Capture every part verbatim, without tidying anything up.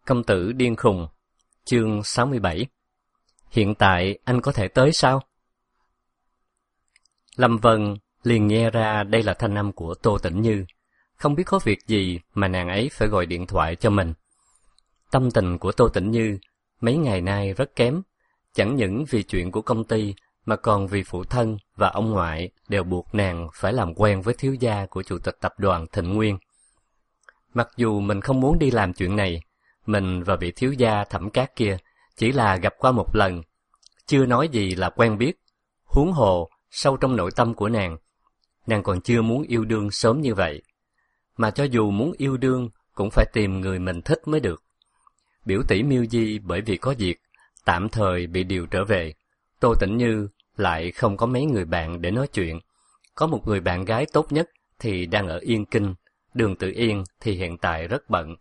Công tử điên khùng, chương sáu mươi bảy. Hiện tại anh có thể tới sao? Lâm Vân liền nghe ra đây là thanh âm của Tô Tĩnh Như. Không biết có việc gì mà nàng ấy phải gọi điện thoại cho mình. Tâm tình của Tô Tĩnh Như mấy ngày nay rất kém, chẳng những vì chuyện của công ty mà còn vì phụ thân và ông ngoại đều buộc nàng phải làm quen với thiếu gia của chủ tịch tập đoàn Thịnh Nguyên. Mặc dù mình không muốn đi làm chuyện này, mình và vị thiếu gia Thẩm Cát kia chỉ là gặp qua một lần, chưa nói gì là quen biết. Huống hồ, sâu trong nội tâm của nàng, nàng còn chưa muốn yêu đương sớm như vậy. Mà cho dù muốn yêu đương, cũng phải tìm người mình thích mới được. Biểu tỷ Miêu Di bởi vì có việc, tạm thời bị điều trở về. Tô Tĩnh Như lại không có mấy người bạn để nói chuyện. Có một người bạn gái tốt nhất thì đang ở Yên Kinh, Đường Tự Yên thì hiện tại rất bận.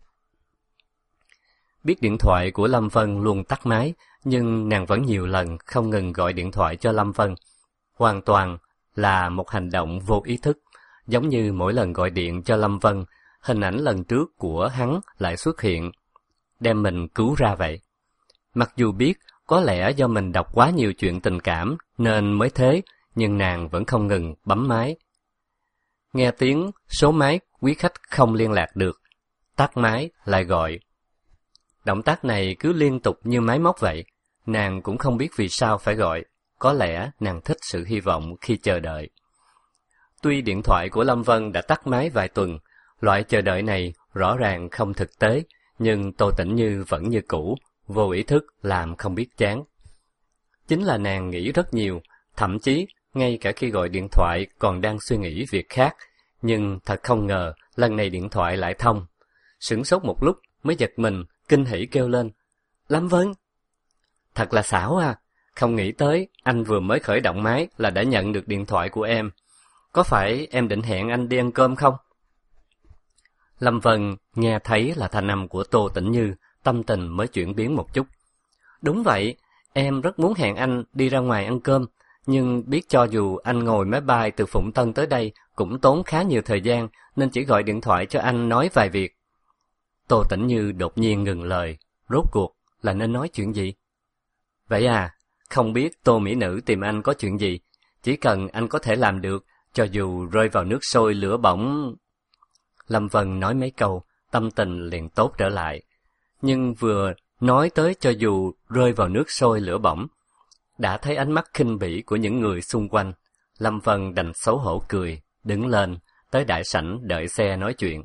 Biết điện thoại của Lâm Vân luôn tắt máy, nhưng nàng vẫn nhiều lần không ngừng gọi điện thoại cho Lâm Vân. Hoàn toàn là một hành động vô ý thức, giống như mỗi lần gọi điện cho Lâm Vân, hình ảnh lần trước của hắn lại xuất hiện, đem mình cứu ra vậy. Mặc dù biết có lẽ do mình đọc quá nhiều chuyện tình cảm nên mới thế, nhưng nàng vẫn không ngừng bấm máy. Nghe tiếng số máy quý khách không liên lạc được, tắt máy lại gọi. Động tác này cứ liên tục như máy móc vậy, nàng cũng không biết vì sao phải gọi, có lẽ nàng thích sự hy vọng khi chờ đợi. Tuy điện thoại của Lâm Vân đã tắt máy vài tuần, loại chờ đợi này rõ ràng không thực tế, nhưng Tô Tĩnh Như vẫn như cũ, vô ý thức làm không biết chán. Chính là nàng nghĩ rất nhiều, thậm chí ngay cả khi gọi điện thoại còn đang suy nghĩ việc khác, nhưng thật không ngờ lần này điện thoại lại thông. Sửng sốt một lúc mới giật mình, kinh hỉ kêu lên: Lâm Vân! Thật là xảo à, không nghĩ tới anh vừa mới khởi động máy là đã nhận được điện thoại của em. Có phải em định hẹn anh đi ăn cơm không? Lâm Vân nghe thấy là thanh âm của Tô Tĩnh Như, tâm tình mới chuyển biến một chút. Đúng vậy, em rất muốn hẹn anh đi ra ngoài ăn cơm, nhưng biết cho dù anh ngồi máy bay từ Phụng Tân tới đây cũng tốn khá nhiều thời gian, nên chỉ gọi điện thoại cho anh nói vài việc. Tô Tĩnh Như đột nhiên ngừng lời, rốt cuộc là nên nói chuyện gì? Vậy à, không biết Tô Mỹ Nữ tìm anh có chuyện gì, chỉ cần anh có thể làm được, cho dù rơi vào nước sôi lửa bỏng. Lâm Vân nói mấy câu, tâm tình liền tốt trở lại. Nhưng vừa nói tới cho dù rơi vào nước sôi lửa bỏng, đã thấy ánh mắt khinh bỉ của những người xung quanh. Lâm Vân đành xấu hổ cười, đứng lên, tới đại sảnh đợi xe nói chuyện.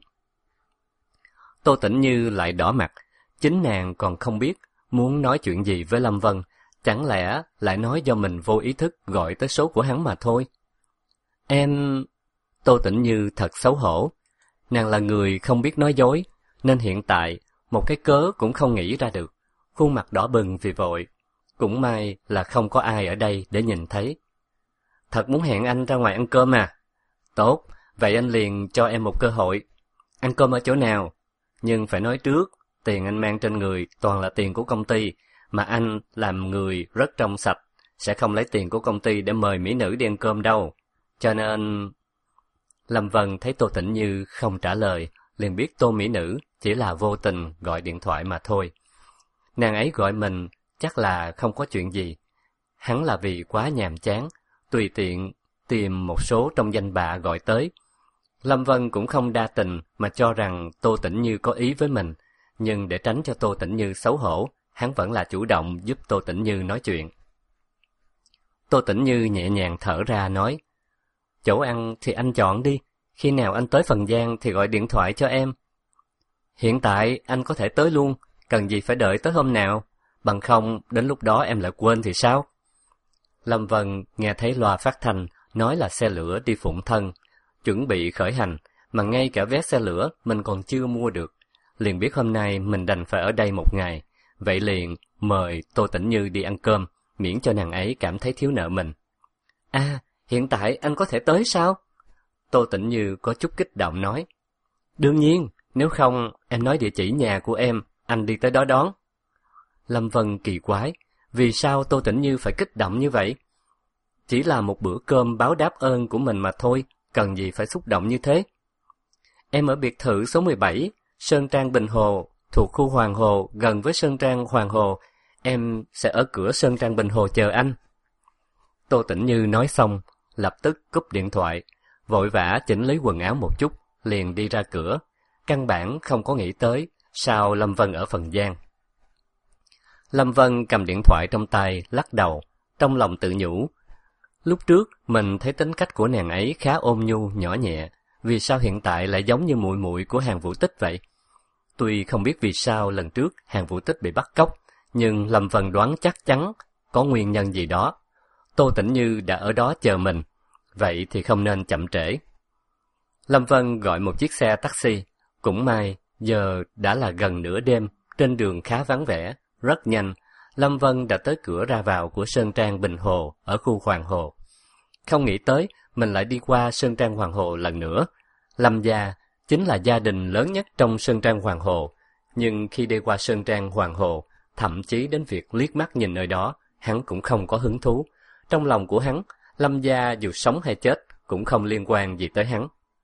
Tô Tĩnh Như lại đỏ mặt, chính nàng còn không biết muốn nói chuyện gì với Lâm Vân, chẳng lẽ lại nói do mình vô ý thức gọi tới số của hắn mà thôi. Em... Tô Tĩnh Như thật xấu hổ. Nàng là người không biết nói dối, nên hiện tại một cái cớ cũng không nghĩ ra được. Khuôn mặt đỏ bừng vì vội. Cũng may là không có ai ở đây để nhìn thấy. Thật muốn hẹn anh ra ngoài ăn cơm à? Tốt, vậy anh liền cho em một cơ hội. Ăn cơm ở chỗ nào? Nhưng phải nói trước, tiền anh mang trên người toàn là tiền của công ty, mà anh làm người rất trong sạch, sẽ không lấy tiền của công ty để mời mỹ nữ đi ăn cơm đâu. Cho nên... Lâm Vân thấy Tô Tĩnh Như không trả lời, liền biết Tô Mỹ Nữ chỉ là vô tình gọi điện thoại mà thôi. Nàng ấy gọi mình chắc là không có chuyện gì. Hắn là vì quá nhàm chán, tùy tiện tìm một số trong danh bạ gọi tới. Lâm Vân cũng không đa tình mà cho rằng Tô Tĩnh Như có ý với mình, nhưng để tránh cho Tô Tĩnh Như xấu hổ, hắn vẫn là chủ động giúp Tô Tĩnh Như nói chuyện. Tô Tĩnh Như nhẹ nhàng thở ra nói: Chỗ ăn thì anh chọn đi, khi nào anh tới Phần Giang thì gọi điện thoại cho em. Hiện tại anh có thể tới luôn, cần gì phải đợi tới hôm nào, bằng không đến lúc đó em lại quên thì sao? Lâm Vân nghe thấy loa phát thanh nói là xe lửa đi Phụng Thân, chuẩn bị khởi hành, mà ngay cả vé xe lửa mình còn chưa mua được, liền biết hôm nay mình đành phải ở đây một ngày, vậy liền mời Tô Tĩnh Như đi ăn cơm, miễn cho nàng ấy cảm thấy thiếu nợ mình. À, hiện tại anh có thể tới sao? Tô Tĩnh Như có chút kích động nói. Đương nhiên, nếu không em nói địa chỉ nhà của em, anh đi tới đó đón. Lâm Vân kỳ quái, vì sao Tô Tĩnh Như phải kích động như vậy? Chỉ là một bữa cơm báo đáp ơn của mình mà thôi, cần gì phải xúc động như thế? Em ở biệt thự số mười bảy, Sơn Trang Bình Hồ, thuộc khu Hoàng Hồ, gần với Sơn Trang Hoàng Hồ. Em sẽ ở cửa Sơn Trang Bình Hồ chờ anh. Tô Tĩnh Như nói xong, lập tức cúp điện thoại, vội vã chỉnh lý quần áo một chút, liền đi ra cửa. Căn bản không có nghĩ tới sao Lâm Vân ở Phần Giang. Lâm Vân cầm điện thoại trong tay, lắc đầu, trong lòng tự nhủ. Lúc trước, mình thấy tính cách của nàng ấy khá ôn nhu, nhỏ nhẹ, vì sao hiện tại lại giống như muội muội của Hàn Vũ Tích vậy? Tuy không biết vì sao lần trước Hàn Vũ Tích bị bắt cóc, nhưng Lâm Vân đoán chắc chắn có nguyên nhân gì đó. Tô Tĩnh Như đã ở đó chờ mình, vậy thì không nên chậm trễ. Lâm Vân gọi một chiếc xe taxi, cũng may giờ đã là gần nửa đêm, trên đường khá vắng vẻ, rất nhanh. Lâm Vân đã tới cửa ra vào của Sơn Trang Bình Hồ ở khu Hoàng Hồ. Không nghĩ tới mình lại đi qua Sơn Trang Hoàng Hồ lần nữa. Lâm gia chính là gia đình lớn nhất trong Sơn Trang Hoàng Hồ, nhưng khi đi qua Sơn Trang Hoàng Hồ, thậm chí đến việc liếc mắt nhìn nơi đó, hắn cũng không có hứng thú. Trong lòng của hắn, Lâm gia dù sống hay chết cũng không liên quan gì tới hắn.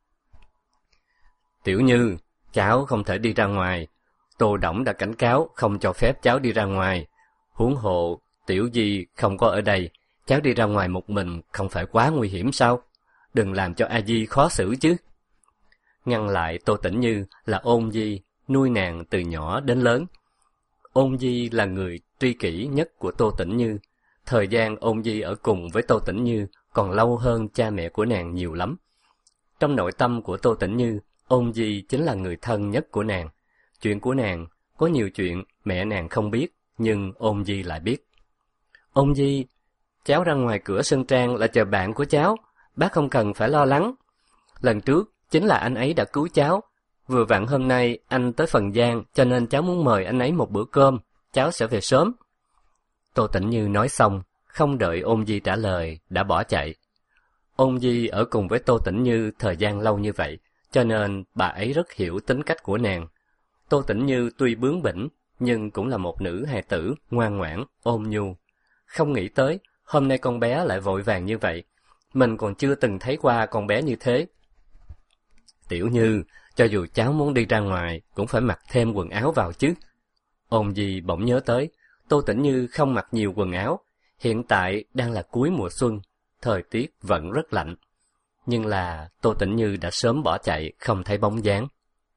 Tiểu Như, cháu không thể đi ra ngoài. Tô Đổng đã cảnh cáo không cho phép cháu đi ra ngoài. Huống hộ, Tiểu Di không có ở đây, cháu đi ra ngoài một mình không phải quá nguy hiểm sao? Đừng làm cho A Di khó xử chứ. Ngăn lại Tô Tĩnh Như là Ôn Di, nuôi nàng từ nhỏ đến lớn. Ôn Di là người tri kỷ nhất của Tô Tĩnh Như. Thời gian Ôn Di ở cùng với Tô Tĩnh Như còn lâu hơn cha mẹ của nàng nhiều lắm. Trong nội tâm của Tô Tĩnh Như, Ôn Di chính là người thân nhất của nàng. Chuyện của nàng, có nhiều chuyện mẹ nàng không biết, nhưng Ôn Di lại biết. Ôn Di, cháu ra ngoài cửa Sơn Trang là chờ bạn của cháu, bác không cần phải lo lắng. Lần trước, chính là anh ấy đã cứu cháu. Vừa vặn hôm nay anh tới Phần Giang, cho nên cháu muốn mời anh ấy một bữa cơm, cháu sẽ về sớm. Tô Tĩnh Như nói xong, không đợi Ôn Di trả lời, đã bỏ chạy. Ôn Di ở cùng với Tô Tĩnh Như thời gian lâu như vậy, cho nên bà ấy rất hiểu tính cách của nàng. Tô Tĩnh Như tuy bướng bỉnh, nhưng cũng là một nữ hài tử, ngoan ngoãn, ôn nhu. Không nghĩ tới, hôm nay con bé lại vội vàng như vậy. Mình còn chưa từng thấy qua con bé như thế. Tiểu Như, cho dù cháu muốn đi ra ngoài, cũng phải mặc thêm quần áo vào chứ. Ôn Di bỗng nhớ tới, Tô Tĩnh Như không mặc nhiều quần áo. Hiện tại đang là cuối mùa xuân, thời tiết vẫn rất lạnh. Nhưng là Tô Tĩnh Như đã sớm bỏ chạy, không thấy bóng dáng.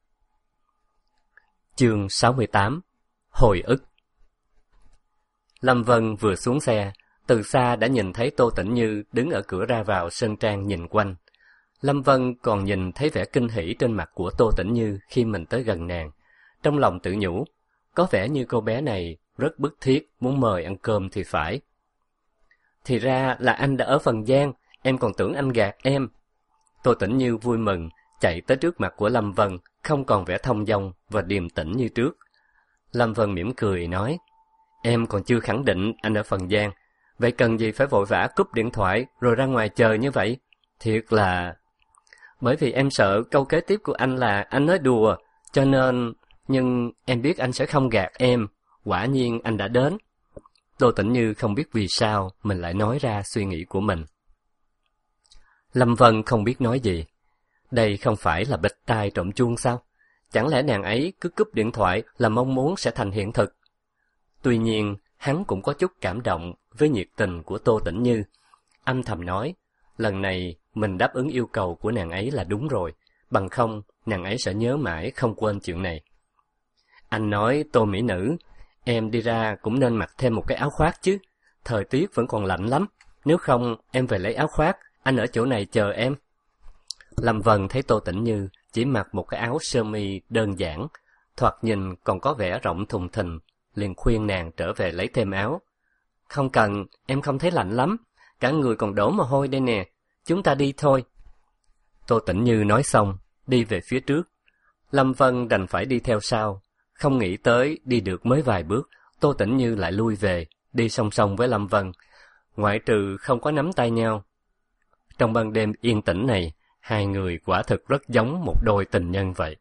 Chương sáu mươi tám. Hồi ức. Lâm Vân vừa xuống xe, từ xa đã nhìn thấy Tô Tĩnh Như đứng ở cửa ra vào Sơn Trang nhìn quanh. Lâm Vân còn nhìn thấy vẻ kinh hỉ trên mặt của Tô Tĩnh Như khi mình tới gần nàng. Trong lòng tự nhủ, có vẻ như cô bé này rất bức thiết muốn mời ăn cơm thì phải. Thì ra là anh đã ở Phần Giang, em còn tưởng anh gạt em. Tô Tĩnh Như vui mừng, chạy tới trước mặt của Lâm Vân, không còn vẻ thông dong và điềm tĩnh như trước. Lâm Vân mỉm cười nói, em còn chưa khẳng định anh ở Phần Giang, vậy cần gì phải vội vã cúp điện thoại rồi ra ngoài chờ như vậy? Thiệt là... Bởi vì em sợ câu kế tiếp của anh là anh nói đùa, cho nên... Nhưng em biết anh sẽ không gạt em, quả nhiên anh đã đến. Tô Tĩnh Như không biết vì sao mình lại nói ra suy nghĩ của mình. Lâm Vân không biết nói gì. Đây không phải là bịch tai trộm chuông sao? Chẳng lẽ nàng ấy cứ cúp điện thoại là mong muốn sẽ thành hiện thực? Tuy nhiên, hắn cũng có chút cảm động với nhiệt tình của Tô Tĩnh Như. Âm thầm nói, lần này mình đáp ứng yêu cầu của nàng ấy là đúng rồi, bằng không nàng ấy sẽ nhớ mãi không quên chuyện này. Anh nói Tô mỹ nữ, em đi ra cũng nên mặc thêm một cái áo khoác chứ, thời tiết vẫn còn lạnh lắm, nếu không em về lấy áo khoác, anh ở chỗ này chờ em. Lâm Vân thấy Tô Tĩnh Như chỉ mặc một cái áo sơ mi đơn giản, thoạt nhìn còn có vẻ rộng thùng thình, liền khuyên nàng trở về lấy thêm áo. Không cần, em không thấy lạnh lắm, cả người còn đổ mồ hôi đây nè, chúng ta đi thôi. Tô Tĩnh Như nói xong, đi về phía trước. Lâm Vân đành phải đi theo sau. Không nghĩ tới đi được mới vài bước, Tô Tĩnh Như lại lui về, đi song song với Lâm Vân, ngoại trừ không có nắm tay nhau. Trong ban đêm yên tĩnh này, hai người quả thực rất giống một đôi tình nhân vậy.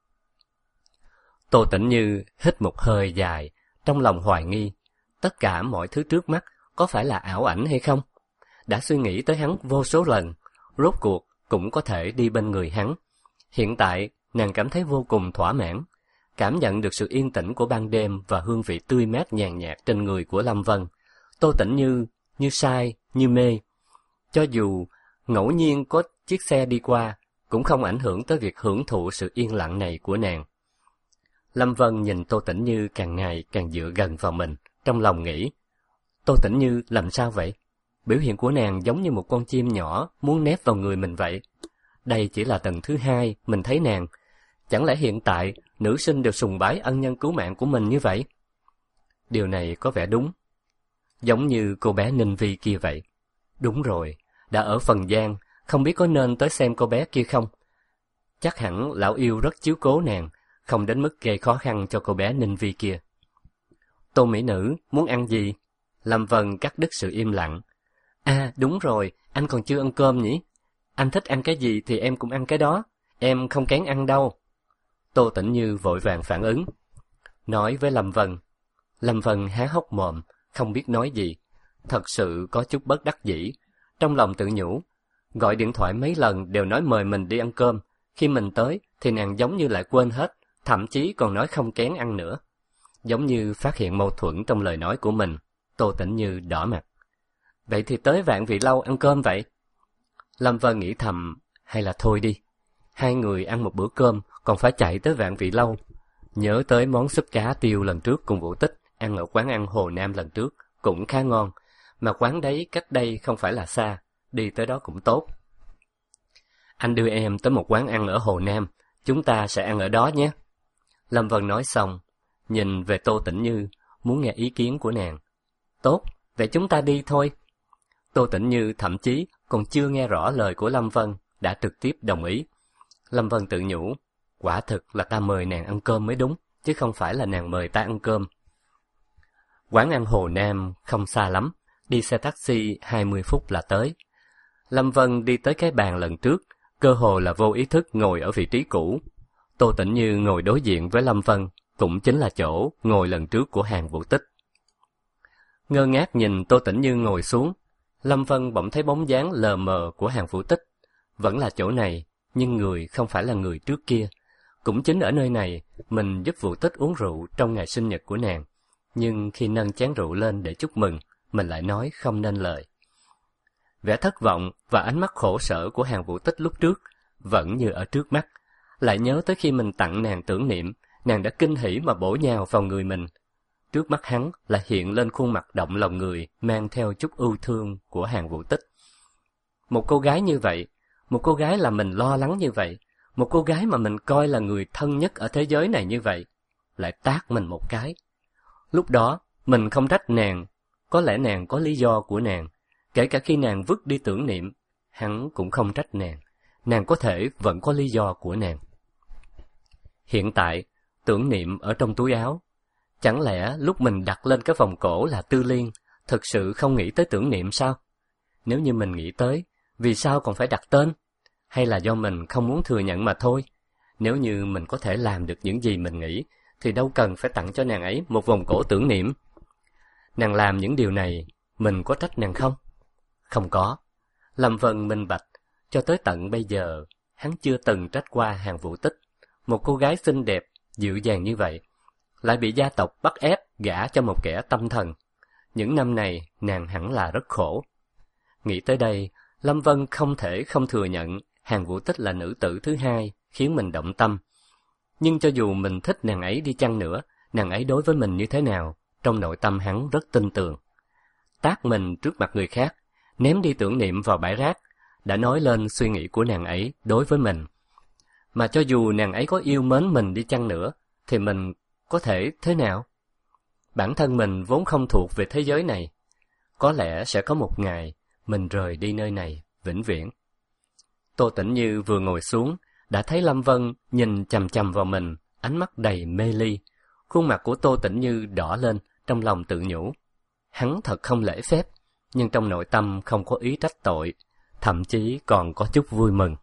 Tô Tĩnh Như hít một hơi dài, trong lòng hoài nghi, tất cả mọi thứ trước mắt có phải là ảo ảnh hay không? Đã suy nghĩ tới hắn vô số lần, rốt cuộc cũng có thể đi bên người hắn. Hiện tại, nàng cảm thấy vô cùng thỏa mãn. cảm nhận được sự yên tĩnh của ban đêm và hương vị tươi mát nhàn nhạt trên người của Lâm Vân. Tô Tĩnh Như, như say, như mê. Cho dù ngẫu nhiên có chiếc xe đi qua, cũng không ảnh hưởng tới việc hưởng thụ sự yên lặng này của nàng. Lâm Vân nhìn Tô Tĩnh Như càng ngày càng dựa gần vào mình, trong lòng nghĩ, Tô Tĩnh Như làm sao vậy? Biểu hiện của nàng giống như một con chim nhỏ muốn nép vào người mình vậy. Đây chỉ là lần thứ hai mình thấy nàng. Chẳng lẽ hiện tại nữ sinh đều sùng bái ân nhân cứu mạng của mình như vậy? Điều này có vẻ đúng. Giống như cô bé Ninh Vi kia vậy. Đúng rồi, đã ở Phần Giang, không biết có nên tới xem cô bé kia không? Chắc hẳn lão yêu rất chiếu cố nàng, không đến mức gây khó khăn cho cô bé Ninh Vi kia. Tô mỹ nữ, muốn ăn gì? Lâm Vân cắt đứt sự im lặng. À, đúng rồi, anh còn chưa ăn cơm nhỉ? Anh thích ăn cái gì thì em cũng ăn cái đó, em không kén ăn đâu. Tô Tĩnh Như vội vàng phản ứng, nói với Lâm Vân. Lâm Vân há hốc mồm, không biết nói gì, thật sự có chút bất đắc dĩ. Trong lòng tự nhủ, gọi điện thoại mấy lần đều nói mời mình đi ăn cơm, khi mình tới thì nàng giống như lại quên hết, thậm chí còn nói không kén ăn nữa. Giống như phát hiện mâu thuẫn trong lời nói của mình, Tô Tĩnh Như đỏ mặt. Vậy thì tới Vạn Vị Lâu ăn cơm vậy? Lâm Vân nghĩ thầm, hay là thôi đi. Hai người ăn một bữa cơm, còn phải chạy tới Vạn Vị Lâu. Nhớ tới món súp cá tiêu lần trước cùng Vũ Tích, ăn ở quán ăn Hồ Nam lần trước, cũng khá ngon. Mà quán đấy cách đây không phải là xa, đi tới đó cũng tốt. Anh đưa em tới một quán ăn ở Hồ Nam, chúng ta sẽ ăn ở đó nhé. Lâm Vân nói xong, nhìn về Tô Tĩnh Như, muốn nghe ý kiến của nàng. Tốt, vậy chúng ta đi thôi. Tô Tĩnh Như thậm chí còn chưa nghe rõ lời của Lâm Vân, đã trực tiếp đồng ý. Lâm Vân tự nhủ, quả thực là ta mời nàng ăn cơm mới đúng, chứ không phải là nàng mời ta ăn cơm. Quán ăn Hồ Nam không xa lắm, đi xe taxi hai mươi phút là tới. Lâm Vân đi tới cái bàn lần trước, cơ hồ là vô ý thức ngồi ở vị trí cũ. Tô Tĩnh Như ngồi đối diện với Lâm Vân, cũng chính là chỗ ngồi lần trước của Hàn Vũ Tích. Ngơ ngác nhìn Tô Tĩnh Như ngồi xuống, Lâm Vân bỗng thấy bóng dáng lờ mờ của Hàn Vũ Tích. Vẫn là chỗ này, nhưng người không phải là người trước kia. Cũng chính ở nơi này, mình giúp Vũ Tích uống rượu trong ngày sinh nhật của nàng. Nhưng khi nâng chén rượu lên để chúc mừng, mình lại nói không nên lời. Vẻ thất vọng và ánh mắt khổ sở của Hàn Vũ Tích lúc trước vẫn như ở trước mắt. Lại nhớ tới khi mình tặng nàng tưởng niệm, nàng đã kinh hỉ mà bổ nhào vào người mình. Trước mắt hắn là hiện lên khuôn mặt động lòng người, mang theo chút ưu thương của Hàn Vũ Tích. Một cô gái như vậy, một cô gái làm mình lo lắng như vậy, một cô gái mà mình coi là người thân nhất ở thế giới này như vậy, lại tát mình một cái. Lúc đó, mình không trách nàng, có lẽ nàng có lý do của nàng. Kể cả khi nàng vứt đi tưởng niệm, hắn cũng không trách nàng, nàng có thể vẫn có lý do của nàng. Hiện tại, tưởng niệm ở trong túi áo. Chẳng lẽ lúc mình đặt lên cái vòng cổ là Tư Liên, thực sự không nghĩ tới tưởng niệm sao? Nếu như mình nghĩ tới, vì sao còn phải đặt tên? Hay là do mình không muốn thừa nhận mà thôi? Nếu như mình có thể làm được những gì mình nghĩ, thì đâu cần phải tặng cho nàng ấy một vòng cổ tưởng niệm. Nàng làm những điều này, mình có trách nàng không? Không có. Lâm Vân minh bạch, cho tới tận bây giờ, hắn chưa từng trách qua Hàn Vũ Tích. Một cô gái xinh đẹp, dịu dàng như vậy, lại bị gia tộc bắt ép gả cho một kẻ tâm thần. Những năm này, nàng hẳn là rất khổ. Nghĩ tới đây, Lâm Vân không thể không thừa nhận Hàn Vũ Tích là nữ tử thứ hai, khiến mình động tâm. Nhưng cho dù mình thích nàng ấy đi chăng nữa, nàng ấy đối với mình như thế nào, trong nội tâm hắn rất tin tưởng. Tát mình trước mặt người khác, ném đi tưởng niệm vào bãi rác, đã nói lên suy nghĩ của nàng ấy đối với mình. Mà cho dù nàng ấy có yêu mến mình đi chăng nữa, thì mình có thể thế nào? Bản thân mình vốn không thuộc về thế giới này. Có lẽ sẽ có một ngày, mình rời đi nơi này, vĩnh viễn. Tô Tĩnh Như vừa ngồi xuống, đã thấy Lâm Vân nhìn chằm chằm vào mình, ánh mắt đầy mê ly. Khuôn mặt của Tô Tĩnh Như đỏ lên, trong lòng tự nhủ. Hắn thật không lễ phép, nhưng trong nội tâm không có ý trách tội, thậm chí còn có chút vui mừng.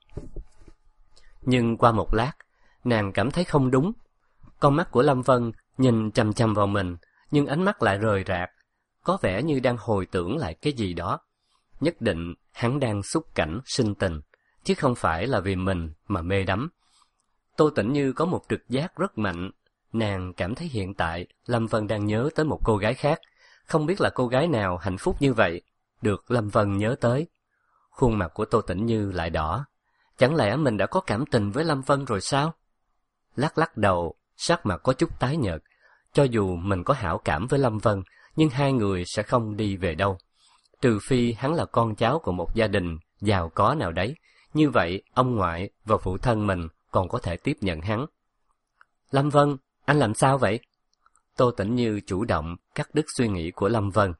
Nhưng qua một lát, nàng cảm thấy không đúng. Con mắt của Lâm Vân nhìn chằm chằm vào mình, nhưng ánh mắt lại rời rạc, có vẻ như đang hồi tưởng lại cái gì đó. Nhất định hắn đang xúc cảnh sinh tình, chứ không phải là vì mình mà mê đắm. Tô Tĩnh Như có một trực giác rất mạnh, nàng cảm thấy hiện tại Lâm Vân đang nhớ tới một cô gái khác, không biết là cô gái nào hạnh phúc như vậy, được Lâm Vân nhớ tới. Khuôn mặt của Tô Tĩnh Như lại đỏ. Chẳng lẽ mình đã có cảm tình với Lâm Vân rồi sao? Lắc lắc đầu, sắc mặt có chút tái nhợt. Cho dù mình có hảo cảm với Lâm Vân, nhưng hai người sẽ không đi về đâu. Trừ phi hắn là con cháu của một gia đình giàu có nào đấy. Như vậy, ông ngoại và phụ thân mình còn có thể tiếp nhận hắn. Lâm Vân, anh làm sao vậy? Tô Tĩnh Như chủ động cắt đứt suy nghĩ của Lâm Vân.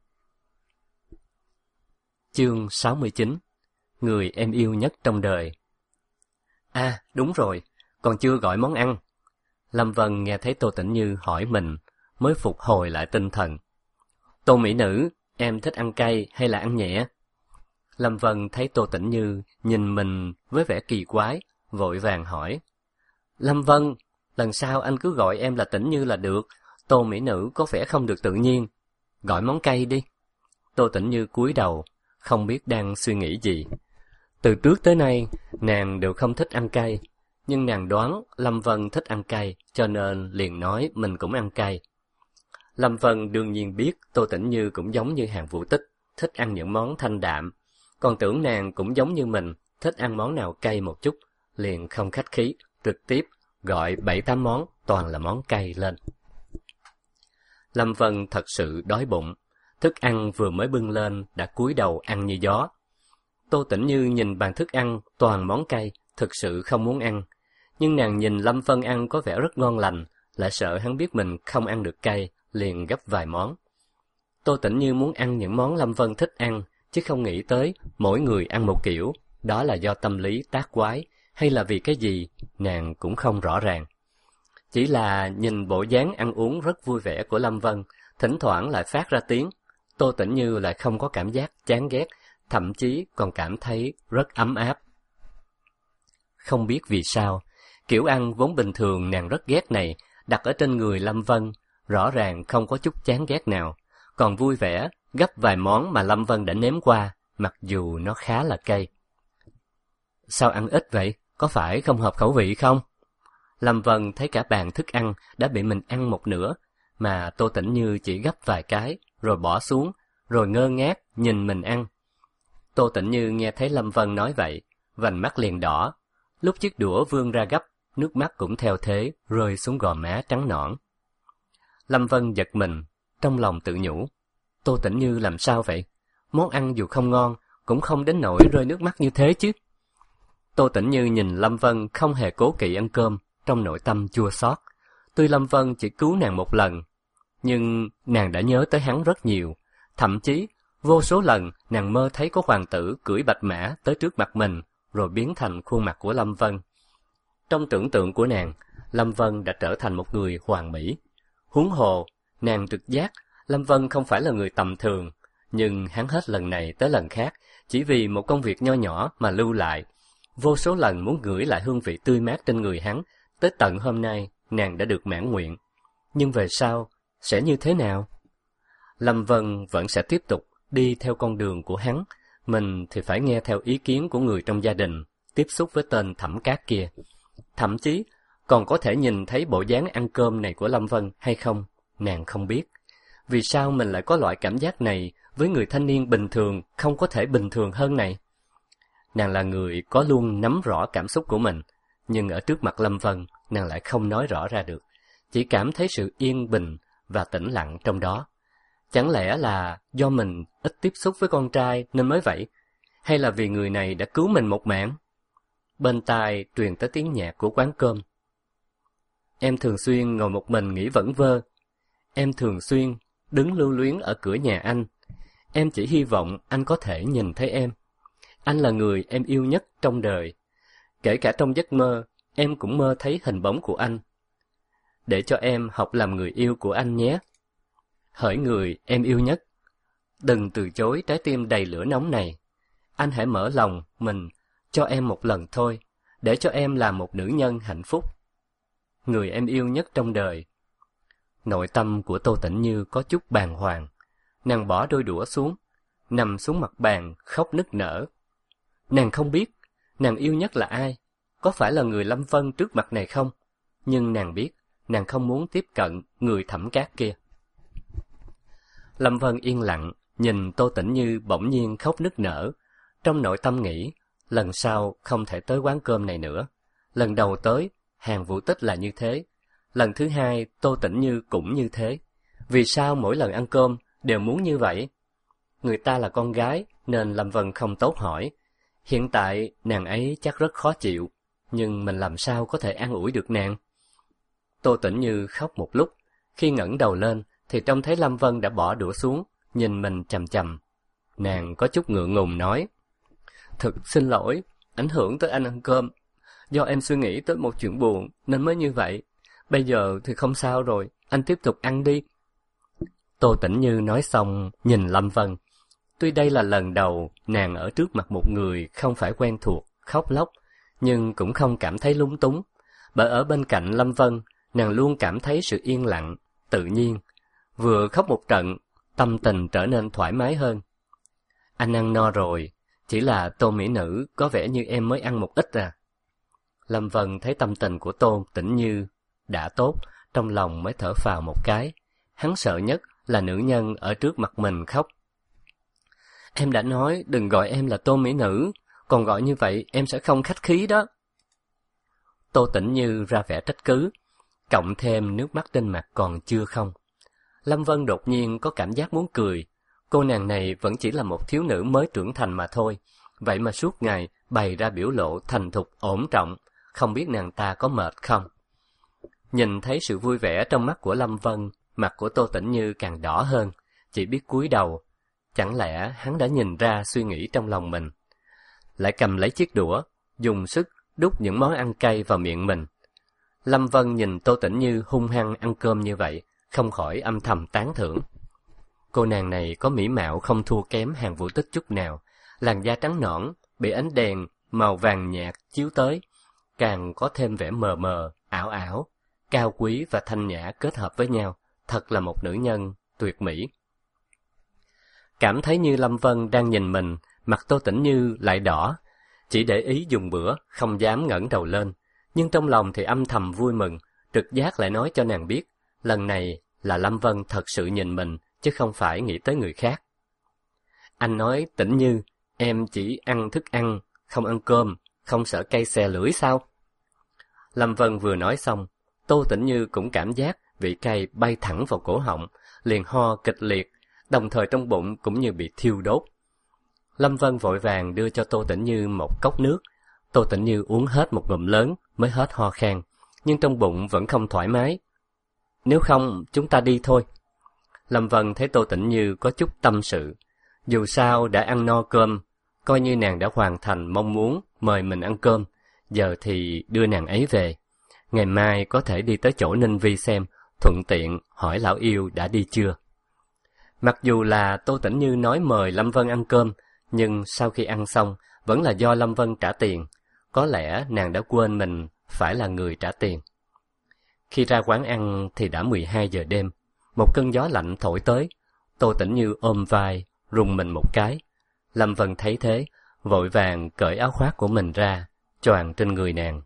Chương sáu mươi chín. Người em yêu nhất trong đời. À, đúng rồi, còn chưa gọi món ăn. Lâm Vân nghe thấy Tô Tĩnh Như hỏi mình, mới phục hồi lại tinh thần. Tô mỹ nữ, em thích ăn cay hay là ăn nhẹ? Lâm Vân thấy Tô Tĩnh Như nhìn mình với vẻ kỳ quái, vội vàng hỏi. Lâm Vân, lần sau anh cứ gọi em là Tĩnh Như là được, Tô mỹ nữ có vẻ không được tự nhiên. Gọi món cay đi. Tô Tĩnh Như cúi đầu, không biết đang suy nghĩ gì. Từ trước tới nay, nàng đều không thích ăn cay, nhưng nàng đoán Lâm Vân thích ăn cay, cho nên liền nói mình cũng ăn cay. Lâm Vân đương nhiên biết Tô Tĩnh Như cũng giống như Hàn Vũ Tích, thích ăn những món thanh đạm, còn tưởng nàng cũng giống như mình, thích ăn món nào cay một chút, liền không khách khí, trực tiếp gọi bảy tám món, toàn là món cay lên. Lâm Vân thật sự đói bụng, thức ăn vừa mới bưng lên đã cúi đầu ăn như gió. Tô Tĩnh Như nhìn bàn thức ăn toàn món cay, thực sự không muốn ăn, nhưng nàng nhìn Lâm Vân ăn có vẻ rất ngon lành, lại sợ hắn biết mình không ăn được cay, liền gấp vài món. Tô Tĩnh Như muốn ăn những món Lâm Vân thích ăn, chứ không nghĩ tới mỗi người ăn một kiểu, đó là do tâm lý tác quái, hay là vì cái gì, nàng cũng không rõ ràng. Chỉ là nhìn bộ dáng ăn uống rất vui vẻ của Lâm Vân, thỉnh thoảng lại phát ra tiếng, Tô Tĩnh Như lại không có cảm giác chán ghét, thậm chí còn cảm thấy rất ấm áp. Không biết vì sao, kiểu ăn vốn bình thường nàng rất ghét này, đặt ở trên người Lâm Vân, rõ ràng không có chút chán ghét nào, còn vui vẻ gấp vài món mà Lâm Vân đã nếm qua, mặc dù nó khá là cay. Sao ăn ít vậy? Có phải không hợp khẩu vị không? Lâm Vân thấy cả bàn thức ăn đã bị mình ăn một nửa, mà Tô Tĩnh Như chỉ gấp vài cái, rồi bỏ xuống, rồi ngơ ngác nhìn mình ăn. Tô Tĩnh Như nghe thấy Lâm Vân nói vậy, vành mắt liền đỏ, lúc chiếc đũa vươn ra gấp, nước mắt cũng theo thế rơi xuống gò má trắng nõn. Lâm Vân giật mình, trong lòng tự nhủ, Tô Tĩnh Như làm sao vậy? Món ăn dù không ngon, cũng không đến nỗi rơi nước mắt như thế chứ. Tô Tĩnh Như nhìn Lâm Vân không hề cố kỵ ăn cơm, trong nội tâm chua xót. Tuy Lâm Vân chỉ cứu nàng một lần, nhưng nàng đã nhớ tới hắn rất nhiều, thậm chí vô số lần nàng mơ thấy có hoàng tử cưỡi bạch mã tới trước mặt mình, rồi biến thành khuôn mặt của Lâm Vân. Trong tưởng tượng của nàng, Lâm Vân đã trở thành một người hoàn mỹ. Huống hồ, nàng trực giác Lâm Vân không phải là người tầm thường, nhưng hắn hết lần này tới lần khác, chỉ vì một công việc nho nhỏ mà lưu lại. Vô số lần muốn ngửi lại hương vị tươi mát trên người hắn, tới tận hôm nay nàng đã được mãn nguyện. Nhưng về sau, sẽ như thế nào? Lâm Vân vẫn sẽ tiếp tục đi theo con đường của hắn, mình thì phải nghe theo ý kiến của người trong gia đình, tiếp xúc với tên Thẩm Cát kia. Thậm chí, còn có thể nhìn thấy bộ dáng ăn cơm này của Lâm Vân hay không, nàng không biết. Vì sao mình lại có loại cảm giác này với người thanh niên bình thường không có thể bình thường hơn này? Nàng là người có luôn nắm rõ cảm xúc của mình, nhưng ở trước mặt Lâm Vân, nàng lại không nói rõ ra được, chỉ cảm thấy sự yên bình và tĩnh lặng trong đó. Chẳng lẽ là do mình ít tiếp xúc với con trai nên mới vậy? Hay là vì người này đã cứu mình một mạng? Bên tai truyền tới tiếng nhạc của quán cơm. Em thường xuyên ngồi một mình nghĩ vẩn vơ. Em thường xuyên đứng lưu luyến ở cửa nhà anh. Em chỉ hy vọng anh có thể nhìn thấy em. Anh là người em yêu nhất trong đời. Kể cả trong giấc mơ, em cũng mơ thấy hình bóng của anh. Để cho em học làm người yêu của anh nhé. Hỡi người em yêu nhất, đừng từ chối trái tim đầy lửa nóng này. Anh hãy mở lòng mình cho em một lần thôi, để cho em là một nữ nhân hạnh phúc. Người em yêu nhất trong đời. Nội tâm của Tô Tĩnh Như có chút bàng hoàng. Nàng bỏ đôi đũa xuống, nằm xuống mặt bàn khóc nức nở. Nàng không biết nàng yêu nhất là ai, có phải là người Lâm Vân trước mặt này không? Nhưng nàng biết nàng không muốn tiếp cận người thẩm cát kia. Lâm Vân yên lặng, nhìn Tô Tĩnh Như bỗng nhiên khóc nức nở. Trong nội tâm nghĩ, lần sau không thể tới quán cơm này nữa. Lần đầu tới, Hàn Vũ Tích là như thế. Lần thứ hai, Tô Tĩnh Như cũng như thế. Vì sao mỗi lần ăn cơm đều muốn như vậy? Người ta là con gái, nên Lâm Vân không tốt hỏi. Hiện tại, nàng ấy chắc rất khó chịu, nhưng mình làm sao có thể an ủi được nàng? Tô Tĩnh Như khóc một lúc, khi ngẩng đầu lên, thì trông thấy Lâm Vân đã bỏ đũa xuống, nhìn mình chằm chằm. Nàng có chút ngượng ngùng nói, thực xin lỗi, ảnh hưởng tới anh ăn cơm. Do em suy nghĩ tới một chuyện buồn, nên mới như vậy. Bây giờ thì không sao rồi, anh tiếp tục ăn đi. Tô Tĩnh Như nói xong, nhìn Lâm Vân. Tuy đây là lần đầu nàng ở trước mặt một người không phải quen thuộc, khóc lóc, nhưng cũng không cảm thấy lúng túng. Bởi ở bên cạnh Lâm Vân, nàng luôn cảm thấy sự yên lặng, tự nhiên. Vừa khóc một trận, tâm tình trở nên thoải mái hơn. Anh ăn no rồi, chỉ là Tô mỹ nữ có vẻ như em mới ăn một ít à. Lâm Vân thấy tâm tình của Tô Tĩnh Như đã tốt, trong lòng mới thở phào một cái. Hắn sợ nhất là nữ nhân ở trước mặt mình khóc. Em đã nói đừng gọi em là Tô mỹ nữ, còn gọi như vậy em sẽ không khách khí đó. Tô Tĩnh Như ra vẻ trách cứ, cộng thêm nước mắt trên mặt còn chưa không. Lâm Vân đột nhiên có cảm giác muốn cười. Cô nàng này vẫn chỉ là một thiếu nữ mới trưởng thành mà thôi, vậy mà suốt ngày bày ra biểu lộ thành thục ổn trọng, không biết nàng ta có mệt không. Nhìn thấy sự vui vẻ trong mắt của Lâm Vân, mặt của Tô Tĩnh Như càng đỏ hơn, chỉ biết cúi đầu. Chẳng lẽ hắn đã nhìn ra suy nghĩ trong lòng mình? Lại cầm lấy chiếc đũa, dùng sức đút những món ăn cay vào miệng mình. Lâm Vân nhìn Tô Tĩnh Như hung hăng ăn cơm như vậy, không khỏi âm thầm tán thưởng. Cô nàng này có mỹ mạo không thua kém Hàn Vũ Tích chút nào, làn da trắng nõn, bị ánh đèn màu vàng nhạt chiếu tới, càng có thêm vẻ mờ mờ, ảo ảo, cao quý và thanh nhã kết hợp với nhau, thật là một nữ nhân tuyệt mỹ. Cảm thấy như Lâm Vân đang nhìn mình, mặt Tô Tĩnh Như lại đỏ, chỉ để ý dùng bữa, không dám ngẩng đầu lên, nhưng trong lòng thì âm thầm vui mừng, trực giác lại nói cho nàng biết, lần này là Lâm Vân thật sự nhìn mình, chứ không phải nghĩ tới người khác. Anh nói Tĩnh Như, em chỉ ăn thức ăn, không ăn cơm, không sợ cay xè lưỡi sao? Lâm Vân vừa nói xong, Tô Tĩnh Như cũng cảm giác vị cay bay thẳng vào cổ họng, liền ho kịch liệt, đồng thời trong bụng cũng như bị thiêu đốt. Lâm Vân vội vàng đưa cho Tô Tĩnh Như một cốc nước. Tô Tĩnh Như uống hết một ngụm lớn mới hết ho khan, nhưng trong bụng vẫn không thoải mái. Nếu không, chúng ta đi thôi. Lâm Vân thấy Tô Tĩnh Như có chút tâm sự. Dù sao đã ăn no cơm, coi như nàng đã hoàn thành mong muốn mời mình ăn cơm, giờ thì đưa nàng ấy về. Ngày mai có thể đi tới chỗ Ninh Vi xem, thuận tiện hỏi lão yêu đã đi chưa. Mặc dù là Tô Tĩnh Như nói mời Lâm Vân ăn cơm, nhưng sau khi ăn xong, vẫn là do Lâm Vân trả tiền. Có lẽ nàng đã quên mình phải là người trả tiền. Khi ra quán ăn thì đã mười hai giờ đêm, một cơn gió lạnh thổi tới, Tô Tĩnh Như ôm vai, rùng mình một cái. Lâm Vân thấy thế, vội vàng cởi áo khoác của mình ra, choàng trên người nàng.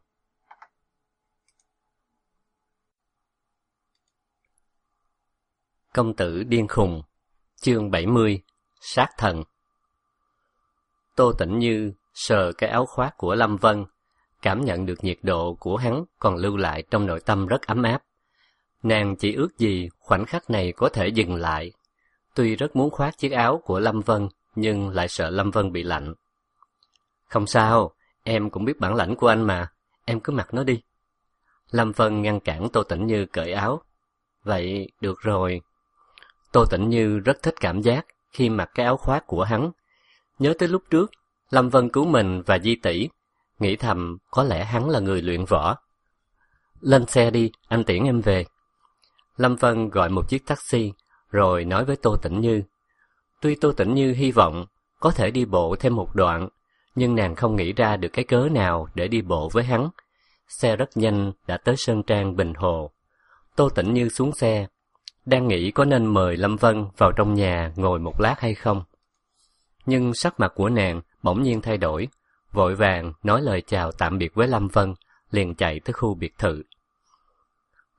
Công tử điên khùng, chương bảy mươi, sát thần. Tô Tĩnh Như sờ cái áo khoác của Lâm Vân, cảm nhận được nhiệt độ của hắn còn lưu lại trong nội tâm rất ấm áp. Nàng chỉ ước gì khoảnh khắc này có thể dừng lại. Tuy rất muốn khoác chiếc áo của Lâm Vân, nhưng lại sợ Lâm Vân bị lạnh. Không sao, em cũng biết bản lãnh của anh mà, em cứ mặc nó đi. Lâm Vân ngăn cản Tô Tĩnh Như cởi áo. Vậy, được rồi. Tô Tĩnh Như rất thích cảm giác khi mặc cái áo khoác của hắn. Nhớ tới lúc trước, Lâm Vân cứu mình và Di tỷ, nghĩ thầm có lẽ hắn là người luyện võ. Lên xe đi, anh tiễn em về. Lâm Vân gọi một chiếc taxi, rồi nói với Tô Tĩnh Như. Tuy Tô Tĩnh Như hy vọng có thể đi bộ thêm một đoạn, nhưng nàng không nghĩ ra được cái cớ nào để đi bộ với hắn. Xe rất nhanh đã tới Sơn Trang Bình Hồ. Tô Tĩnh Như xuống xe, đang nghĩ có nên mời Lâm Vân vào trong nhà ngồi một lát hay không. Nhưng sắc mặt của nàng bỗng nhiên thay đổi, vội vàng nói lời chào tạm biệt với Lâm Vân, liền chạy tới khu biệt thự.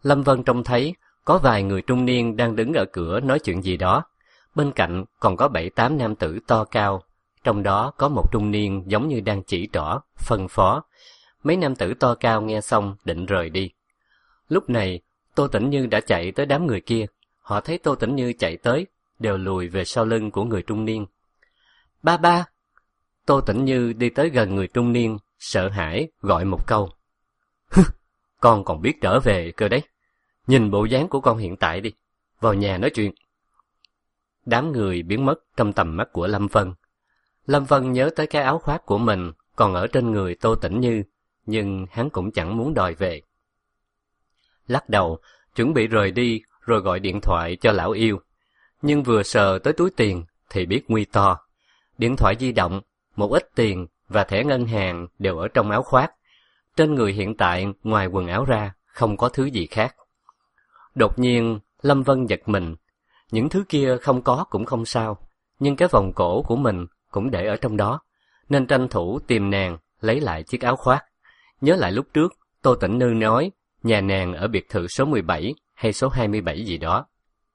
Lâm Vân trông thấy có vài người trung niên đang đứng ở cửa nói chuyện gì đó. Bên cạnh còn có bảy tám nam tử to cao, trong đó có một trung niên giống như đang chỉ trỏ, phân phó. Mấy nam tử to cao nghe xong định rời đi. Lúc này, Tô Tĩnh Như đã chạy tới đám người kia. Họ thấy Tô Tĩnh Như chạy tới, đều lùi về sau lưng của người trung niên. Ba ba! Tô Tĩnh Như đi tới gần người trung niên, sợ hãi gọi một câu. Con còn biết trở về cơ đấy. Nhìn bộ dáng của con hiện tại đi, vào nhà nói chuyện. Đám người biến mất trong tầm mắt của Lâm Vân. Lâm Vân nhớ tới cái áo khoác của mình còn ở trên người Tô Tĩnh Như, nhưng hắn cũng chẳng muốn đòi về. Lắc đầu, chuẩn bị rời đi rồi gọi điện thoại cho lão yêu. Nhưng vừa sờ tới túi tiền thì biết nguy to. Điện thoại di động, một ít tiền và thẻ ngân hàng đều ở trong áo khoác. Trên người hiện tại ngoài quần áo ra không có thứ gì khác. Đột nhiên Lâm Vân giật mình. Những thứ kia không có cũng không sao, nhưng cái vòng cổ của mình cũng để ở trong đó, nên tranh thủ tìm nàng lấy lại chiếc áo khoác. Nhớ lại lúc trước Tô Tĩnh Như nói nhà nàng ở biệt thự số mười bảy hay số hai mươi bảy gì đó.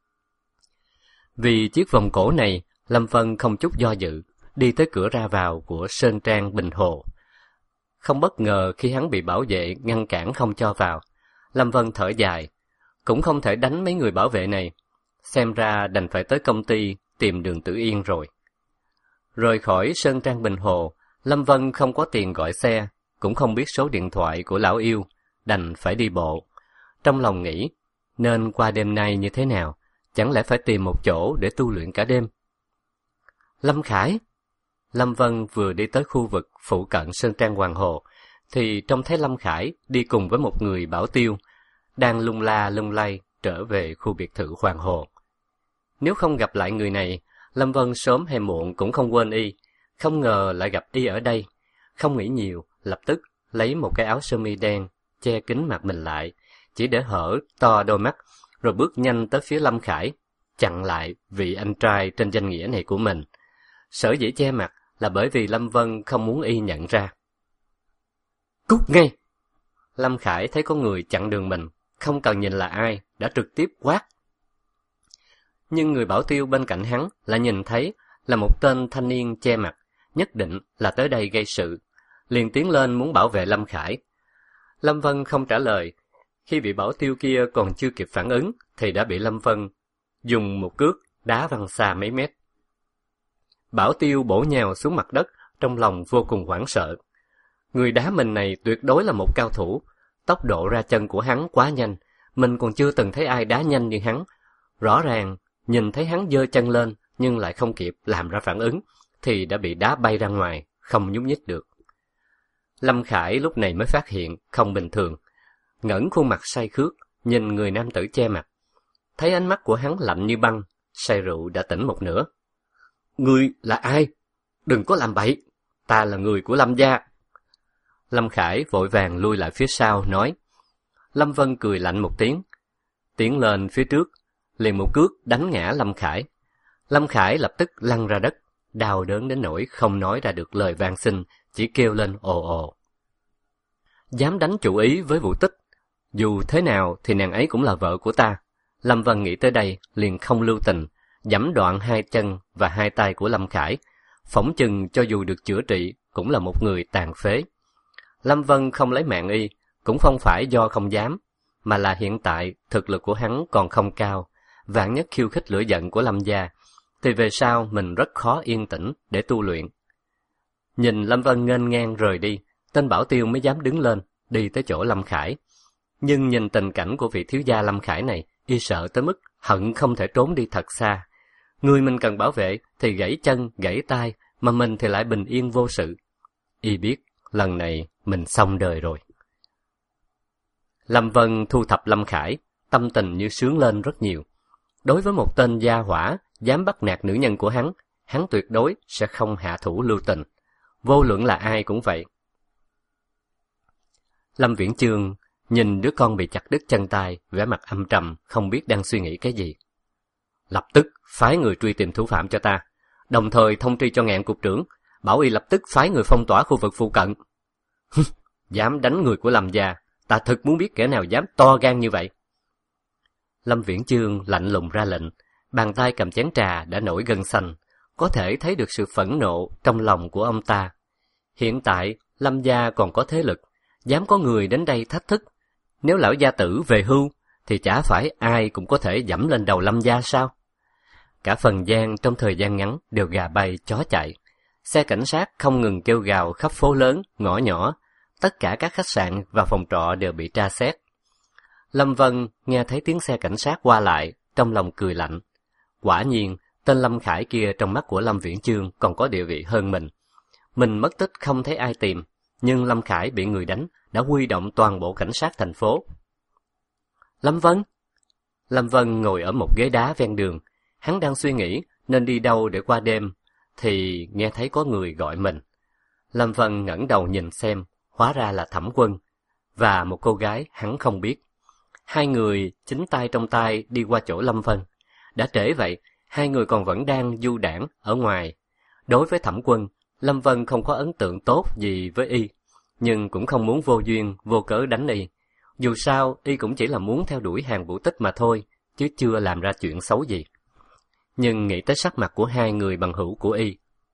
Vì chiếc vòng cổ này, Lâm Vân không chút do dự, đi tới cửa ra vào của Sơn Trang Bình Hồ. Không bất ngờ khi hắn bị bảo vệ ngăn cản không cho vào. Lâm Vân thở dài, cũng không thể đánh mấy người bảo vệ này. Xem ra đành phải tới công ty tìm Đường Tử Yên rồi. Rời khỏi Sơn Trang Bình Hồ, Lâm Vân không có tiền gọi xe, cũng không biết số điện thoại của lão yêu, đành phải đi bộ. Trong lòng nghĩ, nên qua đêm nay như thế nào, chẳng lẽ phải tìm một chỗ để tu luyện cả đêm. Lâm Khải! Lâm Vân vừa đi tới khu vực phụ cận Sơn Trang Hoàng Hồ, thì trông thấy Lâm Khải đi cùng với một người bảo tiêu, đang lung la lung lay trở về khu biệt thự Hoàng Hồ. Nếu không gặp lại người này, Lâm Vân sớm hay muộn cũng không quên y, không ngờ lại gặp y ở đây. Không nghĩ nhiều, lập tức lấy một cái áo sơ mi đen, che kín mặt mình lại, chỉ để hở to đôi mắt, rồi bước nhanh tới phía Lâm Khải, chặn lại vị anh trai trên danh nghĩa này của mình. Sở dĩ che mặt là bởi vì Lâm Vân không muốn y nhận ra. Cút ngay! Lâm Khải thấy có người chặn đường mình, không cần nhìn là ai, đã trực tiếp quát. Nhưng người bảo tiêu bên cạnh hắn là nhìn thấy là một tên thanh niên che mặt, nhất định là tới đây gây sự, liền tiến lên muốn bảo vệ Lâm Khải. Lâm Vân không trả lời, khi vị bảo tiêu kia còn chưa kịp phản ứng thì đã bị Lâm Vân dùng một cước đá văng xa mấy mét. Bảo tiêu bổ nhào xuống mặt đất, trong lòng vô cùng hoảng sợ. Người đá mình này tuyệt đối là một cao thủ, tốc độ ra chân của hắn quá nhanh, mình còn chưa từng thấy ai đá nhanh như hắn. Rõ ràng, nhìn thấy hắn giơ chân lên nhưng lại không kịp làm ra phản ứng, thì đã bị đá bay ra ngoài, không nhúc nhích được. Lâm Khải lúc này mới phát hiện không bình thường, ngẩng khuôn mặt say khước, nhìn người nam tử che mặt. Thấy ánh mắt của hắn lạnh như băng, say rượu đã tỉnh một nửa. Ngươi là ai? Đừng có làm bậy, ta là người của Lâm gia. Lâm Khải vội vàng lui lại phía sau, nói. Lâm Vân cười lạnh một tiếng, tiến lên phía trước, liền một cước đánh ngã Lâm Khải. Lâm Khải lập tức lăn ra đất, đau đớn đến nỗi không nói ra được lời van xin, chỉ kêu lên ồ ồ. Dám đánh chủ ý với Vũ Tích, dù thế nào thì nàng ấy cũng là vợ của ta. Lâm Vân nghĩ tới đây, liền không lưu tình, giẫm đoạn hai chân và hai tay của Lâm Khải, phỏng chừng cho dù được chữa trị cũng là một người tàn phế. Lâm Vân không lấy mạng y, cũng không phải do không dám, mà là hiện tại thực lực của hắn còn không cao, vạn nhất khiêu khích lửa giận của Lâm gia, thì về sau mình rất khó yên tĩnh để tu luyện. Nhìn Lâm Vân nghênh ngang rời đi, tên bảo tiêu mới dám đứng lên, đi tới chỗ Lâm Khải. Nhưng nhìn tình cảnh của vị thiếu gia Lâm Khải này, y sợ tới mức hận không thể trốn đi thật xa. Người mình cần bảo vệ thì gãy chân, gãy tay, mà mình thì lại bình yên vô sự. Y biết, lần này mình xong đời rồi. Lâm Vân thu thập Lâm Khải, tâm tình như sướng lên rất nhiều. Đối với một tên gia hỏa dám bắt nạt nữ nhân của hắn, hắn tuyệt đối sẽ không hạ thủ lưu tình. Vô luận là ai cũng vậy. Lâm Viễn Chương nhìn đứa con bị chặt đứt chân tay, vẻ mặt âm trầm, không biết đang suy nghĩ cái gì. Lập tức phái người truy tìm thủ phạm cho ta, đồng thời thông tri cho Ngạn cục trưởng, bảo y lập tức phái người phong tỏa khu vực phụ cận. Dám đánh người của Lâm gia, ta thực muốn biết kẻ nào dám to gan như vậy. Lâm Viễn Chương lạnh lùng ra lệnh, bàn tay cầm chén trà đã nổi gân xanh, có thể thấy được sự phẫn nộ trong lòng của ông ta. Hiện tại, Lâm gia còn có thế lực, dám có người đến đây thách thức. Nếu lão gia tử về hưu, thì chả phải ai cũng có thể dẫm lên đầu Lâm gia sao? Cả Phần Giang trong thời gian ngắn đều gà bay chó chạy. Xe cảnh sát không ngừng kêu gào khắp phố lớn, ngõ nhỏ. Tất cả các khách sạn và phòng trọ đều bị tra xét. Lâm Vân nghe thấy tiếng xe cảnh sát qua lại, trong lòng cười lạnh. Quả nhiên, tên Lâm Khải kia trong mắt của Lâm Viễn Chương còn có địa vị hơn mình. Mình mất tích không thấy ai tìm, nhưng Lâm Khải bị người đánh, đã huy động toàn bộ cảnh sát thành phố. Lâm Vân? Lâm Vân ngồi ở một ghế đá ven đường. Hắn đang suy nghĩ nên đi đâu để qua đêm, thì nghe thấy có người gọi mình. Lâm Vân ngẩng đầu nhìn xem, hóa ra là Thẩm Quân, và một cô gái hắn không biết. Hai người chính tay trong tay đi qua chỗ Lâm Vân. Đã trễ vậy, hai người còn vẫn đang du đãng ở ngoài. Đối với Thẩm Quân, Lâm Vân không có ấn tượng tốt gì với y, nhưng cũng không muốn vô duyên, vô cớ đánh y. Dù sao, y cũng chỉ là muốn theo đuổi Hàn Vũ Tích mà thôi, chứ chưa làm ra chuyện xấu gì. Nhưng nghĩ tới sắc mặt của hai người bằng hữu của y,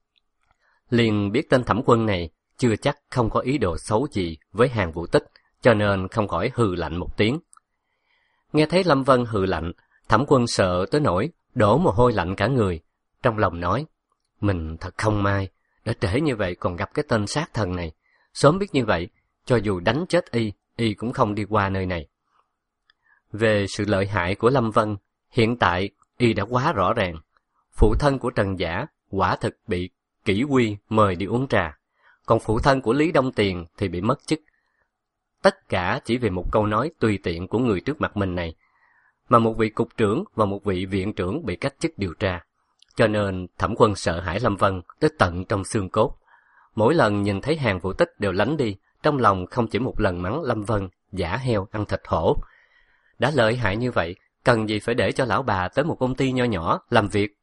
liền biết tên Thẩm Quân này chưa chắc không có ý đồ xấu gì với Hàn Vũ Tích, cho nên không khỏi hừ lạnh một tiếng. Nghe thấy Lâm Vân hừ lạnh, Thẩm Quân sợ tới nỗi đổ mồ hôi lạnh cả người, trong lòng nói, mình thật không may, đã trễ như vậy còn gặp cái tên sát thần này. Sớm biết như vậy, cho dù đánh chết y, y cũng không đi qua nơi này. Về sự lợi hại của Lâm Vân, hiện tại y đã quá rõ ràng. Phụ thân của Trần Giả quả thực bị Kỷ Quy mời đi uống trà, còn phụ thân của Lý Đông Tiền thì bị mất chức. Tất cả chỉ vì một câu nói tùy tiện của người trước mặt mình này, mà một vị cục trưởng và một vị viện trưởng bị cách chức điều tra. Cho nên Thẩm Quân sợ hãi Lâm Vân tới tận trong xương cốt. Mỗi lần nhìn thấy Hàn Vũ Tích đều lánh đi, trong lòng không chỉ một lần mắng Lâm Vân giả heo ăn thịt hổ. Đã lợi hại như vậy, cần gì phải để cho lão bà tới một công ty nho nhỏ làm việc.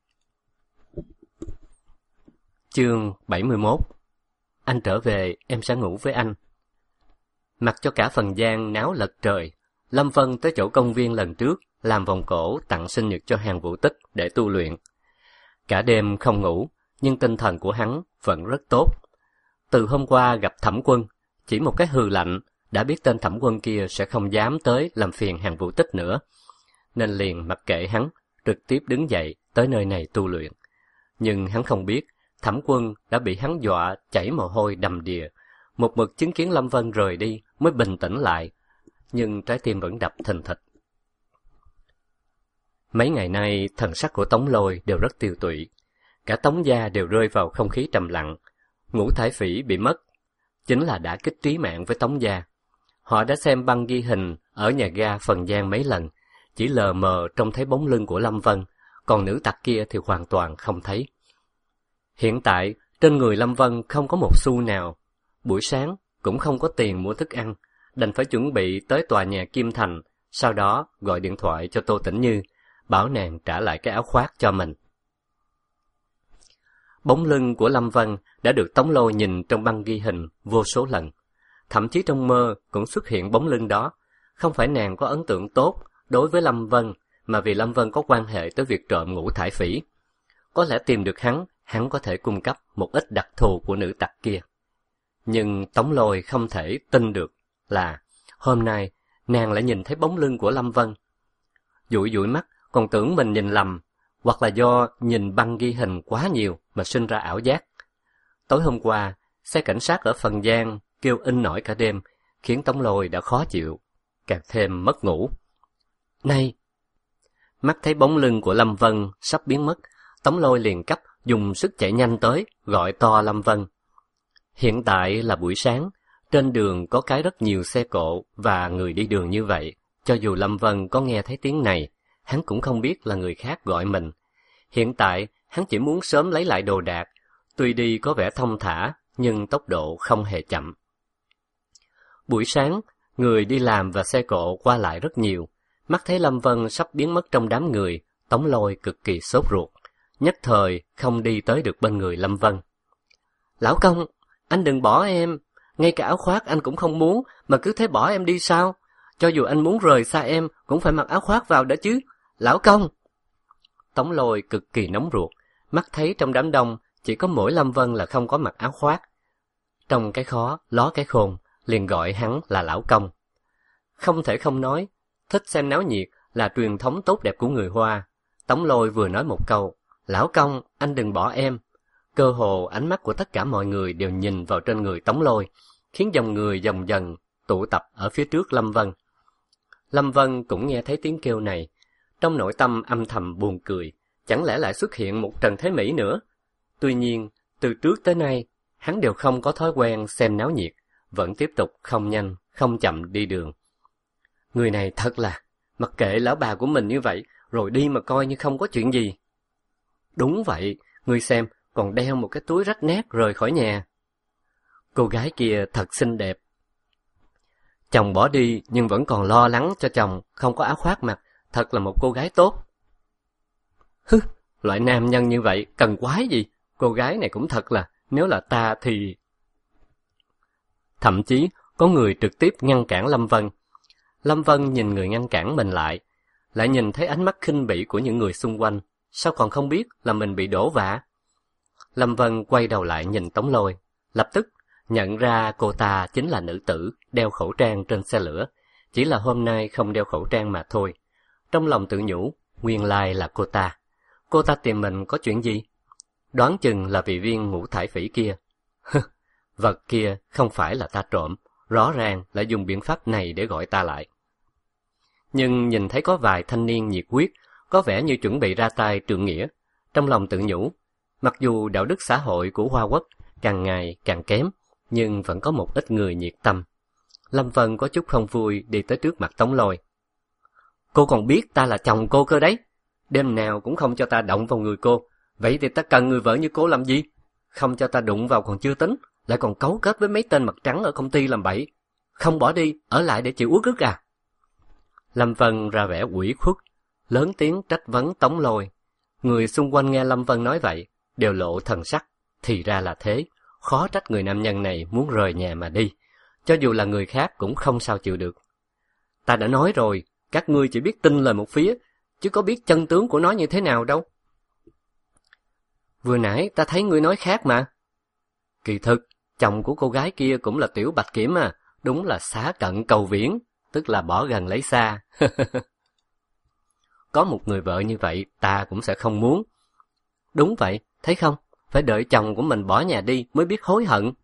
Chương bảy mươi mốt. Anh trở về, em sẽ ngủ với anh. Mặc cho cả Phần Giang náo lật trời, Lâm Vân tới chỗ công viên lần trước, làm vòng cổ tặng sinh nhật cho Hàn Vũ Tích để tu luyện. Cả đêm không ngủ, nhưng tinh thần của hắn vẫn rất tốt. Từ hôm qua gặp Thẩm Quân, chỉ một cái hừ lạnh đã biết tên Thẩm Quân kia sẽ không dám tới làm phiền Hàn Vũ Tích nữa, nên liền mặc kệ hắn, trực tiếp đứng dậy tới nơi này tu luyện. Nhưng hắn không biết, Thẩm Quân đã bị hắn dọa chảy mồ hôi đầm đìa, một mực chứng kiến Lâm Vân rời đi mới bình tĩnh lại, nhưng trái tim vẫn đập thình thịch. Mấy ngày nay, thần sắc của Tống Lôi đều rất tiêu tụy, cả Tống gia đều rơi vào không khí trầm lặng. Ngũ Thải Phỉ bị mất, chính là đả kích trí mạng với Tống gia. Họ đã xem băng ghi hình ở nhà ga Phần Giang mấy lần, chỉ lờ mờ trông thấy bóng lưng của Lâm Vân, còn nữ tặc kia thì hoàn toàn không thấy. Hiện tại, trên người Lâm Vân không có một xu nào, buổi sáng cũng không có tiền mua thức ăn, đành phải chuẩn bị tới tòa nhà Kim Thành, sau đó gọi điện thoại cho Tô Tĩnh Như, bảo nàng trả lại cái áo khoác cho mình. Bóng lưng của Lâm Vân đã được Tống Lôi nhìn trong băng ghi hình vô số lần. Thậm chí trong mơ cũng xuất hiện bóng lưng đó. Không phải nàng có ấn tượng tốt đối với Lâm Vân, mà vì Lâm Vân có quan hệ tới việc trộm Ngũ Thải Phỉ. Có lẽ tìm được hắn, hắn có thể cung cấp một ít đặc thù của nữ tặc kia. Nhưng Tống Lôi không thể tin được là hôm nay nàng lại nhìn thấy bóng lưng của Lâm Vân. Dụi dụi mắt còn tưởng mình nhìn lầm, hoặc là do nhìn băng ghi hình quá nhiều mà sinh ra ảo giác. Tối hôm qua, xe cảnh sát ở Phần Giang kêu in nổi cả đêm, khiến Tống Lôi đã khó chịu, càng thêm mất ngủ. Này! Mắt thấy bóng lưng của Lâm Vân sắp biến mất, Tống Lôi liền cấp dùng sức chạy nhanh tới, gọi to Lâm Vân. Hiện tại là buổi sáng, trên đường có cái rất nhiều xe cộ và người đi đường như vậy. Cho dù Lâm Vân có nghe thấy tiếng này, hắn cũng không biết là người khác gọi mình. Hiện tại, hắn chỉ muốn sớm lấy lại đồ đạc, tuy đi có vẻ thông thả, nhưng tốc độ không hề chậm. Buổi sáng, người đi làm và xe cộ qua lại rất nhiều. Mắt thấy Lâm Vân sắp biến mất trong đám người, Tống Lôi cực kỳ sốt ruột, nhất thời không đi tới được bên người Lâm Vân. Lão công, anh đừng bỏ em, ngay cả áo khoác anh cũng không muốn, mà cứ thế bỏ em đi sao? cho dù anh muốn rời xa em, cũng phải mặc áo khoác vào đã chứ. Lão công! Tống Lôi cực kỳ nóng ruột, mắt thấy trong đám đông chỉ có mỗi Lâm Vân là không có mặc áo khoác. Trong cái khó, ló cái khôn, liền gọi hắn là lão công. Không thể không nói, thích xem náo nhiệt là truyền thống tốt đẹp của người Hoa. Tống Lôi vừa nói một câu, lão công, anh đừng bỏ em. Cơ hồ ánh mắt của tất cả mọi người đều nhìn vào trên người Tống Lôi, khiến dòng người dần dần tụ tập ở phía trước Lâm Vân. Lâm Vân cũng nghe thấy tiếng kêu này, trong nội tâm âm thầm buồn cười, chẳng lẽ lại xuất hiện một Trần Thế Mỹ nữa. Tuy nhiên, từ trước tới nay, hắn đều không có thói quen xem náo nhiệt, vẫn tiếp tục không nhanh, không chậm đi đường. Người này thật là, mặc kệ lão bà của mình như vậy, rồi đi mà coi như không có chuyện gì. Đúng vậy, ngươi xem, còn đeo một cái túi rách nát rời khỏi nhà. Cô gái kia thật xinh đẹp. Chồng bỏ đi nhưng vẫn còn lo lắng cho chồng không có áo khoác mặc, thật là một cô gái tốt. Hứ, loại nam nhân như vậy cần quái gì, cô gái này cũng thật là, nếu là ta thì... Thậm chí có người trực tiếp ngăn cản Lâm Vân. Lâm Vân nhìn người ngăn cản mình lại, lại nhìn thấy ánh mắt khinh bỉ của những người xung quanh, sao còn không biết là mình bị đổ vạ. Lâm Vân quay đầu lại nhìn Tống Lôi, lập tức nhận ra cô ta chính là nữ tử đeo khẩu trang trên xe lửa, chỉ là hôm nay không đeo khẩu trang mà thôi. Trong lòng tự nhủ, nguyên lai là cô ta. Cô ta tìm mình có chuyện gì? Đoán chừng là vì viên ngũ thải phỉ kia. Vật kia không phải là ta trộm, rõ ràng là dùng biện pháp này để gọi ta lại. Nhưng nhìn thấy có vài thanh niên nhiệt huyết, có vẻ như chuẩn bị ra tay trượng nghĩa. Trong lòng tự nhủ, mặc dù đạo đức xã hội của Hoa Quốc càng ngày càng kém, nhưng vẫn có một ít người nhiệt tâm. Lâm Vân có chút không vui đi tới trước mặt Tống Lôi. Cô còn biết ta là chồng cô cơ đấy. Đêm nào cũng không cho ta động vào người cô. Vậy thì ta cần người vợ như cô làm gì? Không cho ta đụng vào còn chưa tính, lại còn cấu kết với mấy tên mặt trắng ở công ty làm bậy. Không bỏ đi, ở lại để chịu uất ức à? Lâm Vân ra vẻ ủy khuất, lớn tiếng trách vấn Tống Lôi. Người xung quanh nghe Lâm Vân nói vậy, đều lộ thần sắc. Thì ra là thế, khó trách người nam nhân này muốn rời nhà mà đi. Cho dù là người khác cũng không sao chịu được. Ta đã nói rồi, các ngươi chỉ biết tin lời một phía, chứ có biết chân tướng của nó như thế nào đâu. Vừa nãy ta thấy ngươi nói khác mà. Kỳ thực, chồng của cô gái kia cũng là Tiểu Bạch Kiểm à, đúng là xá cận cầu viễn, tức là bỏ gần lấy xa. Có một người vợ như vậy ta cũng sẽ không muốn. Đúng vậy, thấy không, phải đợi chồng của mình bỏ nhà đi mới biết hối hận.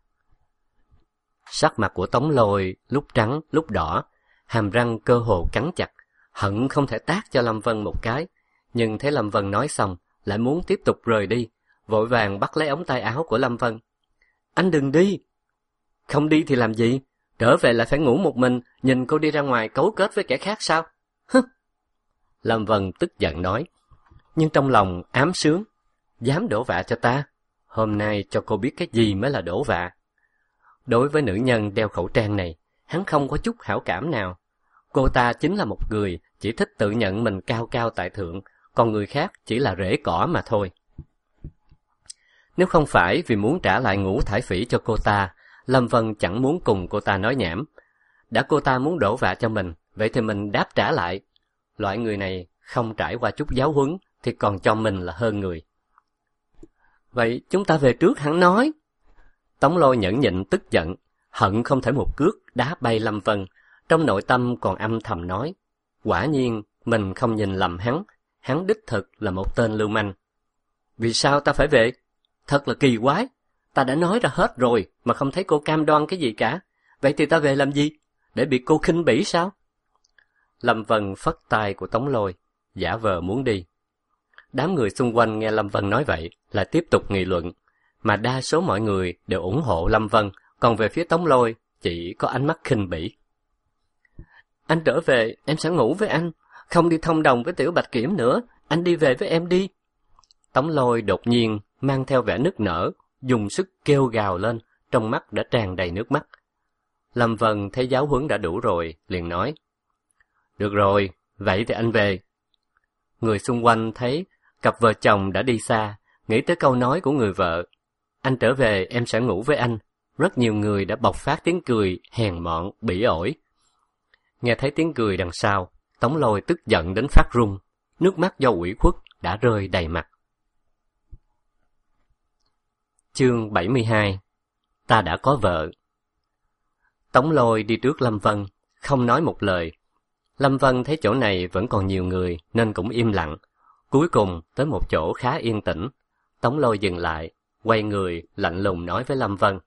Sắc mặt của Tống Lôi lúc trắng lúc đỏ, hàm răng cơ hồ cắn chặt, hận không thể tát cho Lâm Vân một cái, nhưng thấy Lâm Vân nói xong lại muốn tiếp tục rời đi, vội vàng bắt lấy ống tay áo của Lâm Vân. Anh đừng đi. Không đi thì làm gì? Trở về lại phải ngủ một mình, nhìn cô đi ra ngoài cấu kết với kẻ khác sao? Hứ! Lâm Vân tức giận nói, nhưng trong lòng ám sướng. Dám đổ vạ cho ta? Hôm nay cho cô biết cái gì mới là đổ vạ. Đối với nữ nhân đeo khẩu trang này, hắn không có chút hảo cảm nào. Cô ta chính là một người chỉ thích tự nhận mình cao cao tại thượng, còn người khác chỉ là rễ cỏ mà thôi. Nếu không phải vì muốn trả lại ngũ thải phỉ cho cô ta, Lâm Vân chẳng muốn cùng cô ta nói nhảm. Đã cô ta muốn đổ vạ cho mình, vậy thì mình đáp trả lại. Loại người này không trải qua chút giáo huấn thì còn cho mình là hơn người. Vậy chúng ta về trước hắn nói. Tống Lôi nhẫn nhịn tức giận, hận không thể một cước đá bay Lâm Vân, trong nội tâm còn âm thầm nói, quả nhiên mình không nhìn lầm hắn, hắn đích thực là một tên lưu manh. Vì sao ta phải về? Thật là kỳ quái, ta đã nói ra hết rồi mà không thấy cô cam đoan cái gì cả, vậy thì ta về làm gì? Để bị cô khinh bỉ sao? Lâm Vân phất tay của Tống Lôi, giả vờ muốn đi. Đám người xung quanh nghe Lâm Vân nói vậy là tiếp tục nghị luận, mà đa số mọi người đều ủng hộ Lâm Vân, còn về phía Tống Lôi chỉ có ánh mắt khinh bỉ. Anh trở về, em sẽ ngủ với anh, không đi thông đồng với Tiểu Bạch Kiểm nữa, anh đi về với em đi. Tống Lôi đột nhiên mang theo vẻ nức nở, dùng sức kêu gào lên, trong mắt đã tràn đầy nước mắt. Lâm Vân thấy giáo huấn đã đủ rồi, liền nói, được rồi, vậy thì anh về. Người xung quanh thấy cặp vợ chồng đã đi xa, nghĩ tới câu nói của người vợ, anh trở về em sẽ ngủ với anh. Rất nhiều người đã bộc phát tiếng cười hèn mọn, bỉ ổi. Nghe thấy tiếng cười đằng sau, Tống Lôi tức giận đến phát run, nước mắt do ủy khuất đã rơi đầy mặt. Chương bảy mươi hai. Ta đã có vợ. Tống Lôi đi trước Lâm Vân, không nói một lời. Lâm Vân thấy chỗ này vẫn còn nhiều người nên cũng im lặng. Cuối cùng tới một chỗ khá yên tĩnh, Tống Lôi dừng lại, quay người lạnh lùng nói với Lâm Vân: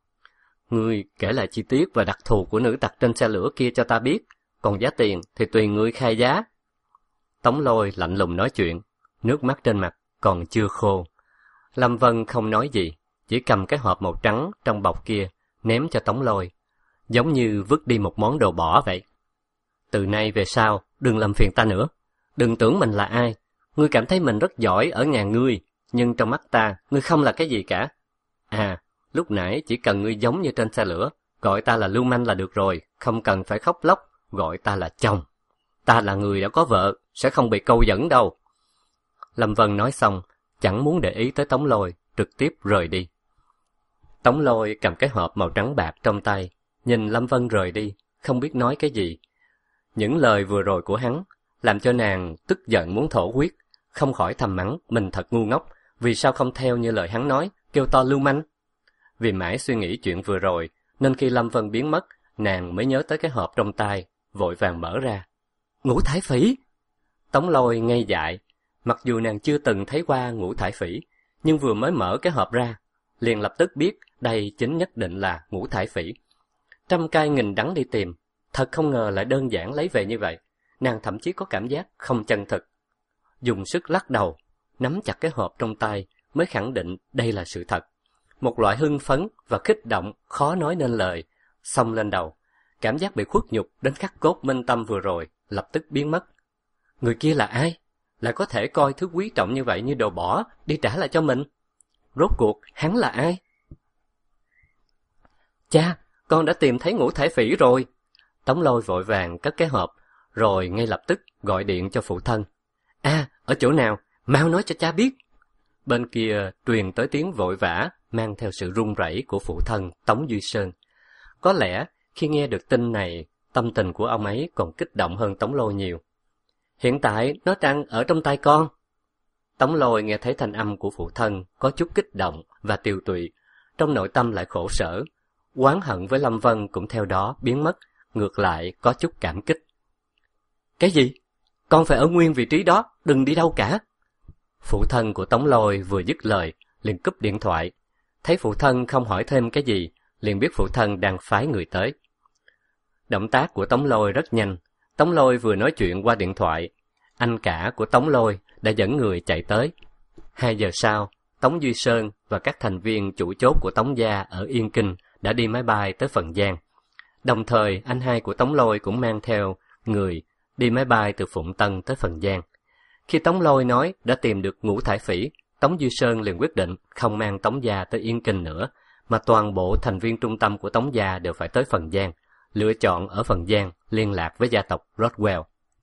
Ngươi kể lại chi tiết và đặc thù của nữ tặc trên xe lửa kia cho ta biết, còn giá tiền thì tùy ngươi khai giá. Tống Lôi lạnh lùng nói chuyện, nước mắt trên mặt còn chưa khô. Lâm Vân không nói gì, chỉ cầm cái hộp màu trắng trong bọc kia ném cho Tống Lôi, giống như vứt đi một món đồ bỏ vậy. Từ nay về sau, đừng làm phiền ta nữa. Đừng tưởng mình là ai. Ngươi cảm thấy mình rất giỏi ở nhà ngươi, nhưng trong mắt ta, ngươi không là cái gì cả. À, lúc nãy chỉ cần ngươi giống như trên xe lửa, gọi ta là lưu manh là được rồi, không cần phải khóc lóc, gọi ta là chồng. Ta là người đã có vợ, sẽ không bị câu dẫn đâu. Lâm Vân nói xong, chẳng muốn để ý tới Tống Lôi, trực tiếp rời đi. Tống Lôi cầm cái hộp màu trắng bạc trong tay, nhìn Lâm Vân rời đi, không biết nói cái gì. Những lời vừa rồi của hắn làm cho nàng tức giận muốn thổ huyết, không khỏi thầm mắng mình thật ngu ngốc, vì sao không theo như lời hắn nói, kêu to lưu manh. Vì mãi suy nghĩ chuyện vừa rồi, nên khi Lâm Vân biến mất, nàng mới nhớ tới cái hộp trong tay, vội vàng mở ra. Ngũ thải phỉ! Tống Lôi ngây dại, mặc dù nàng chưa từng thấy qua ngũ thải phỉ, nhưng vừa mới mở cái hộp ra, liền lập tức biết đây chính nhất định là ngũ thải phỉ. Trăm cay nghìn đắng đi tìm, thật không ngờ lại đơn giản lấy về như vậy, nàng thậm chí có cảm giác không chân thực. Dùng sức lắc đầu, nắm chặt cái hộp trong tay mới khẳng định đây là sự thật. Một loại hưng phấn và kích động khó nói nên lời xông lên đầu, cảm giác bị khuất nhục đến khắc cốt minh tâm vừa rồi lập tức biến mất. Người kia là ai? Lại có thể coi thứ quý trọng như vậy như đồ bỏ đi trả lại cho mình? Rốt cuộc hắn là ai? Cha, con đã tìm thấy ngũ thải phỉ rồi. Tống Lôi vội vàng cất cái hộp, rồi ngay lập tức gọi điện cho phụ thân. À, ở chỗ nào? Mau nói cho cha biết. Bên kia truyền tới tiếng vội vã, mang theo sự run rẩy của phụ thân Tống Duy Sơn. Có lẽ khi nghe được tin này, tâm tình của ông ấy còn kích động hơn Tống Lôi nhiều. Hiện tại nó đang ở trong tay con. Tống Lôi nghe thấy thanh âm của phụ thân có chút kích động và tiều tụy, trong nội tâm lại khổ sở. Oán hận với Lâm Vân cũng theo đó biến mất, ngược lại có chút cảm kích. Cái gì? Con phải ở nguyên vị trí đó, đừng đi đâu cả. Phụ thân của Tống Lôi vừa dứt lời, liền cúp điện thoại. Thấy phụ thân không hỏi thêm cái gì, liền biết phụ thân đang phái người tới. Động tác của Tống Lôi rất nhanh. Tống Lôi vừa nói chuyện qua điện thoại, anh cả của Tống Lôi đã dẫn người chạy tới. Hai giờ sau, Tống Duy Sơn và các thành viên chủ chốt của Tống gia ở Yên Kinh đã đi máy bay tới Phần Giang. Đồng thời, anh hai của Tống Lôi cũng mang theo người đi máy bay từ Phụng Tân tới Phần Giang. Khi Tống Lôi nói đã tìm được ngũ thải phỉ, Tống Duy Sơn liền quyết định không mang Tống gia tới Yên Kinh nữa, mà toàn bộ thành viên trung tâm của Tống gia đều phải tới Phần Giang, lựa chọn ở Phần Giang liên lạc với gia tộc Rothwell.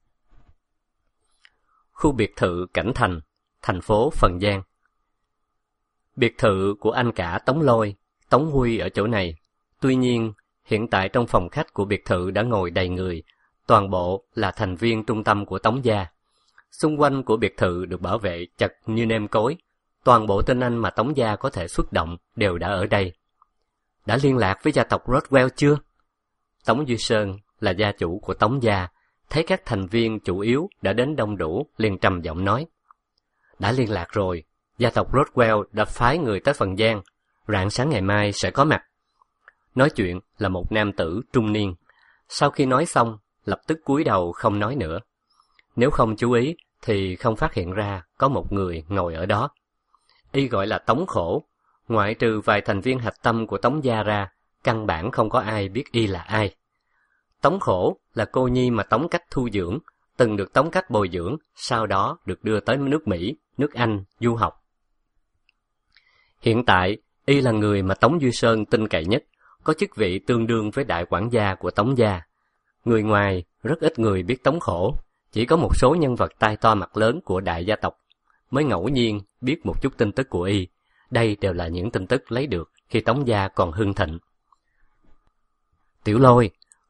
Khu biệt thự Cảnh Thành, thành phố Phần Giang. Biệt thự của anh cả Tống Lôi, Tống Huy ở chỗ này. Tuy nhiên, hiện tại trong phòng khách của biệt thự đã ngồi đầy người, toàn bộ là thành viên trung tâm của Tống gia. Xung quanh của biệt thự được bảo vệ chặt như nêm cối, toàn bộ tên anh mà Tống gia có thể xuất động đều đã ở đây. Đã liên lạc với gia tộc Rothwell chưa? Tống Duy Sơn là gia chủ của Tống gia, thấy các thành viên chủ yếu đã đến đông đủ, liền trầm giọng nói. Đã liên lạc rồi, gia tộc Rothwell đã phái người tới Phần Giang, rạng sáng ngày mai sẽ có mặt. Nói chuyện là một nam tử trung niên. Sau khi nói xong, lập tức cúi đầu không nói nữa. Nếu không chú ý, thì không phát hiện ra có một người ngồi ở đó. Y gọi là Tống Khổ, ngoại trừ vài thành viên hạch tâm của Tống gia ra, căn bản không có ai biết y là ai. Tống Khổ là cô nhi mà Tống Cách thu dưỡng, từng được Tống Cách bồi dưỡng, sau đó được đưa tới nước Mỹ, nước Anh du học. Hiện tại, y là người mà Tống Duy Sơn tin cậy nhất, có chức vị tương đương với đại quản gia của Tống gia. Người ngoài, rất ít người biết Tống Khổ, chỉ có một số nhân vật tai to mặt lớn của đại gia tộc mới ngẫu nhiên biết một chút tin tức của y. Đây đều là những tin tức lấy được khi Tống gia còn hưng thịnh. Tiểu Lôi,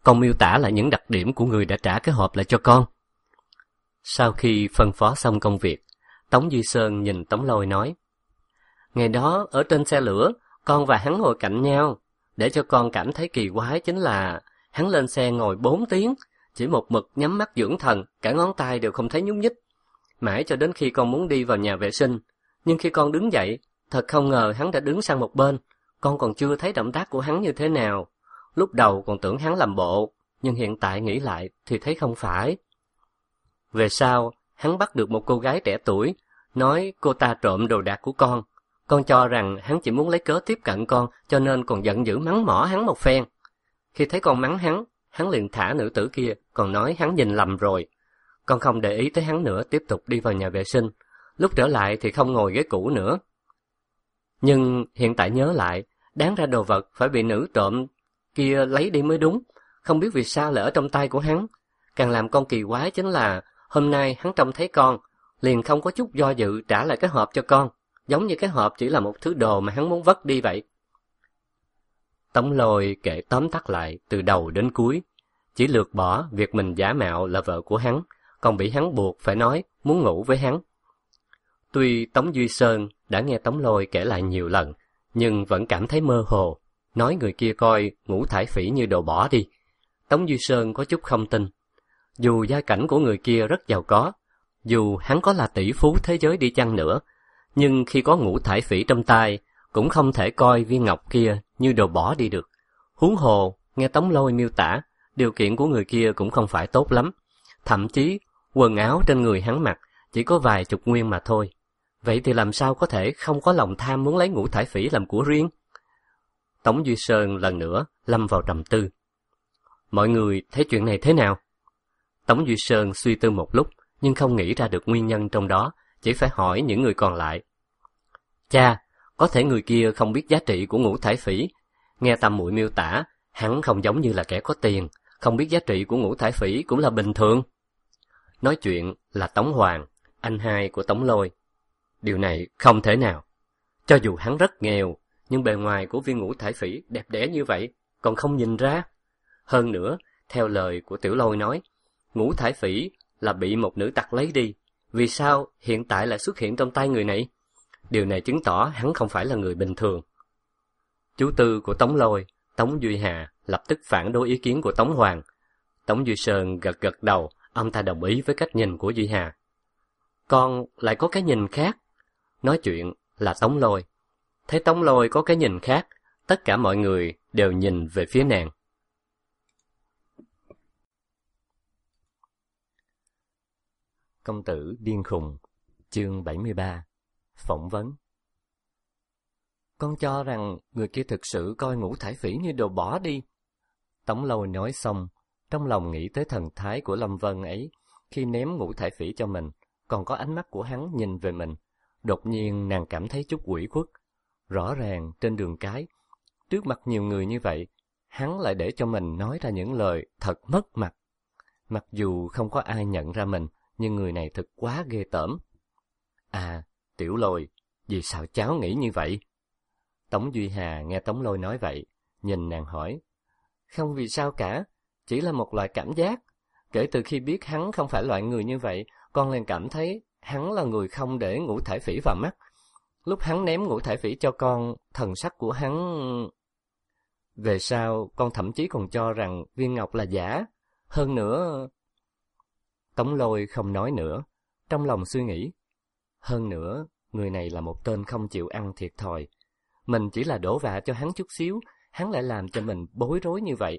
con miêu tả lại những đặc điểm của người đã trả cái hộp lại cho con. Sau khi phân phó xong công việc, Tống Duy Sơn nhìn Tống Lôi nói, ngày đó ở trên xe lửa, con và hắn ngồi cạnh nhau. Để cho con cảm thấy kỳ quái chính là hắn lên xe ngồi bốn tiếng, chỉ một mực nhắm mắt dưỡng thần, cả ngón tay đều không thấy nhúc nhích. Mãi cho đến khi con muốn đi vào nhà vệ sinh, nhưng khi con đứng dậy, thật không ngờ hắn đã đứng sang một bên, con còn chưa thấy động tác của hắn như thế nào. Lúc đầu còn tưởng hắn làm bộ, nhưng hiện tại nghĩ lại thì thấy không phải. Về sau, hắn bắt được một cô gái trẻ tuổi, nói cô ta trộm đồ đạc của con. Con cho rằng hắn chỉ muốn lấy cớ tiếp cận con, cho nên còn giận dữ mắng mỏ hắn một phen. Khi thấy con mắng hắn, hắn liền thả nữ tử kia, còn nói hắn nhìn lầm rồi. Con không để ý tới hắn nữa, tiếp tục đi vào nhà vệ sinh. Lúc trở lại thì không ngồi ghế cũ nữa. Nhưng hiện tại nhớ lại, đáng ra đồ vật phải bị nữ trộm kia lấy đi mới đúng. Không biết vì sao lại ở trong tay của hắn. Càng làm con kỳ quái chính là hôm nay hắn trông thấy con, liền không có chút do dự trả lại cái hộp cho con, giống như cái hộp chỉ là một thứ đồ mà hắn muốn vất đi vậy. Tống Lôi kể tóm tắt lại từ đầu đến cuối, chỉ lược bỏ việc mình giả mạo là vợ của hắn, còn bị hắn buộc phải nói muốn ngủ với hắn. Tuy Tống Duy Sơn đã nghe Tống Lôi kể lại nhiều lần, nhưng vẫn cảm thấy mơ hồ, nói người kia coi Ngũ Thải Phỉ như đồ bỏ đi. Tống Duy Sơn có chút không tin. Dù gia cảnh của người kia rất giàu có, dù hắn có là tỷ phú thế giới đi chăng nữa, nhưng khi có Ngũ Thải Phỉ trong tay, cũng không thể coi viên ngọc kia như đồ bỏ đi được. Huống hồ, nghe Tống Lôi miêu tả, điều kiện của người kia cũng không phải tốt lắm. Thậm chí, quần áo trên người hắn mặc chỉ có vài chục nguyên mà thôi. Vậy thì làm sao có thể không có lòng tham muốn lấy Ngũ Thải Phỉ làm của riêng? Tống Duy Sơn lần nữa lâm vào trầm tư. Mọi người thấy chuyện này thế nào? Tống Duy Sơn suy tư một lúc, nhưng không nghĩ ra được nguyên nhân trong đó, chỉ phải hỏi những người còn lại. Cha, có thể người kia không biết giá trị của Ngũ Thải Phỉ. Nghe Tam muội miêu tả, hắn không giống như là kẻ có tiền, không biết giá trị của Ngũ Thải Phỉ cũng là bình thường. Nói chuyện là Tống Hoàng, anh hai của Tống Lôi. Điều này không thể nào. Cho dù hắn rất nghèo, nhưng bề ngoài của viên Ngũ Thải Phỉ đẹp đẽ như vậy, còn không nhìn ra. Hơn nữa, theo lời của Tiểu Lôi nói, Ngũ Thải Phỉ là bị một nữ tặc lấy đi. Vì sao hiện tại lại xuất hiện trong tay người này? Điều này chứng tỏ hắn không phải là người bình thường. Chú tư của Tống Lôi, Tống Duy Hà lập tức phản đối ý kiến của Tống Hoàng. Tống Duy Sơn gật gật đầu, ông ta đồng ý với cách nhìn của Duy Hà. Con lại có cái nhìn khác. Nói chuyện là Tống Lôi. Thấy Tống Lôi có cái nhìn khác, tất cả mọi người đều nhìn về phía nàng. Công tử điên khùng, chương bảy mươi ba. Phỏng vấn. Con cho rằng người kia thực sự coi Ngũ Thải Phỉ như đồ bỏ đi. Tống Lôi nói xong, trong lòng nghĩ tới thần thái của Lâm Vân ấy, khi ném Ngũ Thải Phỉ cho mình, còn có ánh mắt của hắn nhìn về mình. Đột nhiên nàng cảm thấy chút ủy khuất. Rõ ràng trên đường cái, trước mặt nhiều người như vậy, hắn lại để cho mình nói ra những lời thật mất mặt. Mặc dù không có ai nhận ra mình, nhưng người này thật quá ghê tởm. À, Tiểu Lôi, vì sao cháu nghĩ như vậy? Tống Duy Hà nghe Tống Lôi nói vậy, nhìn nàng hỏi. Không vì sao cả, chỉ là một loại cảm giác. Kể từ khi biết hắn không phải loại người như vậy, con liền cảm thấy hắn là người không để Ngũ Thải Phỉ vào mắt. Lúc hắn ném Ngũ Thải Phỉ cho con, thần sắc của hắn... Về sau, con thậm chí còn cho rằng viên ngọc là giả. Hơn nữa... Tống Lôi không nói nữa, trong lòng suy nghĩ. Hơn nữa, người này là một tên không chịu ăn thiệt thòi. Mình chỉ là đổ vạ cho hắn chút xíu, hắn lại làm cho mình bối rối như vậy.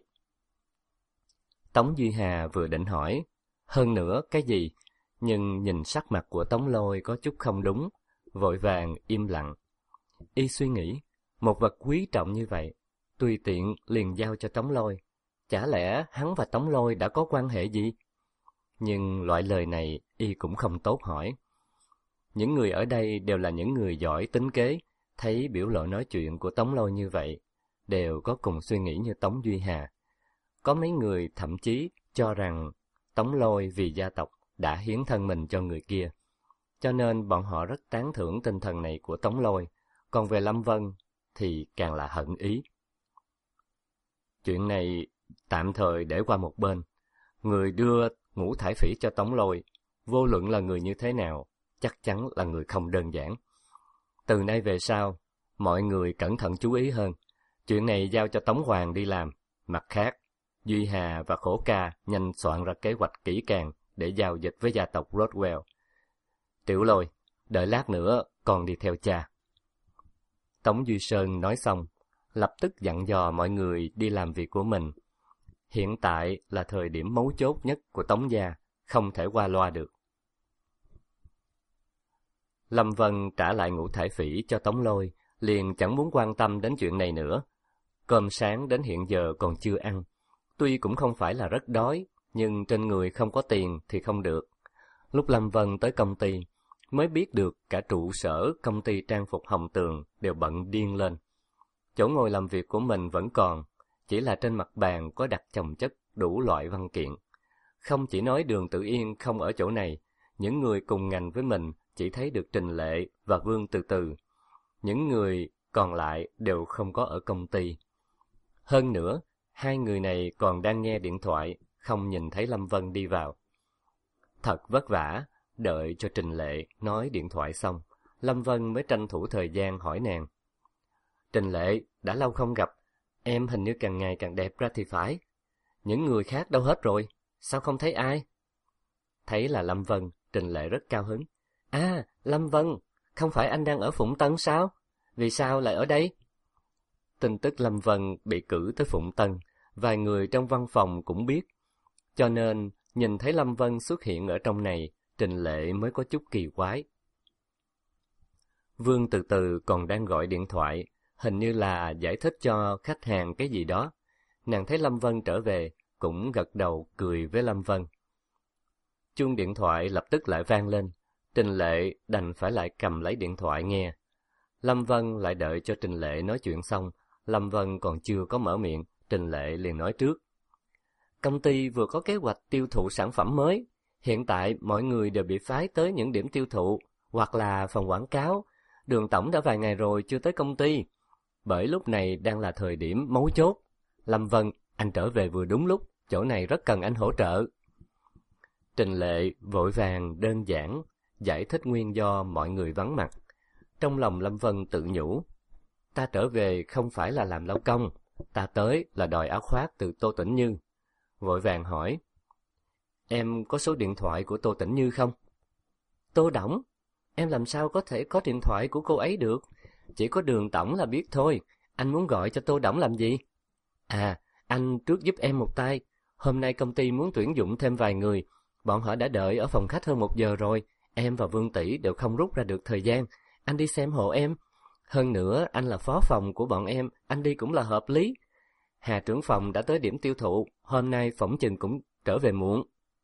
Tống Duy Hà vừa định hỏi, hơn nữa cái gì? Nhưng nhìn sắc mặt của Tống Lôi có chút không đúng, vội vàng im lặng. Y suy nghĩ, một vật quý trọng như vậy, tùy tiện liền giao cho Tống Lôi. Chả lẽ hắn và Tống Lôi đã có quan hệ gì? Nhưng loại lời này Y cũng không tốt hỏi. Những người ở đây đều là những người giỏi tính kế, thấy biểu lộ nói chuyện của Tống Lôi như vậy, đều có cùng suy nghĩ như Tống Duy Hà. Có mấy người thậm chí cho rằng Tống Lôi vì gia tộc đã hiến thân mình cho người kia, cho nên bọn họ rất tán thưởng tinh thần này của Tống Lôi. Còn về Lâm Vân thì càng là hận ý. Chuyện này tạm thời để qua một bên. Người đưa ngũ thải phỉ cho Tống Lôi, vô luận là người như thế nào, chắc chắn là người không đơn giản. Từ nay về sau, mọi người cẩn thận chú ý hơn. Chuyện này giao cho Tống Hoàng đi làm. Mặt khác, Duy Hà và Khổ Ca nhanh soạn ra kế hoạch kỹ càng để giao dịch với gia tộc Rothwell. Tiểu Lôi, đợi lát nữa con đi theo cha. Tống Duy Sơn nói xong, lập tức dặn dò mọi người đi làm việc của mình. Hiện tại là thời điểm mấu chốt nhất của Tống gia, không thể qua loa được. Lâm Vân trả lại ngũ thải phỉ cho Tống Lôi, liền chẳng muốn quan tâm đến chuyện này nữa. Cơm sáng đến hiện giờ còn chưa ăn. Tuy cũng không phải là rất đói, nhưng trên người không có tiền thì không được. Lúc Lâm Vân tới công ty, mới biết được cả trụ sở công ty trang phục Hồng Tường đều bận điên lên. Chỗ ngồi làm việc của mình vẫn còn, chỉ là trên mặt bàn có đặt chồng chất đủ loại văn kiện. Không chỉ nói Đường Tử Yên không ở chỗ này, những người cùng ngành với mình chỉ thấy được Trình Lệ và Vương Từ Từ. Những người còn lại đều không có ở công ty. Hơn nữa, hai người này còn đang nghe điện thoại, không nhìn thấy Lâm Vân đi vào. Thật vất vả, đợi cho Trình Lệ nói điện thoại xong, Lâm Vân mới tranh thủ thời gian hỏi nàng. Trình Lệ, đã lâu không gặp, em hình như càng ngày càng đẹp ra thì phải. Những người khác đâu hết rồi, sao không thấy ai? Thấy là Lâm Vân, Trình Lệ rất cao hứng. À, Lâm Vân, không phải anh đang ở Phụng Tân sao? Vì sao lại ở đây? Tin tức Lâm Vân bị cử tới Phụng Tân, vài người trong văn phòng cũng biết. Cho nên, nhìn thấy Lâm Vân xuất hiện ở trong này, Trình Lệ mới có chút kỳ quái. Vương Từ Từ còn đang gọi điện thoại, hình như là giải thích cho khách hàng cái gì đó. Nàng thấy Lâm Vân trở về, cũng gật đầu cười với Lâm Vân. Chuông điện thoại lập tức lại vang lên, Trình Lệ đành phải lại cầm lấy điện thoại nghe. Lâm Vân lại đợi cho Trình Lệ nói chuyện xong, Lâm Vân còn chưa có mở miệng, Trình Lệ liền nói trước. Công ty vừa có kế hoạch tiêu thụ sản phẩm mới, hiện tại mọi người đều bị phái tới những điểm tiêu thụ, hoặc là phòng quảng cáo. Đường tổng đã vài ngày rồi chưa tới công ty, bởi lúc này đang là thời điểm mấu chốt. Lâm Vân, anh trở về vừa đúng lúc, chỗ này rất cần anh hỗ trợ. Trình Lệ vội vàng đơn giản giải thích nguyên do mọi người vắng mặt. Trong lòng Lâm Vân tự nhủ, ta trở về không phải là làm lao công, ta tới là đòi áo khoác từ Tô Tĩnh Như. Vội vàng hỏi, em có số điện thoại của Tô Tĩnh Như không? Tô Đổng? Em làm sao có thể có điện thoại của cô ấy được? Chỉ có Đường tổng là biết thôi, anh muốn gọi cho Tô Đổng làm gì? À, anh trước giúp em một tay, hôm nay công ty muốn tuyển dụng thêm vài người, bọn họ đã đợi ở phòng khách hơn một giờ rồi, em và Vương Tỷ đều không rút ra được thời gian, anh đi xem hộ em. Hơn nữa, anh là phó phòng của bọn em, anh đi cũng là hợp lý. Hà trưởng phòng đã tới điểm tiêu thụ, hôm nay phỏng chừng cũng trở về muộn.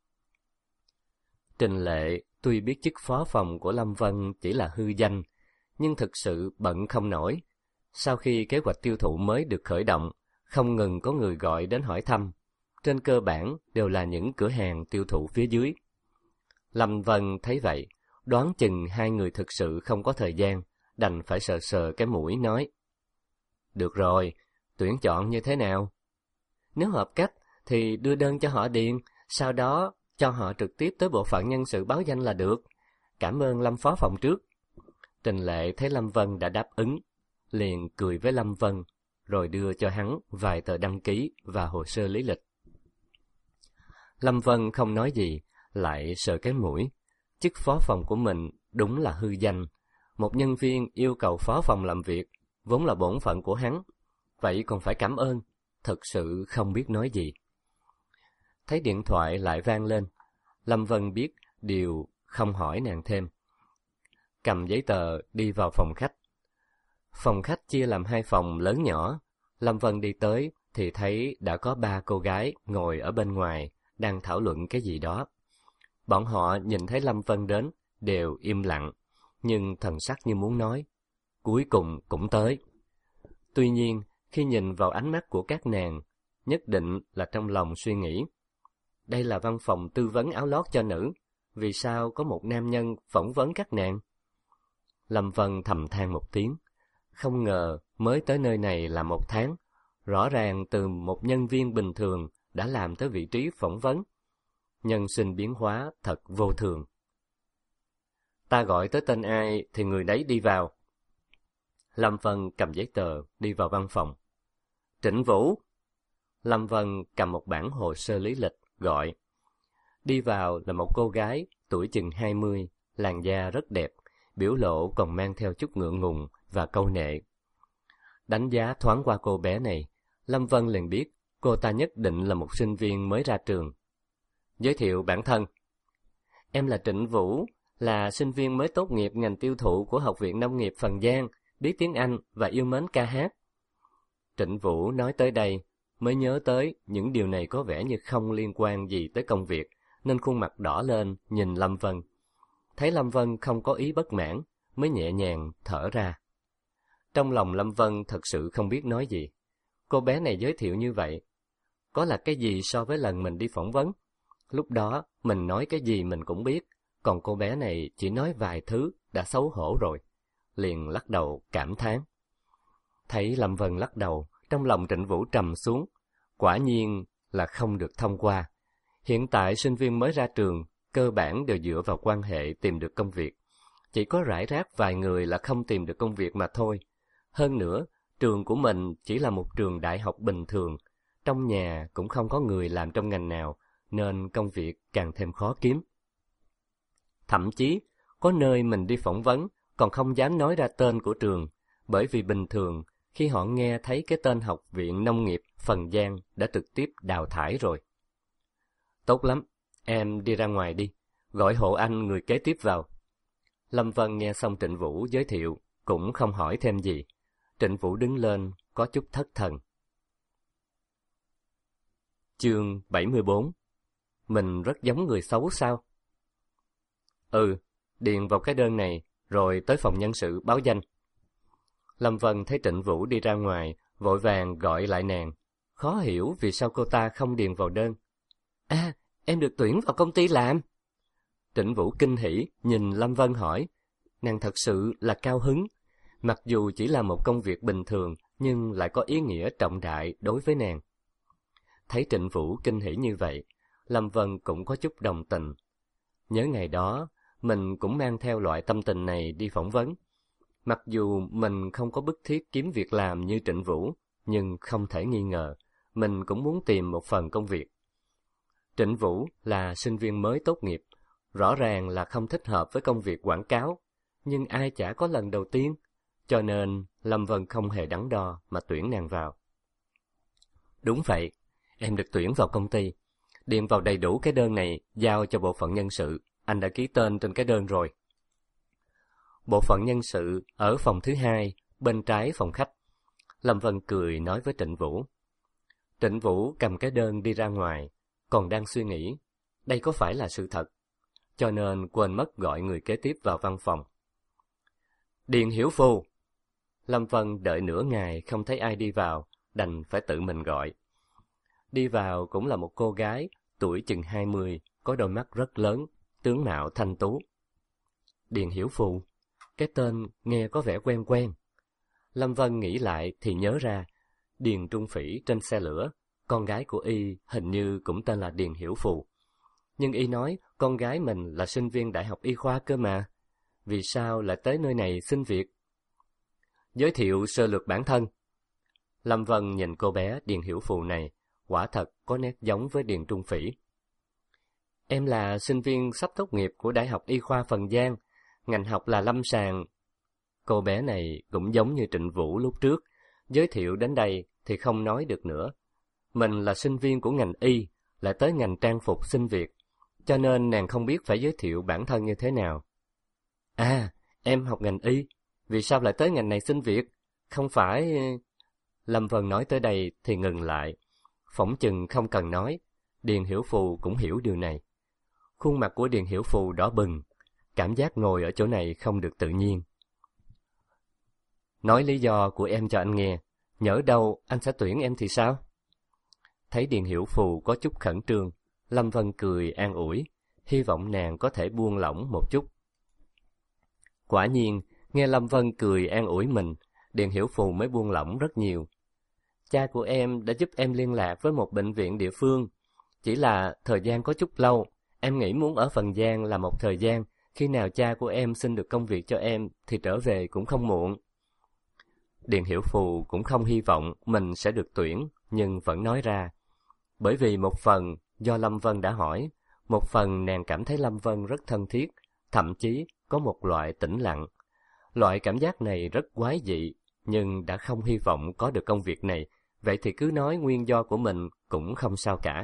Trình Lệ tuy biết chức phó phòng của Lâm Vân chỉ là hư danh, nhưng thực sự bận không nổi. Sau khi kế hoạch tiêu thụ mới được khởi động, không ngừng có người gọi đến hỏi thăm. Trên cơ bản đều là những cửa hàng tiêu thụ phía dưới. Lâm Vân thấy vậy, đoán chừng hai người thực sự không có thời gian, đành phải sờ sờ cái mũi nói. Được rồi, tuyển chọn như thế nào? Nếu hợp cách thì đưa đơn cho họ điền, sau đó cho họ trực tiếp tới bộ phận nhân sự báo danh là được. Cảm ơn Lâm phó phòng trước. Trình Lệ thấy Lâm Vân đã đáp ứng, liền cười với Lâm Vân, rồi đưa cho hắn vài tờ đăng ký và hồ sơ lý lịch. Lâm Vân không nói gì, lại sờ cái mũi. Chức phó phòng của mình đúng là hư danh. Một nhân viên yêu cầu phó phòng làm việc, vốn là bổn phận của hắn. Vậy còn phải cảm ơn, thật sự không biết nói gì. Thấy điện thoại lại vang lên, Lâm Vân biết điều không hỏi nàng thêm. Cầm giấy tờ đi vào phòng khách. Phòng khách chia làm hai phòng lớn nhỏ. Lâm Vân đi tới thì thấy đã có ba cô gái ngồi ở bên ngoài, đang thảo luận cái gì đó. Bọn họ nhìn thấy Lâm Vân đến, đều im lặng, nhưng thần sắc như muốn nói. Cuối cùng cũng tới. Tuy nhiên, khi nhìn vào ánh mắt của các nàng, nhất định là trong lòng suy nghĩ. Đây là văn phòng tư vấn áo lót cho nữ, vì sao có một nam nhân phỏng vấn các nàng? Lâm Vân thầm than một tiếng, không ngờ mới tới nơi này là một tháng, Rõ ràng từ một nhân viên bình thường đã làm tới vị trí phỏng vấn. Nhân sinh biến hóa thật vô thường. Ta gọi tới tên ai thì người đấy đi vào. Lâm Vân cầm giấy tờ đi vào văn phòng. Trịnh Vũ. Lâm Vân cầm một bản hồ sơ lý lịch gọi. Đi vào là một cô gái tuổi chừng hai mươi, làn da rất đẹp, biểu lộ còn mang theo chút ngượng ngùng và câu nệ. Đánh giá thoáng qua cô bé này, Lâm Vân liền biết cô ta nhất định là một sinh viên mới ra trường. Giới thiệu bản thân. Em là Trịnh Vũ, là sinh viên mới tốt nghiệp ngành tiêu thụ của Học viện Nông nghiệp Phần Giang, biết tiếng Anh và yêu mến ca hát. Trịnh Vũ nói tới đây, mới nhớ tới những điều này có vẻ như không liên quan gì tới công việc, nên khuôn mặt đỏ lên nhìn Lâm Vân. Thấy Lâm Vân không có ý bất mãn, mới nhẹ nhàng thở ra. Trong lòng Lâm Vân thật sự không biết nói gì. Cô bé này giới thiệu như vậy, có là cái gì so với lần mình đi phỏng vấn? Lúc đó, mình nói cái gì mình cũng biết, còn cô bé này chỉ nói vài thứ đã xấu hổ rồi. Liền lắc đầu cảm thán. Thấy Lâm Vân lắc đầu, trong lòng Trịnh Vũ trầm xuống. Quả nhiên là không được thông qua. Hiện tại sinh viên mới ra trường, cơ bản đều dựa vào quan hệ tìm được công việc. Chỉ có rải rác vài người là không tìm được công việc mà thôi. Hơn nữa, trường của mình chỉ là một trường đại học bình thường. Trong nhà cũng không có người làm trong ngành nào, nên công việc càng thêm khó kiếm. Thậm chí, có nơi mình đi phỏng vấn, còn không dám nói ra tên của trường, bởi vì bình thường, khi họ nghe thấy cái tên Học viện Nông nghiệp Phần Giang đã trực tiếp đào thải rồi. Tốt lắm, em đi ra ngoài đi, gọi hộ anh người kế tiếp vào. Lâm Vân nghe xong Trịnh Vũ giới thiệu, cũng không hỏi thêm gì. Trịnh Vũ đứng lên, có chút thất thần. Chương bảy mươi bốn. Mình rất giống người xấu sao? Ừ, điền vào cái đơn này, rồi tới phòng nhân sự báo danh. Lâm Vân thấy Trịnh Vũ đi ra ngoài, vội vàng gọi lại nàng. Khó hiểu vì sao cô ta không điền vào đơn. À, em được tuyển vào công ty làm. Trịnh Vũ kinh hỉ, nhìn Lâm Vân hỏi. Nàng thật sự là cao hứng. Mặc dù chỉ là một công việc bình thường, nhưng lại có ý nghĩa trọng đại đối với nàng. Thấy Trịnh Vũ kinh hỉ như vậy, Lâm Vân cũng có chút đồng tình. Nhớ ngày đó, mình cũng mang theo loại tâm tình này đi phỏng vấn. Mặc dù mình không có bức thiết kiếm việc làm như Trịnh Vũ, nhưng không thể nghi ngờ, mình cũng muốn tìm một phần công việc. Trịnh Vũ là sinh viên mới tốt nghiệp, rõ ràng là không thích hợp với công việc quảng cáo, nhưng ai chả có lần đầu tiên, cho nên Lâm Vân không hề đắn đo mà tuyển nàng vào. Đúng vậy, em được tuyển vào công ty. Điền vào đầy đủ cái đơn này, giao cho bộ phận nhân sự, anh đã ký tên trên cái đơn rồi. Bộ phận nhân sự ở phòng thứ hai, bên trái phòng khách. Lâm Vân cười nói với Trịnh Vũ. Trịnh Vũ cầm cái đơn đi ra ngoài, còn đang suy nghĩ, đây có phải là sự thật, cho nên quên mất gọi người kế tiếp vào văn phòng. Điền Hiểu Phù. Lâm Vân đợi nửa ngày không thấy ai đi vào, đành phải tự mình gọi. Đi vào cũng là một cô gái, tuổi chừng hai mươi, có đôi mắt rất lớn, tướng mạo thanh tú. Điền Hiểu Phù, cái tên nghe có vẻ quen quen. Lâm Vân nghĩ lại thì nhớ ra, Điền Trung Phỉ trên xe lửa, con gái của y hình như cũng tên là Điền Hiểu Phù. Nhưng y nói con gái mình là sinh viên đại học y khoa cơ mà. Vì sao lại tới nơi này xin việc? Giới thiệu sơ lược bản thân. Lâm Vân nhìn cô bé Điền Hiểu Phù này, quả thật có nét giống với Điền Trung Phỉ. Em là sinh viên sắp tốt nghiệp của Đại học Y khoa Phần Giang, ngành học là lâm sàng. Cô bé này cũng giống như Trịnh Vũ lúc trước, giới thiệu đến đây thì không nói được nữa. Mình là sinh viên của ngành y, lại tới ngành trang phục xin việc, cho nên nàng không biết phải giới thiệu bản thân như thế nào. À, em học ngành y, vì sao lại tới ngành này xin việc? Không phải... Lâm Vân nói tới đây thì ngừng lại. Phỏng chừng không cần nói, Điền Hiểu Phù cũng hiểu điều này. Khuôn mặt của Điền Hiểu Phù đỏ bừng, cảm giác ngồi ở chỗ này không được tự nhiên. Nói lý do của em cho anh nghe, nhỡ đâu anh sẽ tuyển em thì sao? Thấy Điền Hiểu Phù có chút khẩn trương, Lâm Vân cười an ủi, hy vọng nàng có thể buông lỏng một chút. Quả nhiên, nghe Lâm Vân cười an ủi mình, Điền Hiểu Phù mới buông lỏng rất nhiều. cha của em đã giúp em liên lạc với một bệnh viện địa phương. Chỉ là thời gian có chút lâu, em nghĩ muốn ở Phần Giang là một thời gian, khi nào cha của em xin được công việc cho em thì trở về cũng không muộn. Điền Hiểu Phù cũng không hy vọng mình sẽ được tuyển, nhưng vẫn nói ra. Bởi vì một phần do Lâm Vân đã hỏi, một phần nàng cảm thấy Lâm Vân rất thân thiết, thậm chí có một loại tĩnh lặng. Loại cảm giác này rất quái dị, nhưng đã không hy vọng có được công việc này, vậy thì cứ nói nguyên do của mình cũng không sao cả.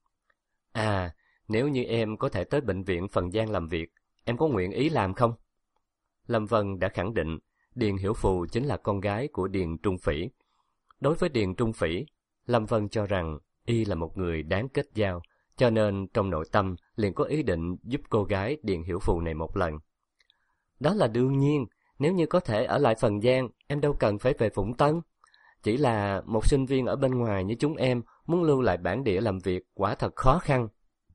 À, nếu như em có thể tới bệnh viện Phần Giang làm việc, em có nguyện ý làm không? Lâm Vân đã khẳng định, Điền Hiểu Phù chính là con gái của Điền Trung Phỉ. Đối với Điền Trung Phỉ, Lâm Vân cho rằng y là một người đáng kết giao, cho nên trong nội tâm liền có ý định giúp cô gái Điền Hiểu Phù này một lần. Đó là đương nhiên, nếu như có thể ở lại Phần Giang, em đâu cần phải về Phụng Tân. Chỉ là một sinh viên ở bên ngoài như chúng em muốn lưu lại bản địa làm việc quả thật khó khăn.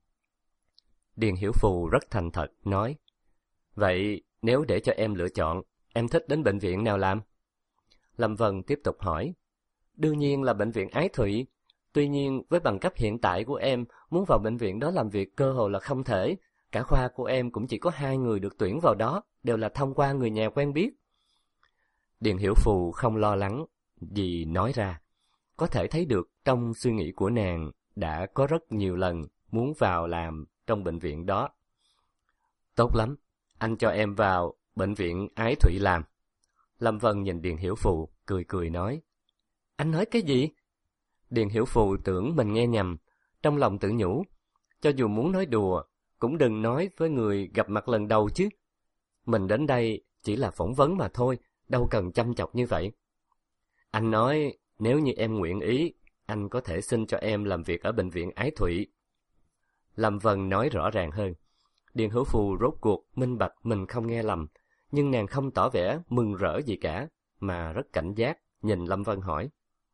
Điền Hiểu Phù rất thành thật, nói, vậy nếu để cho em lựa chọn, em thích đến bệnh viện nào làm? Lâm Vân tiếp tục hỏi, đương nhiên là bệnh viện Ái Thụy. Tuy nhiên, với bằng cấp hiện tại của em, muốn vào bệnh viện đó làm việc cơ hội là không thể. Cả khoa của em cũng chỉ có hai người được tuyển vào đó, đều là thông qua người nhà quen biết. Điền Hiểu Phù không lo lắng gì nói ra. Có thể thấy được trong suy nghĩ của nàng đã có rất nhiều lần muốn vào làm trong bệnh viện đó. Tốt lắm, anh cho em vào bệnh viện Ái Thụy làm. Lâm Vân nhìn Điền Hiểu Phù, cười cười nói. Anh nói cái gì? Điền Hiểu Phù tưởng mình nghe nhầm, trong lòng tự nhủ, cho dù muốn nói đùa, cũng đừng nói với người gặp mặt lần đầu chứ. Mình đến đây chỉ là phỏng vấn mà thôi, đâu cần chăm chọc như vậy. Anh nói, nếu như em nguyện ý, anh có thể xin cho em làm việc ở bệnh viện Ái Thụy. Lâm Vân nói rõ ràng hơn. Điền Hiểu Phù rốt cuộc minh bạch mình không nghe lầm, nhưng nàng không tỏ vẻ mừng rỡ gì cả, mà rất cảnh giác, nhìn Lâm Vân hỏi.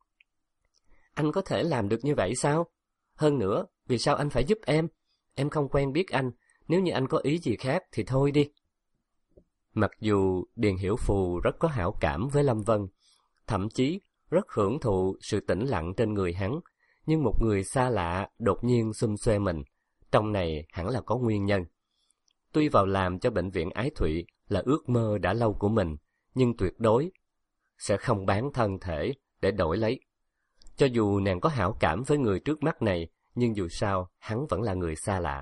Anh có thể làm được như vậy sao? Hơn nữa, vì sao anh phải giúp em? Em không quen biết anh, nếu như anh có ý gì khác thì thôi đi. Mặc dù Điền Hiểu Phù rất có hảo cảm với Lâm Vân, thậm chí rất hưởng thụ sự tĩnh lặng trên người hắn, nhưng một người xa lạ đột nhiên xum xuê mình, trong này hẳn là có nguyên nhân. Tuy vào làm cho bệnh viện Ái Thụy là ước mơ đã lâu của mình, nhưng tuyệt đối sẽ không bán thân thể để đổi lấy. Cho dù nàng có hảo cảm với người trước mắt này, nhưng dù sao hắn vẫn là người xa lạ.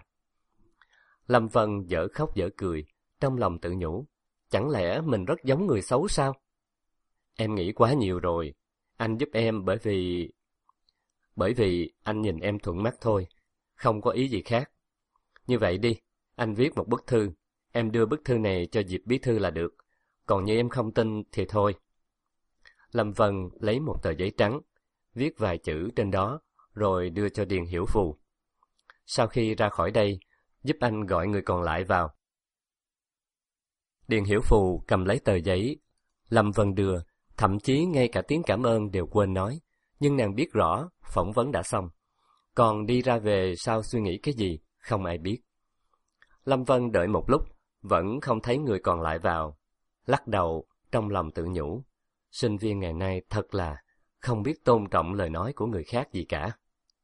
Lâm Vân dở khóc dở cười, trong lòng tự nhủ, chẳng lẽ mình rất giống người xấu sao? Em nghĩ quá nhiều rồi, anh giúp em bởi vì... Bởi vì anh nhìn em thuận mắt thôi, không có ý gì khác. Như vậy đi, anh viết một bức thư, em đưa bức thư này cho Diệp bí thư là được, còn như em không tin thì thôi. Lâm Vân lấy một tờ giấy trắng, viết vài chữ trên đó, rồi đưa cho Điền Hiểu Phù. Sau khi ra khỏi đây, giúp anh gọi người còn lại vào. Điền Hiểu Phù cầm lấy tờ giấy, Lâm Vân đưa, thậm chí ngay cả tiếng cảm ơn đều quên nói, nhưng nàng biết rõ phỏng vấn đã xong. Còn đi ra về sau suy nghĩ cái gì, không ai biết. Lâm Vân đợi một lúc, vẫn không thấy người còn lại vào. Lắc đầu, trong lòng tự nhủ, sinh viên ngày nay thật là không biết tôn trọng lời nói của người khác gì cả.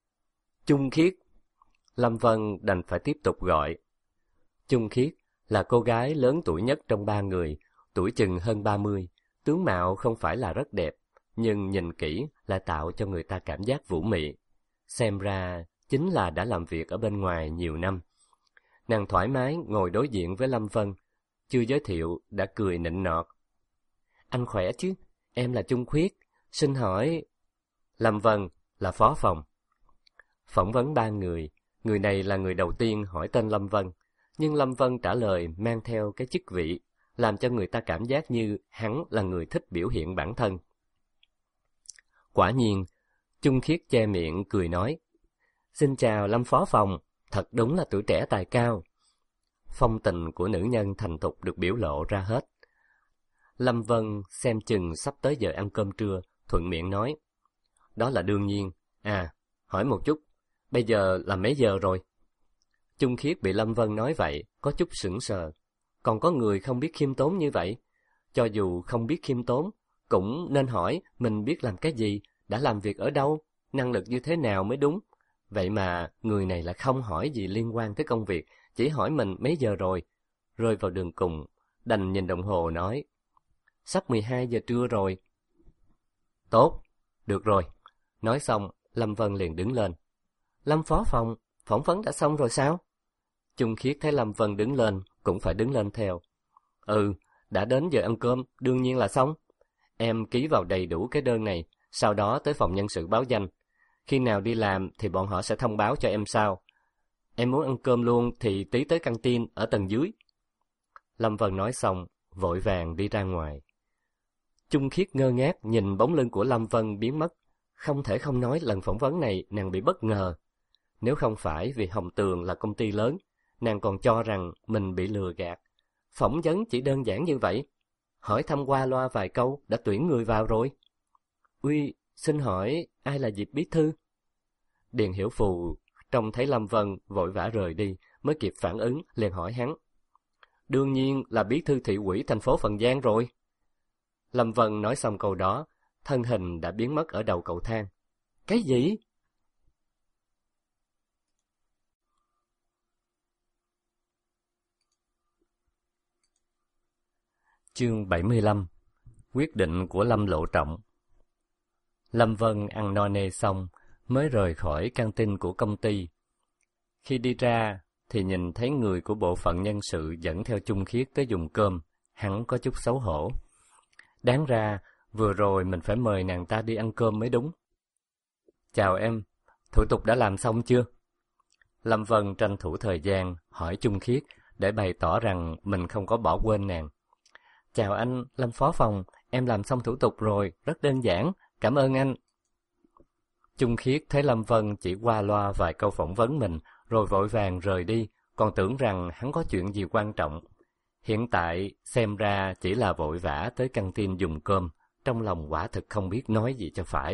Chung Khiết. Lâm Vân đành phải tiếp tục gọi. Chung Khiết là cô gái lớn tuổi nhất trong ba người, tuổi chừng hơn ba mươi, tướng mạo không phải là rất đẹp, nhưng nhìn kỹ lại tạo cho người ta cảm giác vũ mị. Xem ra chính là đã làm việc ở bên ngoài nhiều năm. Nàng thoải mái ngồi đối diện với Lâm Vân, chưa giới thiệu đã cười nịnh nọt. Anh khỏe chứ? Em là Chung Khiết, xin hỏi... Lâm Vân là phó phòng. Phỏng vấn ba người, người này là người đầu tiên hỏi tên Lâm Vân, nhưng Lâm Vân trả lời mang theo cái chức vị, làm cho người ta cảm giác như hắn là người thích biểu hiện bản thân. Quả nhiên, Chung Khiết che miệng cười nói, xin chào Lâm phó phòng, thật đúng là tuổi trẻ tài cao. Phong tình của nữ nhân thành thục được biểu lộ ra hết. Lâm Vân xem chừng sắp tới giờ ăn cơm trưa, thuận miệng nói, đó là đương nhiên. À, hỏi một chút, bây giờ là mấy giờ rồi? Chung Khiết bị Lâm Vân nói vậy, có chút sững sờ. Còn có người không biết khiêm tốn như vậy. Cho dù không biết khiêm tốn, cũng nên hỏi mình biết làm cái gì, đã làm việc ở đâu, năng lực như thế nào mới đúng. Vậy mà người này lại không hỏi gì liên quan tới công việc, chỉ hỏi mình mấy giờ rồi. Rơi vào đường cùng, đành nhìn đồng hồ nói, sắp mười hai giờ trưa rồi. Tốt, được rồi. Nói xong, Lâm Vân liền đứng lên. Lâm phó phòng, phỏng vấn đã xong rồi sao? Chung Khiết thấy Lâm Vân đứng lên, cũng phải đứng lên theo. Ừ, đã đến giờ ăn cơm, đương nhiên là xong. Em ký vào đầy đủ cái đơn này, sau đó tới phòng nhân sự báo danh. Khi nào đi làm thì bọn họ sẽ thông báo cho em sau. Em muốn ăn cơm luôn thì tí tới căng tin ở tầng dưới. Lâm Vân nói xong, vội vàng đi ra ngoài. Chung Khiết ngơ ngác nhìn bóng lưng của Lâm Vân biến mất. Không thể không nói lần phỏng vấn này nàng bị bất ngờ. Nếu không phải vì Hồng Tường là công ty lớn, nàng còn cho rằng mình bị lừa gạt. Phỏng vấn chỉ đơn giản như vậy. Hỏi thăm qua loa vài câu đã tuyển người vào rồi. Uy, xin hỏi ai là Diệp bí thư? Điền Hiểu Phù trông thấy Lâm Vân vội vã rời đi, mới kịp phản ứng, liền hỏi hắn. Đương nhiên là bí thư thị ủy thành phố Phần Giang rồi. Lâm Vân nói xong câu đó, thân hình đã biến mất ở đầu cầu thang. Cái gì? Chương bảy mươi lăm. Quyết định của Lâm Lộ Trọng. Lâm Vân ăn no nê xong, mới rời khỏi căng tin của công ty. Khi đi ra, thì nhìn thấy người của bộ phận nhân sự dẫn theo Chung Khiết tới dùng cơm, hắn có chút xấu hổ. Đáng ra, vừa rồi mình phải mời nàng ta đi ăn cơm mới đúng. Chào em, thủ tục đã làm xong chưa? Lâm Vân tranh thủ thời gian, hỏi Chung Khiết, để bày tỏ rằng mình không có bỏ quên nàng. Chào anh, Lâm phó phòng, em làm xong thủ tục rồi, rất đơn giản, cảm ơn anh. Chung Khiết thấy Lâm Vân chỉ qua loa vài câu phỏng vấn mình, rồi vội vàng rời đi, còn tưởng rằng hắn có chuyện gì quan trọng. Hiện tại, xem ra chỉ là vội vã tới căng tin dùng cơm, trong lòng quả thực không biết nói gì cho phải.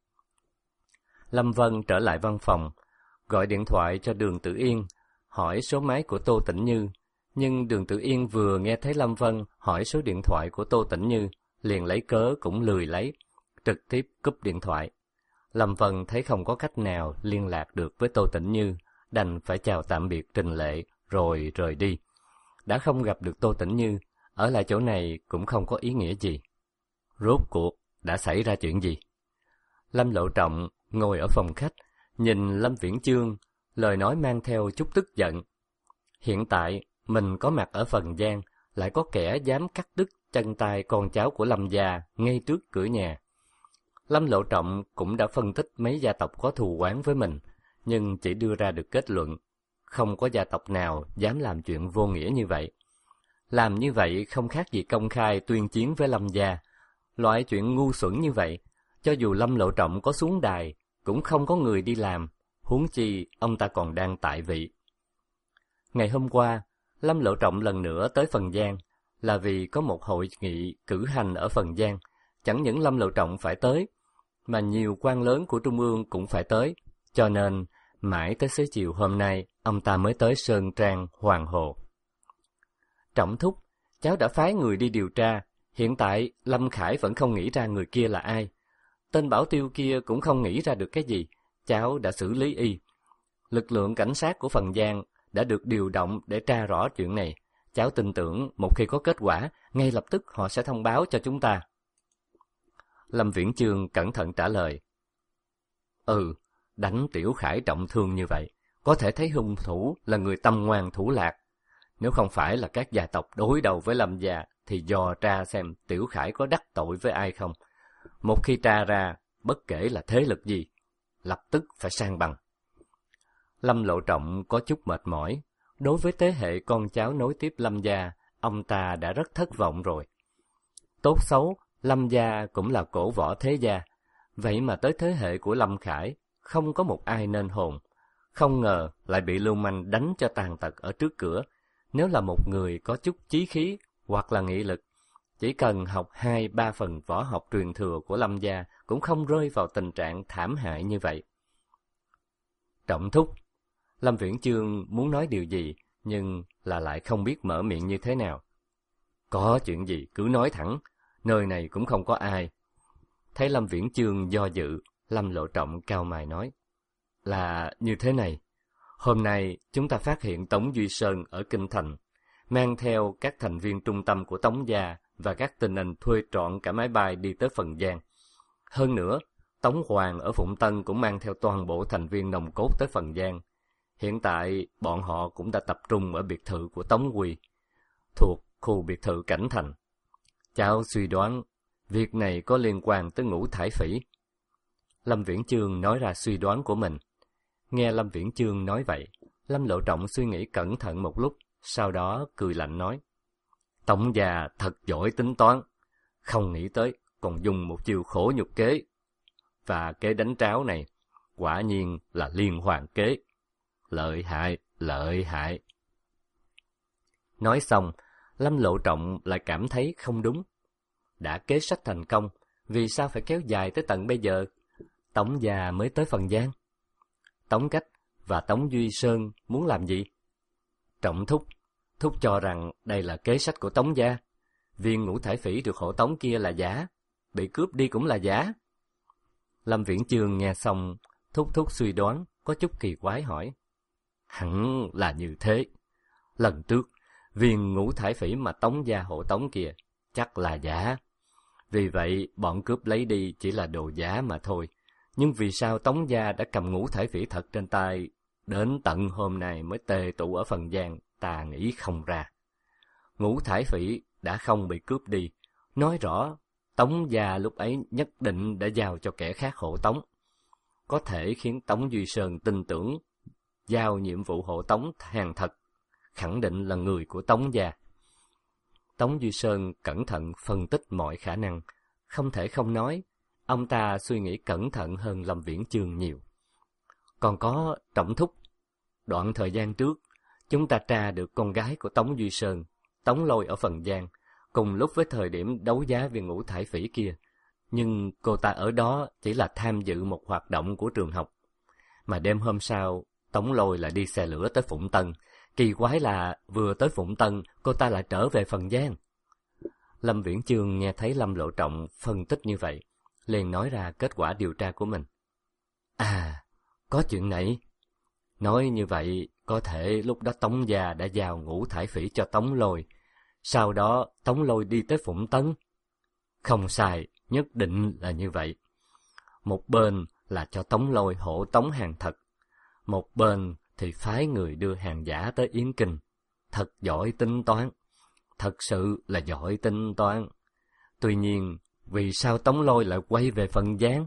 Lâm Vân trở lại văn phòng, gọi điện thoại cho Đường Tử Yên, hỏi số máy của Tô Tĩnh Như. Nhưng Đường Tử Yên vừa nghe thấy Lâm Vân hỏi số điện thoại của Tô Tĩnh Như, liền lấy cớ cũng lười lấy, trực tiếp cúp điện thoại. Lâm Vân thấy không có cách nào liên lạc được với Tô Tĩnh Như, đành phải chào tạm biệt Trình Lệ rồi rời đi. Đã không gặp được Tô Tĩnh Như, ở lại chỗ này cũng không có ý nghĩa gì. Rốt cuộc đã xảy ra chuyện gì? Lâm Lộ Trọng ngồi ở phòng khách, nhìn Lâm Viễn Chương, lời nói mang theo chút tức giận. Hiện tại mình có mặt ở Phần Giang, lại có kẻ dám cắt đứt chân tay con cháu của Lâm gia ngay trước cửa nhà. Lâm Lộ Trọng cũng đã phân tích mấy gia tộc có thù oán với mình, nhưng chỉ đưa ra được kết luận, không có gia tộc nào dám làm chuyện vô nghĩa như vậy. Làm như vậy không khác gì công khai tuyên chiến với Lâm gia. Loại chuyện ngu xuẩn như vậy, cho dù Lâm Lộ Trọng có xuống đài, cũng không có người đi làm, huống chi ông ta còn đang tại vị. Ngày hôm qua, Lâm Lộ Trọng lần nữa tới Phần Giang, là vì có một hội nghị cử hành ở Phần Giang. Chẳng những Lâm Lộ Trọng phải tới, mà nhiều quan lớn của Trung ương cũng phải tới, cho nên mãi tới xế chiều hôm nay, ông ta mới tới Sơn Trang, Hoàng Hồ. Trọng thúc, cháu đã phái người đi điều tra, hiện tại Lâm Khải vẫn không nghĩ ra người kia là ai. Tên Bảo Tiêu kia cũng không nghĩ ra được cái gì, cháu đã xử lý y. Lực lượng cảnh sát của Phần Giang đã được điều động để tra rõ chuyện này. Cháu tin tưởng một khi có kết quả, ngay lập tức họ sẽ thông báo cho chúng ta. Lâm Viễn Chương cẩn thận trả lời. Ừ, đánh Tiểu Khải trọng thương như vậy, có thể thấy hung thủ là người tâm ngoan thủ lạc. Nếu không phải là các gia tộc đối đầu với Lâm gia, thì dò tra xem Tiểu Khải có đắc tội với ai không. Một khi tra ra, bất kể là thế lực gì, lập tức phải san bằng. Lâm Lộ Trọng có chút mệt mỏi. Đối với thế hệ con cháu nối tiếp Lâm gia, ông ta đã rất thất vọng rồi. Tốt xấu, Lâm gia cũng là cổ võ thế gia. Vậy mà tới thế hệ của Lâm Khải, không có một ai nên hồn. Không ngờ lại bị lưu manh đánh cho tàn tật ở trước cửa. Nếu là một người có chút chí khí hoặc là nghị lực, chỉ cần học hai ba phần võ học truyền thừa của Lâm gia cũng không rơi vào tình trạng thảm hại như vậy. Trọng thúc, Lâm Viễn Chương muốn nói điều gì, nhưng là lại không biết mở miệng như thế nào. Có chuyện gì cứ nói thẳng, nơi này cũng không có ai. Thấy Lâm Viễn Chương do dự, Lâm Lộ Trọng cau mày nói, là như thế này, hôm nay chúng ta phát hiện Tống Duy Sơn ở Kinh Thành, mang theo các thành viên trung tâm của Tống gia và các tinh anh thuê trọn cả máy bay đi tới Phần Giang. Hơn nữa, Tống Hoàng ở Phụng Tân cũng mang theo toàn bộ thành viên nòng cốt tới Phần Giang. Hiện tại, bọn họ cũng đã tập trung ở biệt thự của Tống Quỳ, thuộc khu biệt thự Cảnh Thành. Cháu suy đoán, việc này có liên quan tới Ngũ Thải Phỉ. Lâm Viễn Chương nói ra suy đoán của mình. Nghe Lâm Viễn Chương nói vậy, Lâm Lộ Trọng suy nghĩ cẩn thận một lúc, sau đó cười lạnh nói, Tống gia thật giỏi tính toán, không nghĩ tới còn dùng một chiêu khổ nhục kế. Và kế đánh tráo này, quả nhiên là liên hoàn kế. Lợi hại, lợi hại. Nói xong, Lâm Lộ Trọng lại cảm thấy không đúng. Đã kế sách thành công, vì sao phải kéo dài tới tận bây giờ? Tống gia mới tới Phần Giang. Tống Cách và Tống Duy Sơn muốn làm gì? Trọng thúc, thúc cho rằng đây là kế sách của Tống gia. Viên Ngũ Thải Phỉ được hộ tống kia là giả, bị cướp đi cũng là giả. Lâm Viễn Chương nghe xong, thúc thúc suy đoán, có chút kỳ quái hỏi. Hẳn là như thế. Lần trước, viên Ngũ Thải Phỉ mà Tống gia hộ tống kia, chắc là giả. Vì vậy, bọn cướp lấy đi chỉ là đồ giả mà thôi. Nhưng vì sao Tống gia đã cầm Ngũ Thải Phỉ thật trên tay, đến tận hôm nay mới tề tụ ở Phần Giang, ta nghĩ không ra. Ngũ Thải Phỉ đã không bị cướp đi, nói rõ Tống gia lúc ấy nhất định đã giao cho kẻ khác hộ tống. Có thể khiến Tống Duy Sơn tin tưởng, giao nhiệm vụ hộ tống hàng thật, khẳng định là người của Tống gia. Tống Duy Sơn cẩn thận phân tích mọi khả năng, không thể không nói, ông ta suy nghĩ cẩn thận hơn Lâm Viễn Chương nhiều. Còn có Trọng thúc, đoạn thời gian trước, chúng ta tra được con gái của Tống Duy Sơn, Tống Lôi ở Phần Giang, cùng lúc với thời điểm đấu giá viên Ngũ Thải Phỉ kia. Nhưng cô ta ở đó chỉ là tham dự một hoạt động của trường học. Mà đêm hôm sau, Tống Lôi lại đi xe lửa tới Phụng Tân. Kỳ quái là vừa tới Phụng Tân, cô ta lại trở về Phần Giang. Lâm Viễn Chương nghe thấy Lâm Lộ Trọng phân tích như vậy, liền nói ra kết quả điều tra của mình. À, có chuyện này. Nói như vậy, có thể lúc đó Tống gia đã giao Ngũ Thải Phỉ cho Tống Lôi. Sau đó Tống Lôi đi tới Phụng Tân. Không sai, nhất định là như vậy. Một bên là cho Tống Lôi hộ tống hàng thật, một bên thì phái người đưa hàng giả tới Yến Kinh. Thật giỏi tính toán, thật sự là giỏi tính toán. Tuy nhiên, vì sao Tống Lôi lại quay về Phần Giang?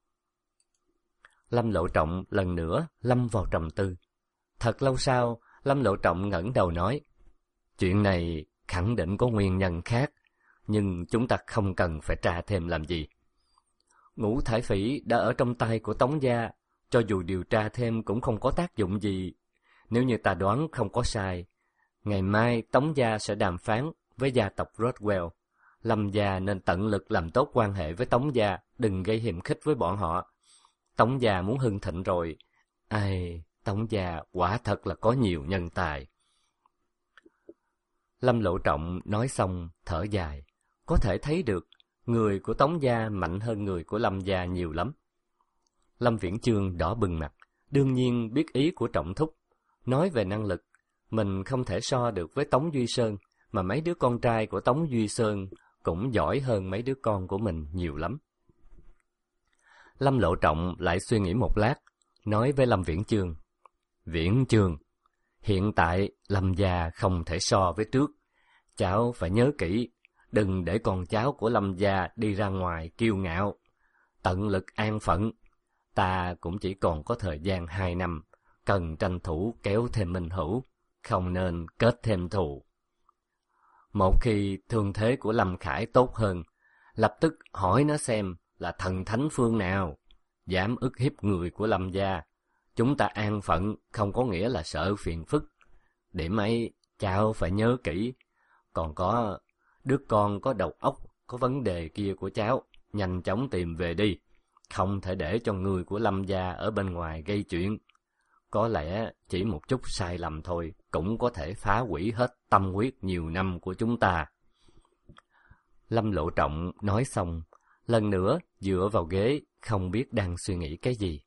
Lâm Lộ Trọng lần nữa lâm vào trầm tư. Thật lâu sau, Lâm Lộ Trọng ngẩng đầu nói, chuyện này khẳng định có nguyên nhân khác, nhưng chúng ta không cần phải tra thêm làm gì. Ngũ Thải Phỉ đã ở trong tay của Tống gia, cho dù điều tra thêm cũng không có tác dụng gì. Nếu như ta đoán không có sai, ngày mai Tống gia sẽ đàm phán với gia tộc Rothwell. Lâm gia nên tận lực làm tốt quan hệ với Tống gia, đừng gây hiềm khích với bọn họ. Tống gia muốn hưng thịnh rồi. Ai, Tống gia quả thật là có nhiều nhân tài. Lâm Lộ Trọng nói xong thở dài, có thể thấy được người của Tống gia mạnh hơn người của Lâm gia nhiều lắm. Lâm Viễn Chương đỏ bừng mặt, đương nhiên biết ý của Trọng thúc. Nói về năng lực, mình không thể so được với Tống Duy Sơn, mà mấy đứa con trai của Tống Duy Sơn cũng giỏi hơn mấy đứa con của mình nhiều lắm. Lâm Lộ Trọng lại suy nghĩ một lát, nói với Lâm Viễn Chương, Viễn Chương, hiện tại Lâm gia không thể so với trước. Cháu phải nhớ kỹ, đừng để con cháu của Lâm gia đi ra ngoài kiêu ngạo. Tận lực an phận. Ta cũng chỉ còn có thời gian hai năm, cần tranh thủ kéo thêm minh hữu, không nên kết thêm thù. Một khi thương thế của Lâm Khải tốt hơn, lập tức hỏi nó xem là thần thánh phương nào dám ức hiếp người của Lâm gia. Chúng ta an phận không có nghĩa là sợ phiền phức. Điểm ấy cháu phải nhớ kỹ. Còn có đứa con có đầu óc, có vấn đề kia của cháu, nhanh chóng tìm về đi. Không thể để cho người của Lâm gia ở bên ngoài gây chuyện. Có lẽ chỉ một chút sai lầm thôi cũng có thể phá hủy hết tâm huyết nhiều năm của chúng ta. Lâm Lộ Trọng nói xong, lần nữa dựa vào ghế, không biết đang suy nghĩ cái gì.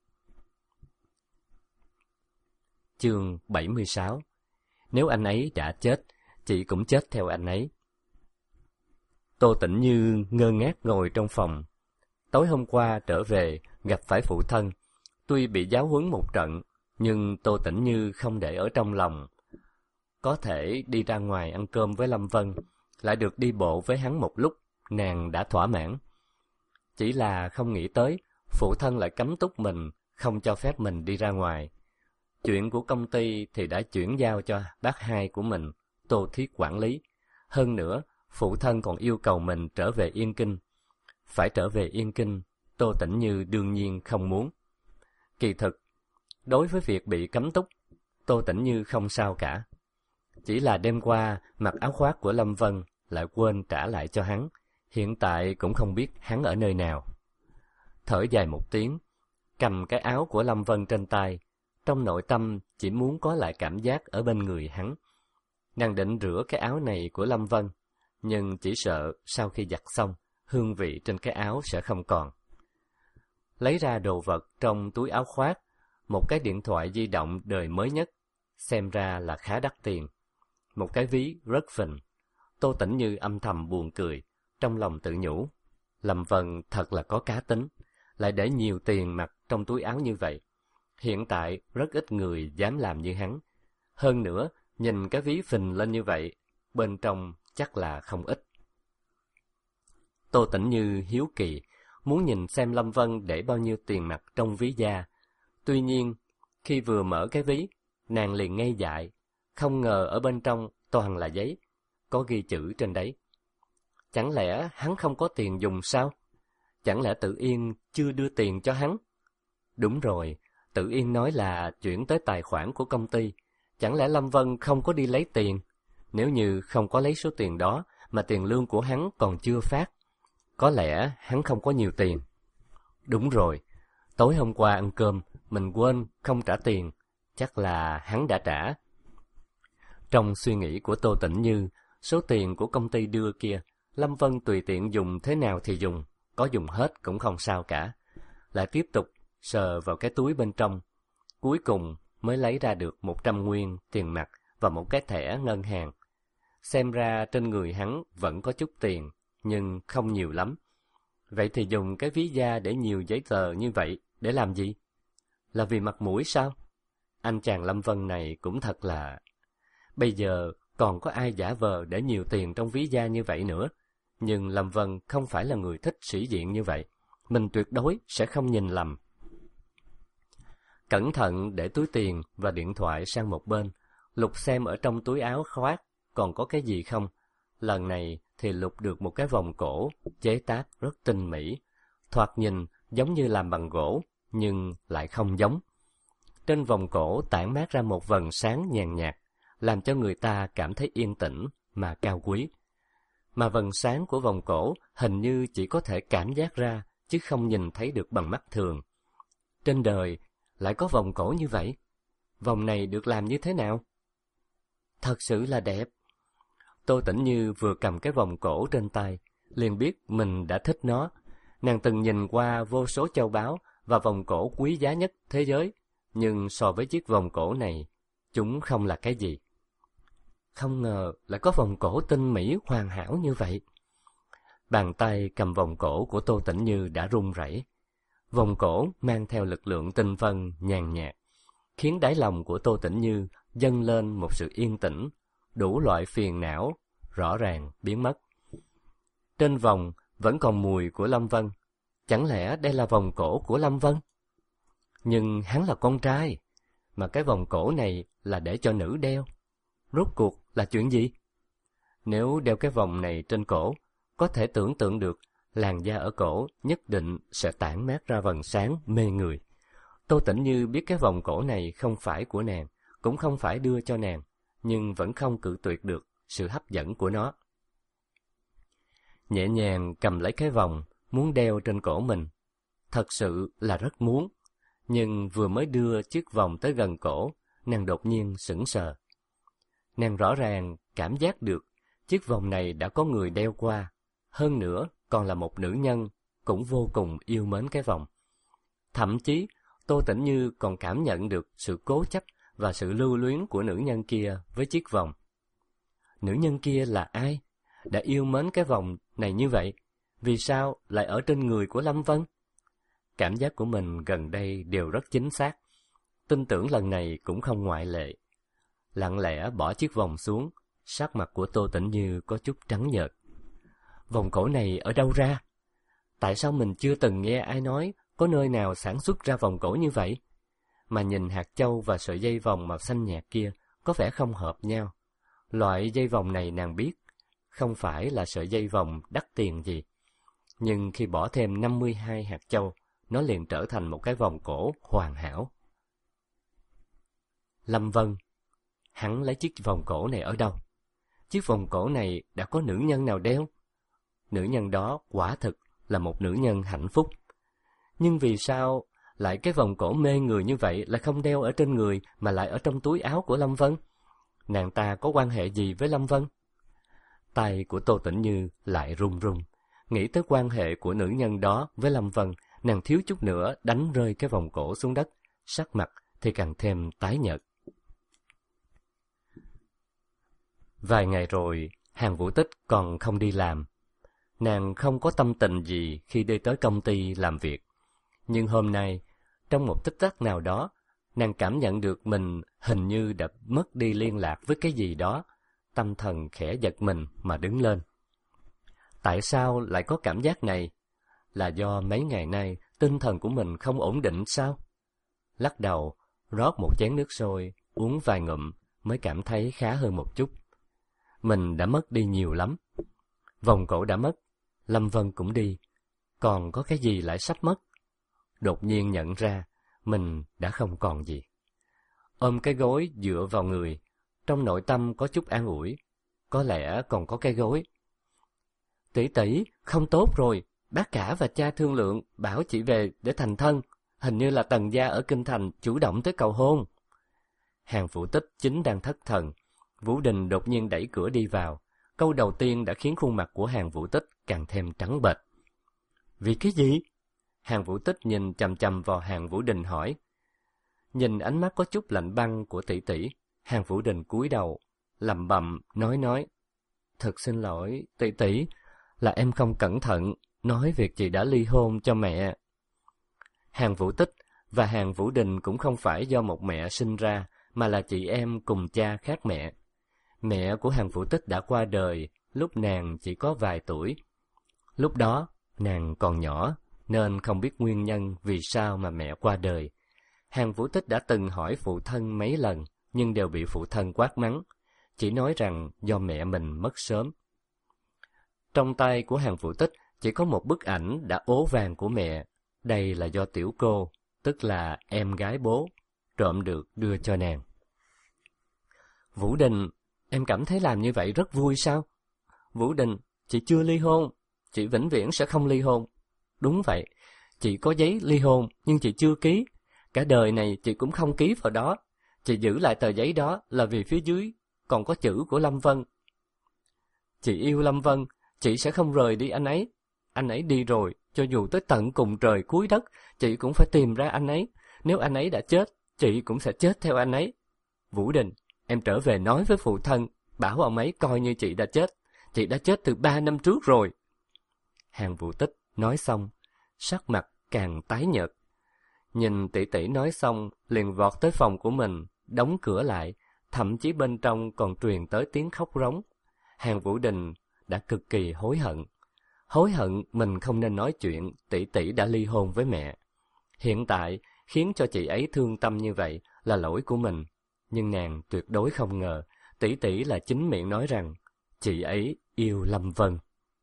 Chương bảy mươi sáu. Nếu anh ấy đã chết, chị cũng chết theo anh ấy. Tô Tĩnh Như ngơ ngác ngồi trong phòng. Tối hôm qua trở về, gặp phải phụ thân. Tuy bị giáo huấn một trận, nhưng Tô Tĩnh Như không để ở trong lòng. Có thể đi ra ngoài ăn cơm với Lâm Vân, lại được đi bộ với hắn một lúc, nàng đã thỏa mãn. Chỉ là không nghĩ tới, phụ thân lại cấm túc mình, không cho phép mình đi ra ngoài. Chuyện của công ty thì đã chuyển giao cho bác hai của mình, Tô Thiết quản lý. Hơn nữa, phụ thân còn yêu cầu mình trở về Yên Kinh. Phải trở về Yên Kinh, Tô Tĩnh Như đương nhiên không muốn. Kỳ thực, đối với việc bị cấm túc, Tô Tĩnh Như không sao cả. Chỉ là đêm qua, mặc áo khoác của Lâm Vân, lại quên trả lại cho hắn. Hiện tại cũng không biết hắn ở nơi nào. Thở dài một tiếng, cầm cái áo của Lâm Vân trên tay, trong nội tâm chỉ muốn có lại cảm giác ở bên người hắn. Nàng định rửa cái áo này của Lâm Vân, nhưng chỉ sợ sau khi giặt xong, hương vị trên cái áo sẽ không còn. Lấy ra đồ vật trong túi áo khoác, một cái điện thoại di động đời mới nhất, xem ra là khá đắt tiền. Một cái ví rất phình. Tô Tĩnh Như âm thầm buồn cười, trong lòng tự nhủ, Lâm Vân thật là có cá tính, lại để nhiều tiền mặt trong túi áo như vậy. Hiện tại rất ít người dám làm như hắn. Hơn nữa, nhìn cái ví phình lên như vậy, bên trong chắc là không ít. Tô Tĩnh Như hiếu kỳ, muốn nhìn xem Lâm Vân để bao nhiêu tiền mặt trong ví da. Tuy nhiên, khi vừa mở cái ví, nàng liền ngây dại, không ngờ ở bên trong toàn là giấy, có ghi chữ trên đấy. Chẳng lẽ hắn không có tiền dùng sao? Chẳng lẽ Tự Yên chưa đưa tiền cho hắn? Đúng rồi, Tự Yên nói là chuyển tới tài khoản của công ty. Chẳng lẽ Lâm Vân không có đi lấy tiền? Nếu như không có lấy số tiền đó, mà tiền lương của hắn còn chưa phát, có lẽ hắn không có nhiều tiền. Đúng rồi, tối hôm qua ăn cơm, mình quên không trả tiền, chắc là hắn đã trả. Trong suy nghĩ của Tô Tĩnh Như, số tiền của công ty đưa kia, Lâm Vân tùy tiện dùng thế nào thì dùng, có dùng hết cũng không sao cả. Lại tiếp tục sờ vào cái túi bên trong, cuối cùng mới lấy ra được một trăm nguyên tiền mặt và một cái thẻ ngân hàng. Xem ra trên người hắn vẫn có chút tiền, nhưng không nhiều lắm. Vậy thì dùng cái ví da để nhiều giấy tờ như vậy để làm gì? Là vì mặt mũi sao? Anh chàng Lâm Vân này cũng thật là... Bây giờ còn có ai giả vờ để nhiều tiền trong ví da như vậy nữa. Nhưng Lâm Vân không phải là người thích sĩ diện như vậy. Mình tuyệt đối sẽ không nhìn lầm. Cẩn thận để túi tiền và điện thoại sang một bên, lục xem ở trong túi áo khoác còn có cái gì không. Lần này thì lục được một cái vòng cổ chế tác rất tinh mỹ, thoạt nhìn giống như làm bằng gỗ, nhưng lại không giống. Trên vòng cổ tản mát ra một vầng sáng nhàn nhạt, làm cho người ta cảm thấy yên tĩnh mà cao quý. Mà vầng sáng của vòng cổ hình như chỉ có thể cảm giác ra, chứ không nhìn thấy được bằng mắt thường. Trên đời lại có vòng cổ như vậy. Vòng này được làm như thế nào? Thật sự là đẹp. Tô Tĩnh Như vừa cầm cái vòng cổ trên tay, liền biết mình đã thích nó. Nàng từng nhìn qua vô số châu báu và vòng cổ quý giá nhất thế giới, nhưng so với chiếc vòng cổ này, chúng không là cái gì. Không ngờ lại có vòng cổ tinh mỹ hoàn hảo như vậy. Bàn tay cầm vòng cổ của Tô Tĩnh Như đã run rẩy. Vòng cổ mang theo lực lượng tinh vân nhàn nhạt, khiến đáy lòng của Tô Tĩnh Như dâng lên một sự yên tĩnh, đủ loại phiền não rõ ràng biến mất. Trên vòng vẫn còn mùi của Lâm Vân. Chẳng lẽ đây là vòng cổ của Lâm Vân? Nhưng hắn là con trai, mà cái vòng cổ này là để cho nữ đeo. Rốt cuộc là chuyện gì? Nếu đeo cái vòng này trên cổ, có thể tưởng tượng được làn da ở cổ nhất định sẽ tản mát ra vầng sáng mê người. Tô Tĩnh Như biết cái vòng cổ này không phải của nàng, cũng không phải đưa cho nàng, nhưng vẫn không cự tuyệt được sự hấp dẫn của nó. Nhẹ nhàng cầm lấy cái vòng, muốn đeo trên cổ mình. Thật sự là rất muốn, nhưng vừa mới đưa chiếc vòng tới gần cổ, nàng đột nhiên sững sờ. Nàng rõ ràng cảm giác được chiếc vòng này đã có người đeo qua, hơn nữa còn là một nữ nhân, cũng vô cùng yêu mến cái vòng. Thậm chí, Tô Tĩnh Như còn cảm nhận được sự cố chấp và sự lưu luyến của nữ nhân kia với chiếc vòng. Nữ nhân kia là ai? Đã yêu mến cái vòng này như vậy, vì sao lại ở trên người của Lâm Vân? Cảm giác của mình gần đây đều rất chính xác. Tin tưởng lần này cũng không ngoại lệ. Lặng lẽ bỏ chiếc vòng xuống, sắc mặt của Tô Tĩnh Như có chút trắng nhợt. Vòng cổ này ở đâu ra? Tại sao mình chưa từng nghe ai nói có nơi nào sản xuất ra vòng cổ như vậy? Mà nhìn hạt châu và sợi dây vòng màu xanh nhạt kia có vẻ không hợp nhau. Loại dây vòng này nàng biết, không phải là sợi dây vòng đắt tiền gì. Nhưng khi bỏ thêm năm mươi hai hạt châu, nó liền trở thành một cái vòng cổ hoàn hảo. Lâm Vân, hắn lấy chiếc vòng cổ này ở đâu? Chiếc vòng cổ này đã có nữ nhân nào đeo? Nữ nhân đó quả thực là một nữ nhân hạnh phúc. Nhưng vì sao lại cái vòng cổ mê người như vậy lại không đeo ở trên người mà lại ở trong túi áo của Lâm Vân? Nàng ta có quan hệ gì với Lâm Vân? Tay của Tô Tĩnh Như lại run run. Nghĩ tới quan hệ của nữ nhân đó với Lâm Vân, nàng thiếu chút nữa đánh rơi cái vòng cổ xuống đất, sắc mặt thì càng thêm tái nhợt. Vài ngày rồi, Hàn Vũ Tích còn không đi làm. Nàng không có tâm tình gì khi đi tới công ty làm việc. Nhưng hôm nay, trong một tích tắc nào đó, nàng cảm nhận được mình hình như đã mất đi liên lạc với cái gì đó. Tâm thần khẽ giật mình mà đứng lên. Tại sao lại có cảm giác này? Là do mấy ngày nay tinh thần của mình không ổn định sao? Lắc đầu, rót một chén nước sôi, uống vài ngụm mới cảm thấy khá hơn một chút. Mình đã mất đi nhiều lắm. Vòng cổ đã mất, Lâm Vân cũng đi. Còn có cái gì lại sắp mất? Đột nhiên nhận ra, mình đã không còn gì. Ôm cái gối dựa vào người, trong nội tâm có chút an ủi. Có lẽ còn có cái gối. Tỷ tỷ, không tốt rồi. Bác cả và cha thương lượng, bảo chị về để thành thân. Hình như là Tần gia ở Kinh Thành chủ động tới cầu hôn. Hàn Vũ Tích chính đang thất thần. Vũ Đình đột nhiên đẩy cửa đi vào. Câu đầu tiên đã khiến khuôn mặt của Hàn Vũ Tích càng thêm trắng bệch. Vì cái gì? Hàn Vũ Tích nhìn chằm chằm vào Hàn Vũ Đình hỏi. Nhìn ánh mắt có chút lạnh băng của tỷ tỷ, Hàn Vũ Đình cúi đầu, lẩm bẩm nói nói. Thật xin lỗi, tỷ tỷ, là em không cẩn thận, nói việc chị đã ly hôn cho mẹ. Hàn Vũ Tích và Hàn Vũ Đình cũng không phải do một mẹ sinh ra, mà là chị em cùng cha khác mẹ. Mẹ của Hàn Vũ Tích đã qua đời lúc nàng chỉ có vài tuổi. Lúc đó, nàng còn nhỏ, nên không biết nguyên nhân vì sao mà mẹ qua đời. Hàn Vũ Tích đã từng hỏi phụ thân mấy lần, nhưng đều bị phụ thân quát mắng, chỉ nói rằng do mẹ mình mất sớm. Trong tay của Hàn Vũ Tích chỉ có một bức ảnh đã ố vàng của mẹ. Đây là do tiểu cô, tức là em gái bố, trộm được đưa cho nàng. Vũ Đình, em cảm thấy làm như vậy rất vui sao? Vũ Đình, chị chưa ly hôn, chị vĩnh viễn sẽ không ly hôn. Đúng vậy, chị có giấy ly hôn nhưng chị chưa ký. Cả đời này chị cũng không ký vào đó. Chị giữ lại tờ giấy đó là vì phía dưới còn có chữ của Lâm Vân. Chị yêu Lâm Vân, chị sẽ không rời đi anh ấy. Anh ấy đi rồi, cho dù tới tận cùng trời cuối đất, chị cũng phải tìm ra anh ấy. Nếu anh ấy đã chết, chị cũng sẽ chết theo anh ấy. Vũ Đình, em trở về nói với phụ thân, bảo ông ấy coi như chị đã chết. Chị đã chết từ ba năm trước rồi. Hàn Vũ Tích nói xong, sắc mặt càng tái nhợt. Nhìn tỷ tỷ nói xong, liền vọt tới phòng của mình, đóng cửa lại, thậm chí bên trong còn truyền tới tiếng khóc rống. Hàn Vũ Đình đã cực kỳ hối hận. Hối hận mình không nên nói chuyện tỷ tỷ đã ly hôn với mẹ. Hiện tại, khiến cho chị ấy thương tâm như vậy là lỗi của mình. Nhưng nàng tuyệt đối không ngờ, tỷ tỷ là chính miệng nói rằng, chị ấy yêu Lâm Vân.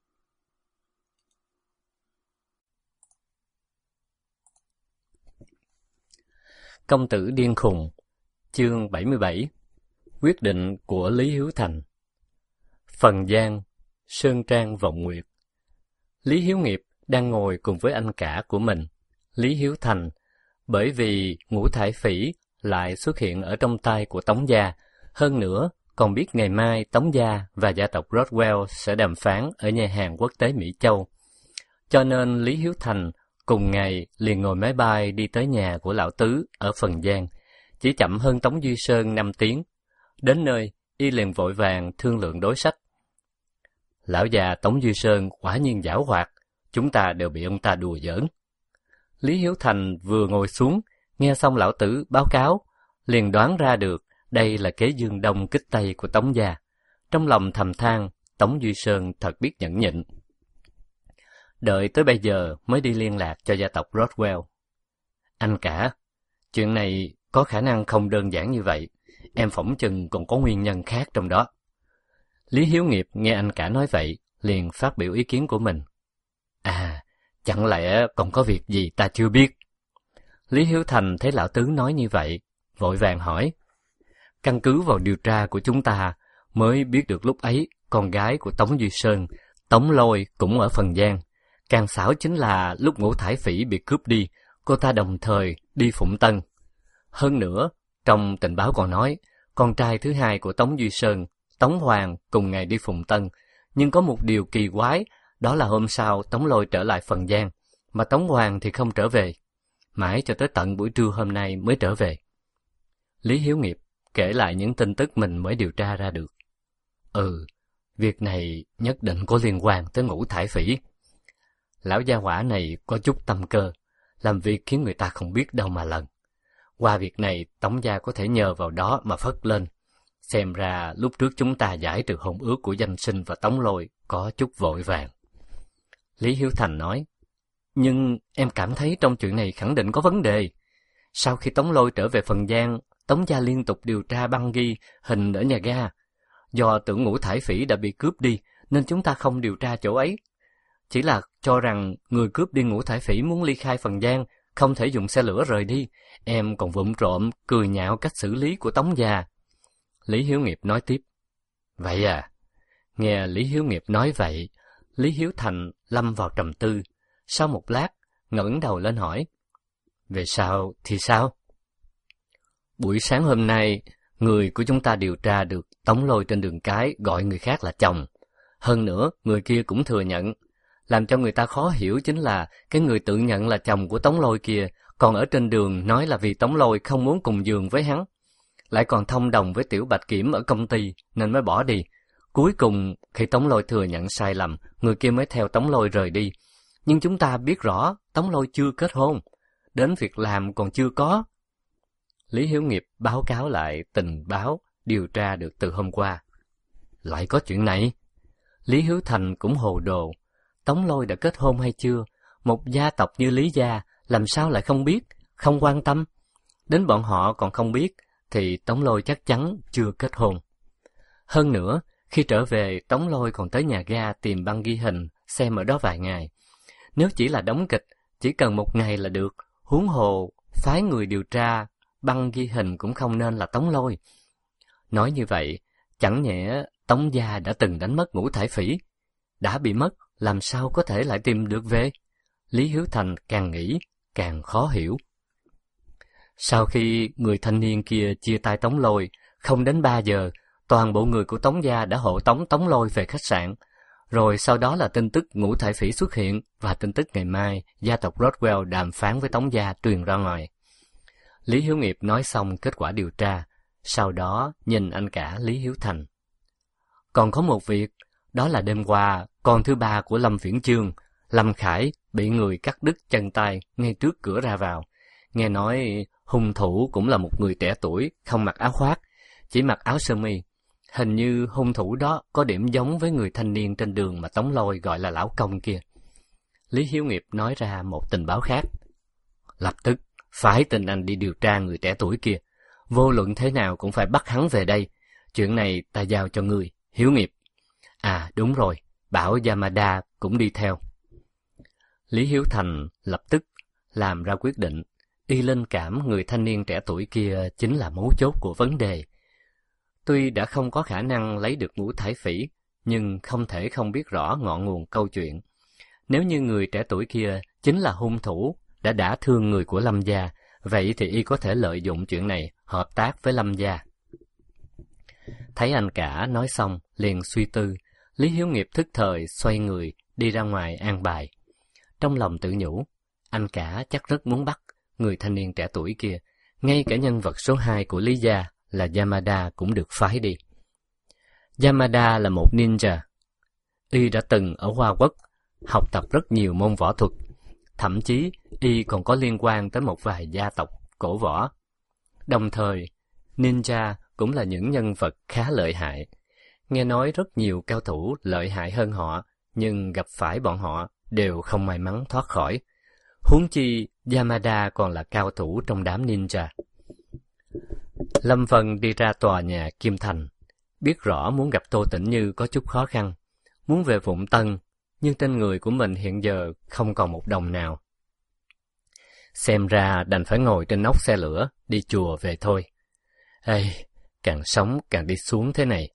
Công tử điên khùng, chương bảy mươi bảy. Quyết định của Lý Hiếu Thành. Phần Giang, Sơn Trang Vọng Nguyệt. Lý Hiếu Nghiệp đang ngồi cùng với anh cả của mình, Lý Hiếu Thành, bởi vì Ngũ Thải Phỉ lại xuất hiện ở trong tay của Tống gia, hơn nữa còn biết ngày mai Tống gia và gia tộc Rothwell sẽ đàm phán ở nhà hàng quốc tế Mỹ Châu. Cho nên Lý Hiếu Thành cùng ngày liền ngồi máy bay đi tới nhà của lão Tứ ở Phần Giang, chỉ chậm hơn Tống Duy Sơn năm tiếng. Đến nơi, y liền vội vàng thương lượng đối sách. Lão già Tống Duy Sơn quả nhiên giảo hoạt, chúng ta đều bị ông ta đùa giỡn. Lý Hiếu Thành vừa ngồi xuống, nghe xong lão Tử báo cáo, liền đoán ra được đây là kế dương đông kích tây của Tống gia. Trong lòng thầm than, Tống Duy Sơn thật biết nhẫn nhịn. Đợi tới bây giờ mới đi liên lạc cho gia tộc Rothwell. Anh cả, chuyện này có khả năng không đơn giản như vậy, em phỏng chừng còn có nguyên nhân khác trong đó. Lý Hiếu Nghiệp nghe anh cả nói vậy, liền phát biểu ý kiến của mình. À, chẳng lẽ còn có việc gì ta chưa biết? Lý Hiếu Thành thấy lão Tứ nói như vậy, vội vàng hỏi. Căn cứ vào điều tra của chúng ta, mới biết được lúc ấy con gái của Tống Duy Sơn, Tống Lôi cũng ở Phần Giang. Càng xảo chính là lúc Ngũ Thải Phỉ bị cướp đi, cô ta đồng thời đi Phụng Tân. Hơn nữa, trong tình báo còn nói, con trai thứ hai của Tống Duy Sơn, Tống Hoàng cùng ngày đi Phụng Tân, nhưng có một điều kỳ quái, đó là hôm sau Tống Lôi trở lại Phần Giang, mà Tống Hoàng thì không trở về. Mãi cho tới tận buổi trưa hôm nay mới trở về. Lý Hiếu Nghiệp kể lại những tin tức mình mới điều tra ra được. Ừ, việc này nhất định có liên quan tới Ngũ Thải Phỉ. Lão gia hỏa này có chút tâm cơ, làm việc khiến người ta không biết đâu mà lần. Qua việc này, Tống gia có thể nhờ vào đó mà phất lên. Xem ra lúc trước chúng ta giải trừ hôn ước của Danh Sinh và Tống Lôi có chút vội vàng. Lý Hiếu Thành nói, nhưng em cảm thấy trong chuyện này khẳng định có vấn đề. Sau khi Tống Lôi trở về Phần Giang, Tống gia liên tục điều tra băng ghi hình ở nhà ga. Do tưởng Ngũ Thải Phỉ đã bị cướp đi, nên chúng ta không điều tra chỗ ấy. Chỉ là cho rằng người cướp đi Ngũ Thải Phỉ muốn ly khai Phần Giang, không thể dùng xe lửa rời đi. Em còn vụng trộm cười nhạo cách xử lý của Tống gia. Lý Hiếu Nghiệp nói tiếp. Vậy à? Nghe Lý Hiếu Nghiệp nói vậy, Lý Hiếu Thành lâm vào trầm tư. Sau một lát, ngẩng đầu lên hỏi. Về sau thì sao? Buổi sáng hôm nay, người của chúng ta điều tra được Tống Lôi trên đường cái gọi người khác là chồng. Hơn nữa, người kia cũng thừa nhận. Làm cho người ta khó hiểu chính là cái người tự nhận là chồng của Tống Lôi kia, còn ở trên đường nói là vì Tống Lôi không muốn cùng giường với hắn. Lại còn thông đồng với Tiểu Bạch Kiểm ở công ty nên mới bỏ đi. Cuối cùng, khi Tống Lôi thừa nhận sai lầm, người kia mới theo Tống Lôi rời đi. Nhưng chúng ta biết rõ Tống Lôi chưa kết hôn, đến việc làm còn chưa có. Lý Hiếu Nghiệp báo cáo lại tình báo điều tra được từ hôm qua. Lại có chuyện này? Lý Hiếu Thành cũng hồ đồ. Tống Lôi đã kết hôn hay chưa? Một gia tộc như Lý gia làm sao lại không biết, không quan tâm? Đến bọn họ còn không biết, thì Tống Lôi chắc chắn chưa kết hôn. Hơn nữa, khi trở về, Tống Lôi còn tới nhà ga tìm băng ghi hình, xem ở đó vài ngày. Nếu chỉ là đóng kịch, chỉ cần một ngày là được, huống hồ, phái người điều tra, băng ghi hình cũng không nên là Tống Lôi. Nói như vậy, chẳng nhẽ Tống gia đã từng đánh mất Ngũ Thải Phỉ? Đã bị mất, làm sao có thể lại tìm được về? Lý Hiếu Thành càng nghĩ, càng khó hiểu. Sau khi người thanh niên kia chia tay Tống Lôi, không đến ba giờ, toàn bộ người của Tống gia đã hộ tống Tống Lôi về khách sạn. Rồi sau đó là tin tức Ngũ Thải Phỉ xuất hiện và tin tức ngày mai gia tộc Rothwell đàm phán với Tống gia truyền ra ngoài. Lý Hiếu Nghiệp nói xong kết quả điều tra, sau đó nhìn anh cả Lý Hiếu Thành. Còn có một việc, đó là đêm qua, con thứ ba của Lâm Viễn Chương, Lâm Khải, bị người cắt đứt chân tay ngay trước cửa ra vào. Nghe nói hung thủ cũng là một người trẻ tuổi, không mặc áo khoác, chỉ mặc áo sơ mi. Hình như hung thủ đó có điểm giống với người thanh niên trên đường mà Tống Lôi gọi là Lão Công kia. Lý Hiếu Nghiệp nói ra một tình báo khác. Lập tức, phái tình anh đi điều tra người trẻ tuổi kia. Vô luận thế nào cũng phải bắt hắn về đây. Chuyện này ta giao cho ngươi, Hiếu Nghiệp. À đúng rồi, bảo Yamada cũng đi theo. Lý Hiếu Thành lập tức làm ra quyết định. Y linh cảm người thanh niên trẻ tuổi kia chính là mấu chốt của vấn đề. Tuy đã không có khả năng lấy được Ngũ Thải Phỉ, nhưng không thể không biết rõ ngọn nguồn câu chuyện. Nếu như người trẻ tuổi kia chính là hung thủ đã đả thương người của Lâm gia, vậy thì y có thể lợi dụng chuyện này hợp tác với Lâm gia. Thấy anh cả nói xong, liền suy tư, Lý Hiếu Nghiệp thức thời xoay người đi ra ngoài an bài. Trong lòng tự nhủ, anh cả chắc rất muốn bắt người thanh niên trẻ tuổi kia, ngay cả nhân vật số hai của Lý gia là Yamada cũng được phái đi. Yamada là một ninja. Y đã từng ở Hoa Quốc học tập rất nhiều môn võ thuật, thậm chí Y còn có liên quan tới một vài gia tộc cổ võ. Đồng thời, ninja cũng là những nhân vật khá lợi hại. Nghe nói rất nhiều cao thủ lợi hại hơn họ, nhưng gặp phải bọn họ đều không may mắn thoát khỏi. Huống chi Yamada còn là cao thủ trong đám ninja. Lâm Vân đi ra tòa nhà Kim Thành, biết rõ muốn gặp Tô Tĩnh Như có chút khó khăn, muốn về Vụng Tân, nhưng trên người của mình hiện giờ không còn một đồng nào. Xem ra đành phải ngồi trên nóc xe lửa, đi chùa về thôi. Ê, càng sống càng đi xuống thế này.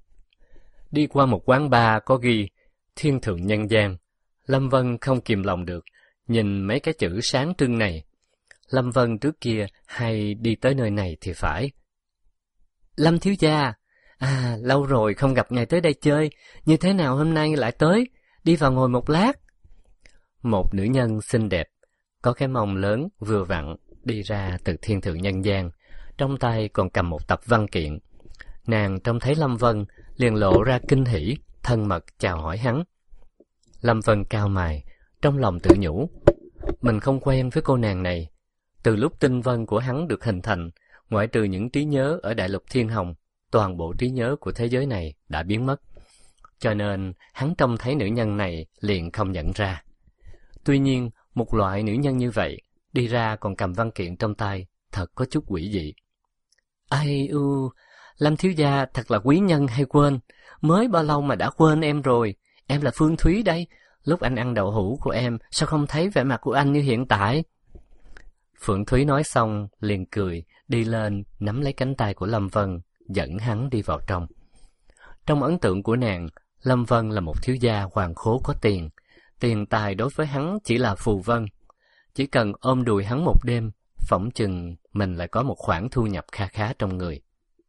Đi qua một quán bar có ghi Thiên Thượng Nhân Gian, Lâm Vân không kìm lòng được, nhìn mấy cái chữ sáng trưng này. Lâm Vân trước kia hay đi tới nơi này thì phải. Lâm thiếu gia, à, lâu rồi không gặp ngài tới đây chơi, như thế nào hôm nay lại tới, đi vào ngồi một lát. Một nữ nhân xinh đẹp, có cái mông lớn vừa vặn, đi ra từ Thiên Thượng Nhân Gian, trong tay còn cầm một tập văn kiện. Nàng trông thấy Lâm Vân, liền lộ ra kinh hỉ, thân mật chào hỏi hắn. Lâm Vân cau mày, trong lòng tự nhủ, mình không quen với cô nàng này. Từ lúc tinh vân của hắn được hình thành, ngoại trừ những trí nhớ ở Đại Lục Thiên Hồng, toàn bộ trí nhớ của thế giới này đã biến mất. Cho nên, hắn trông thấy nữ nhân này liền không nhận ra. Tuy nhiên, một loại nữ nhân như vậy, đi ra còn cầm văn kiện trong tay, thật có chút quỷ dị. Ai u, Lâm thiếu gia thật là quý nhân hay quên, mới bao lâu mà đã quên em rồi, em là Phương Thúy đây, lúc anh ăn đậu hũ của em, sao không thấy vẻ mặt của anh như hiện tại? Phượng Thúy nói xong, liền cười, đi lên, nắm lấy cánh tay của Lâm Vân, dẫn hắn đi vào trong. Trong ấn tượng của nàng, Lâm Vân là một thiếu gia hoàng khố có tiền, tiền tài đối với hắn chỉ là phù vân. Chỉ cần ôm đùi hắn một đêm, phỏng chừng mình lại có một khoản thu nhập kha khá trong người.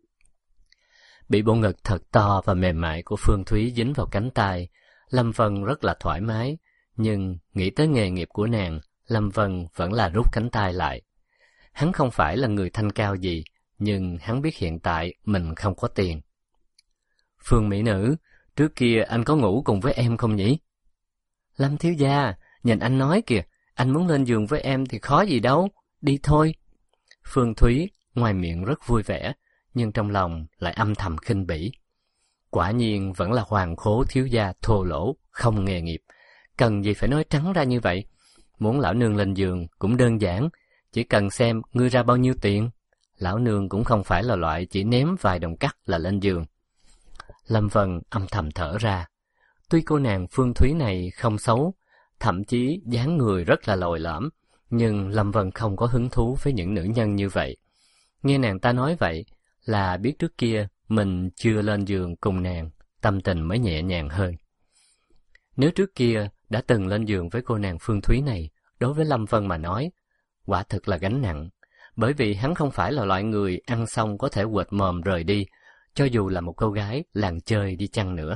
Bị bộ ngực thật to và mềm mại của Phương Thúy dính vào cánh tay, Lâm Vân rất là thoải mái, nhưng nghĩ tới nghề nghiệp của nàng, Lâm Vân vẫn là rút cánh tay lại. Hắn không phải là người thanh cao gì, nhưng hắn biết hiện tại mình không có tiền. Phương mỹ nữ, trước kia anh có ngủ cùng với em không nhỉ? Lâm thiếu gia, nhìn anh nói kìa, anh muốn lên giường với em thì khó gì đâu, đi thôi. Phương Thúy ngoài miệng rất vui vẻ, nhưng trong lòng lại âm thầm khinh bỉ. Quả nhiên vẫn là hoàng khố thiếu gia thô lỗ, không nghề nghiệp. Cần gì phải nói trắng ra như vậy? Muốn lão nương lên giường cũng đơn giản, chỉ cần xem ngươi ra bao nhiêu tiền. Lão nương cũng không phải là loại chỉ ném vài đồng cắt là lên giường. Lâm Vân âm thầm thở ra. Tuy cô nàng Phương Thúy này không xấu, thậm chí dáng người rất là lồi lõm, nhưng Lâm Vân không có hứng thú với những nữ nhân như vậy. Nghe nàng ta nói vậy là biết trước kia mình chưa lên giường cùng nàng, tâm tình mới nhẹ nhàng hơn. Nếu trước kia đã từng lên giường với cô nàng Phương Thúy này, đối với Lâm Vân mà nói, quả thực là gánh nặng, bởi vì hắn không phải là loại người ăn xong có thể quệt mồm rời đi, cho dù là một cô gái làng chơi đi chăng nữa.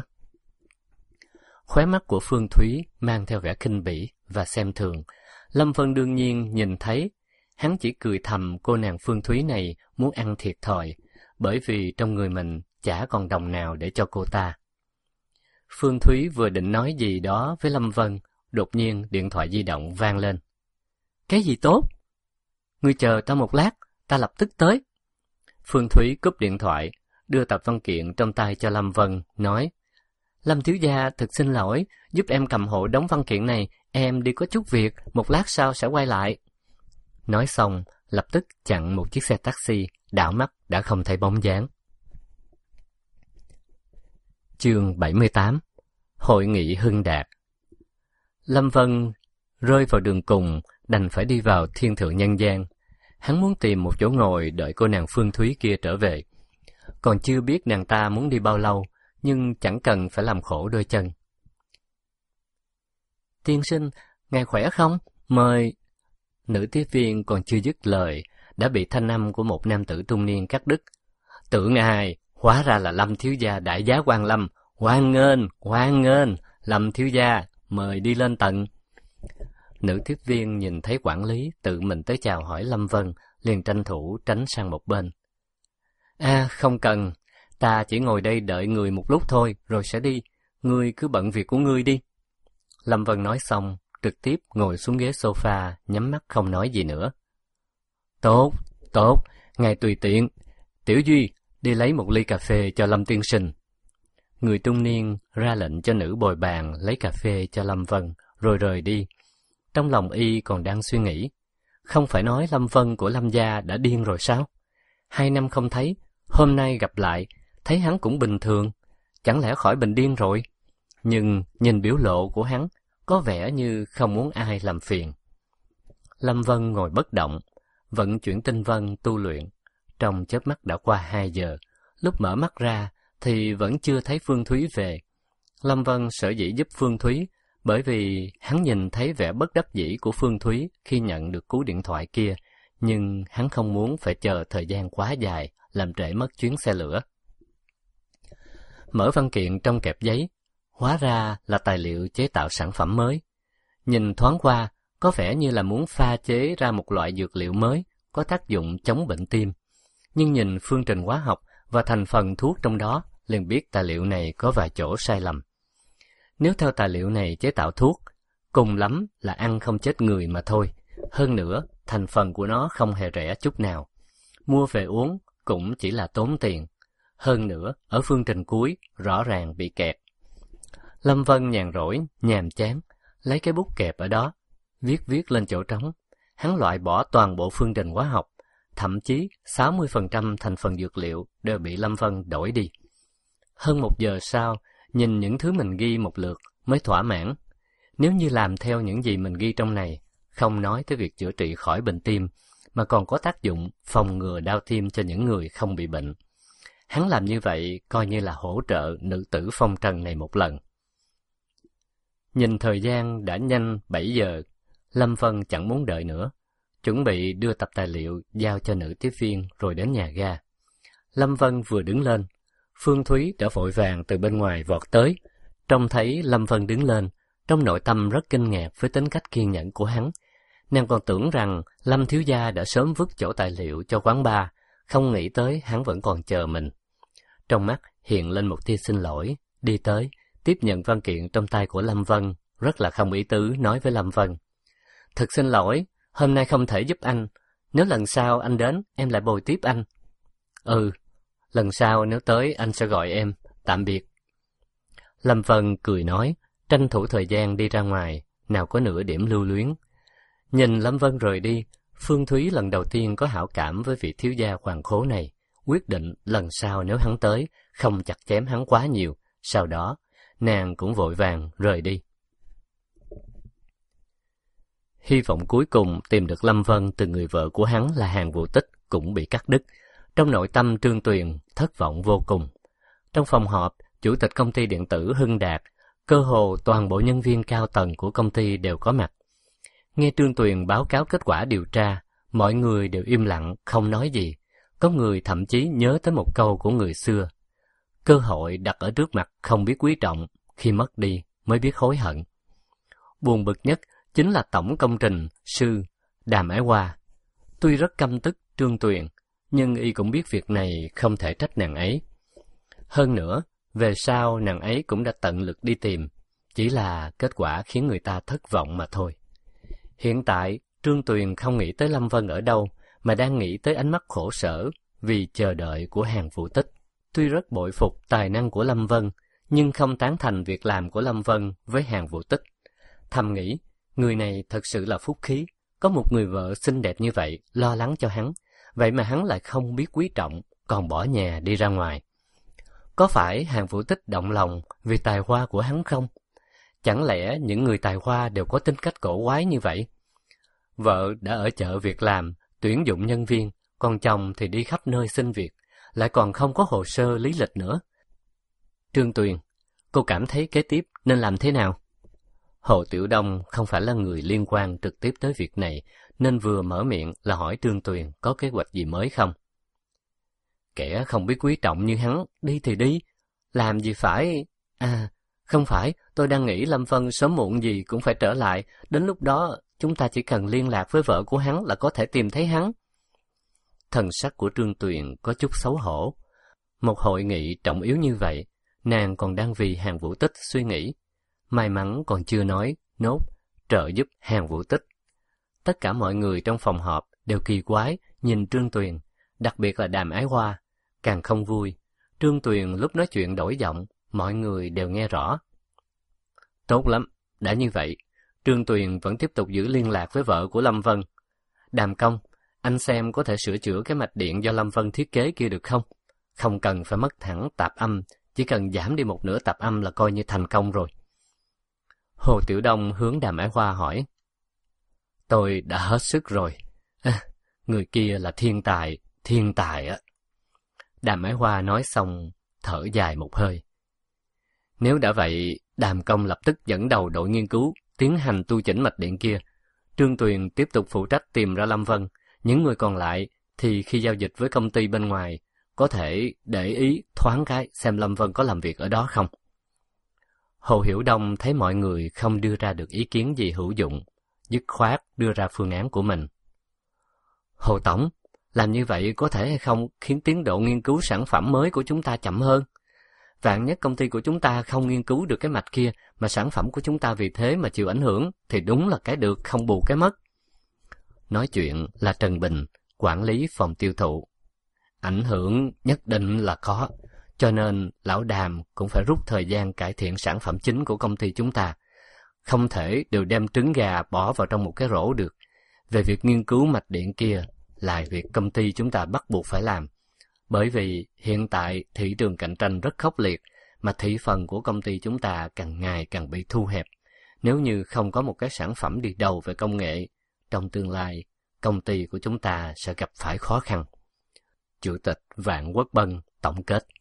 Khóe mắt của Phương Thúy mang theo vẻ khinh bỉ và xem thường. Lâm Vân đương nhiên nhìn thấy, hắn chỉ cười thầm cô nàng Phương Thúy này muốn ăn thiệt thòi, bởi vì trong người mình chả còn đồng nào để cho cô ta. Phương Thúy vừa định nói gì đó với Lâm Vân, đột nhiên điện thoại di động vang lên. Cái gì tốt? Ngươi chờ ta một lát, ta lập tức tới. Phương Thúy cúp điện thoại, đưa tập văn kiện trong tay cho Lâm Vân, nói: Lâm thiếu gia thực xin lỗi, giúp em cầm hộ đống văn kiện này, em đi có chút việc, một lát sau sẽ quay lại. Nói xong, lập tức chặn một chiếc xe taxi, đảo mắt đã không thấy bóng dáng. Chương bảy mươi tám. Hội nghị Hưng Đạt. Lâm Vân rơi vào đường cùng, đành phải đi vào Thiên Thượng Nhân Gian. Hắn muốn tìm một chỗ ngồi đợi cô nàng Phương Thúy kia trở về. Còn chưa biết nàng ta muốn đi bao lâu, nhưng chẳng cần phải làm khổ đôi chân. Tiên sinh, ngài khỏe không? Mời. Nữ tiếp viên còn chưa dứt lời, đã bị thanh âm của một nam tử trung niên cắt đứt. Tưởng ai, hóa ra là Lâm thiếu gia đại giá Quan Lâm. Hoan nghênh, hoan nghênh, Lâm thiếu gia, mời đi lên tầng. Nữ tiếp viên nhìn thấy quản lý tự mình tới chào hỏi Lâm Vân, liền tranh thủ tránh sang một bên. À, không cần, ta chỉ ngồi đây đợi người một lúc thôi, rồi sẽ đi. Ngươi cứ bận việc của ngươi đi. Lâm Vân nói xong, trực tiếp ngồi xuống ghế sofa, nhắm mắt không nói gì nữa. Tốt, tốt, ngài tùy tiện. Tiểu Duy, đi lấy một ly cà phê cho Lâm tiên sinh. Người trung niên ra lệnh cho nữ bồi bàn lấy cà phê cho Lâm Vân, rồi rời đi. Trong lòng y còn đang suy nghĩ, không phải nói Lâm Vân của Lâm gia đã điên rồi sao? Hai năm không thấy, hôm nay gặp lại, thấy hắn cũng bình thường, chẳng lẽ khỏi bệnh điên rồi? Nhưng nhìn biểu lộ của hắn, có vẻ như không muốn ai làm phiền. Lâm Vân ngồi bất động, vận chuyển tinh vân tu luyện. Trong chớp mắt đã qua hai giờ, lúc mở mắt ra thì vẫn chưa thấy Phương Thúy về. Lâm Vân sở dĩ giúp Phương Thúy bởi vì hắn nhìn thấy vẻ bất đắc dĩ của Phương Thúy khi nhận được cú điện thoại kia, nhưng hắn không muốn phải chờ thời gian quá dài, làm trễ mất chuyến xe lửa. Mở văn kiện trong kẹp giấy, hóa ra là tài liệu chế tạo sản phẩm mới. Nhìn thoáng qua, có vẻ như là muốn pha chế ra một loại dược liệu mới, có tác dụng chống bệnh tim. Nhưng nhìn phương trình hóa học và thành phần thuốc trong đó, liền biết tài liệu này có vài chỗ sai lầm. Nếu theo tài liệu này chế tạo thuốc, cùng lắm là ăn không chết người mà thôi. Hơn nữa, thành phần của nó không hề rẻ chút nào. Mua về uống cũng chỉ là tốn tiền. Hơn nữa, ở phương trình cuối, rõ ràng bị kẹt. Lâm Vân nhàn rỗi, nhàm chán, lấy cái bút kẹp ở đó, viết viết lên chỗ trống. Hắn loại bỏ toàn bộ phương trình hóa học, thậm chí sáu mươi phần trăm thành phần dược liệu đều bị Lâm Vân đổi đi. Hơn một giờ sau, nhìn những thứ mình ghi một lượt mới thỏa mãn. Nếu như làm theo những gì mình ghi trong này, không nói tới việc chữa trị khỏi bệnh tim, mà còn có tác dụng phòng ngừa đau tim cho những người không bị bệnh. Hắn làm như vậy coi như là hỗ trợ nữ tử phong trần này một lần. Nhìn thời gian đã nhanh bảy giờ, Lâm Vân chẳng muốn đợi nữa, chuẩn bị đưa tập tài liệu giao cho nữ tiếp viên rồi đến nhà ga. Lâm Vân vừa đứng lên, Phương Thúy đã vội vàng từ bên ngoài vọt tới. Trông thấy Lâm Vân đứng lên, trong nội tâm rất kinh ngạc với tính cách kiên nhẫn của hắn. Nàng còn tưởng rằng Lâm thiếu gia đã sớm vứt chỗ tài liệu cho quán bar, không nghĩ tới hắn vẫn còn chờ mình. Trong mắt hiện lên một tia xin lỗi, đi tới, tiếp nhận văn kiện trong tay của Lâm Vân, rất là không ý tứ nói với Lâm Vân. Thật xin lỗi, hôm nay không thể giúp anh, nếu lần sau anh đến, em lại bồi tiếp anh. Ừ, lần sau nếu tới anh sẽ gọi em, tạm biệt. Lâm Vân cười nói, tranh thủ thời gian đi ra ngoài, nào có nửa điểm lưu luyến. Nhìn Lâm Vân rời đi, Phương Thúy lần đầu tiên có hảo cảm với vị thiếu gia hoàng khố này, quyết định lần sau nếu hắn tới, không chặt chém hắn quá nhiều, sau đó nàng cũng vội vàng rời đi. Hy vọng cuối cùng tìm được Lâm Vân từ người vợ của hắn là Hàn Vũ Tích cũng bị cắt đứt. Trong nội tâm Trương Tuyền thất vọng vô cùng. Trong phòng họp, chủ tịch công ty điện tử Hưng Đạt, cơ hồ toàn bộ nhân viên cao tầng của công ty đều có mặt. Nghe Trương Tuyền báo cáo kết quả điều tra, mọi người đều im lặng, không nói gì. Có người thậm chí nhớ tới một câu của người xưa. Cơ hội đặt ở trước mặt không biết quý trọng, khi mất đi mới biết hối hận. Buồn bực nhất chính là tổng công trình sư Đàm Ái Hoa. Tuy rất căm tức Trương Tuyền, nhưng y cũng biết việc này không thể trách nàng ấy. Hơn nữa, về sau nàng ấy cũng đã tận lực đi tìm, chỉ là kết quả khiến người ta thất vọng mà thôi. Hiện tại, Trương Tuyền không nghĩ tới Lâm Vân ở đâu, mà đang nghĩ tới ánh mắt khổ sở vì chờ đợi của Hàn Vũ Tích. Tuy rất bội phục tài năng của Lâm Vân, nhưng không tán thành việc làm của Lâm Vân với Hàn Vũ Tích. Thầm nghĩ, người này thật sự là phúc khí, có một người vợ xinh đẹp như vậy lo lắng cho hắn, vậy mà hắn lại không biết quý trọng, còn bỏ nhà đi ra ngoài. Có phải Hàn Vũ Tích động lòng vì tài hoa của hắn không? Chẳng lẽ những người tài hoa đều có tính cách cổ quái như vậy? Vợ đã ở chợ việc làm, tuyển dụng nhân viên, còn chồng thì đi khắp nơi xin việc, lại còn không có hồ sơ lý lịch nữa. Trương Tuyền, cô cảm thấy kế tiếp nên làm thế nào? Hồ Tiểu Đông không phải là người liên quan trực tiếp tới việc này, nên vừa mở miệng là hỏi Trương Tuyền có kế hoạch gì mới không. Kẻ không biết quý trọng như hắn, đi thì đi, làm gì phải... À, Không phải, tôi đang nghĩ Lâm Vân sớm muộn gì cũng phải trở lại, đến lúc đó chúng ta chỉ cần liên lạc với vợ của hắn là có thể tìm thấy hắn. Thần sắc của Trương Tuyền có chút xấu hổ. Một hội nghị trọng yếu như vậy, nàng còn đang vì Hàn Vũ Tích suy nghĩ. May mắn còn chưa nói, nốt, trợ giúp Hàn Vũ Tích. Tất cả mọi người trong phòng họp đều kỳ quái nhìn Trương Tuyền, đặc biệt là Đàm Ái Hoa. Càng không vui, Trương Tuyền lúc nói chuyện đổi giọng, mọi người đều nghe rõ. Tốt lắm, đã như vậy, Trương Tuyền vẫn tiếp tục giữ liên lạc với vợ của Lâm Vân. Đàm Công, anh xem có thể sửa chữa cái mạch điện do Lâm Vân thiết kế kia được không? Không cần phải mất thẳng tạp âm, chỉ cần giảm đi một nửa tạp âm là coi như thành công rồi. Hồ Tiểu Đông hướng Đàm Ái Hoa hỏi. Tôi đã hết sức rồi. À, người kia là thiên tài, thiên tài á. Đàm Ái Hoa nói xong, thở dài một hơi. Nếu đã vậy, Đàm Công lập tức dẫn đầu đội nghiên cứu, tiến hành tu chỉnh mạch điện kia. Trương Tuyền tiếp tục phụ trách tìm ra Lâm Vân. Những người còn lại thì khi giao dịch với công ty bên ngoài, có thể để ý thoáng cái xem Lâm Vân có làm việc ở đó không. Hồ Hiểu Đông thấy mọi người không đưa ra được ý kiến gì hữu dụng, dứt khoát đưa ra phương án của mình. Hồ Tổng, làm như vậy có thể hay không khiến tiến độ nghiên cứu sản phẩm mới của chúng ta chậm hơn? Vạn nhất công ty của chúng ta không nghiên cứu được cái mạch kia, mà sản phẩm của chúng ta vì thế mà chịu ảnh hưởng, thì đúng là cái được không bù cái mất. Nói chuyện là Trần Bình, quản lý phòng tiêu thụ. Ảnh hưởng nhất định là có, cho nên lão Đàm cũng phải rút thời gian cải thiện sản phẩm chính của công ty chúng ta. Không thể đều đem trứng gà bỏ vào trong một cái rổ được. Về việc nghiên cứu mạch điện kia là việc công ty chúng ta bắt buộc phải làm. Bởi vì hiện tại thị trường cạnh tranh rất khốc liệt, mà thị phần của công ty chúng ta càng ngày càng bị thu hẹp. Nếu như không có một cái sản phẩm đi đầu về công nghệ, trong tương lai, công ty của chúng ta sẽ gặp phải khó khăn. Chủ tịch Vạn Quốc Bân tổng kết.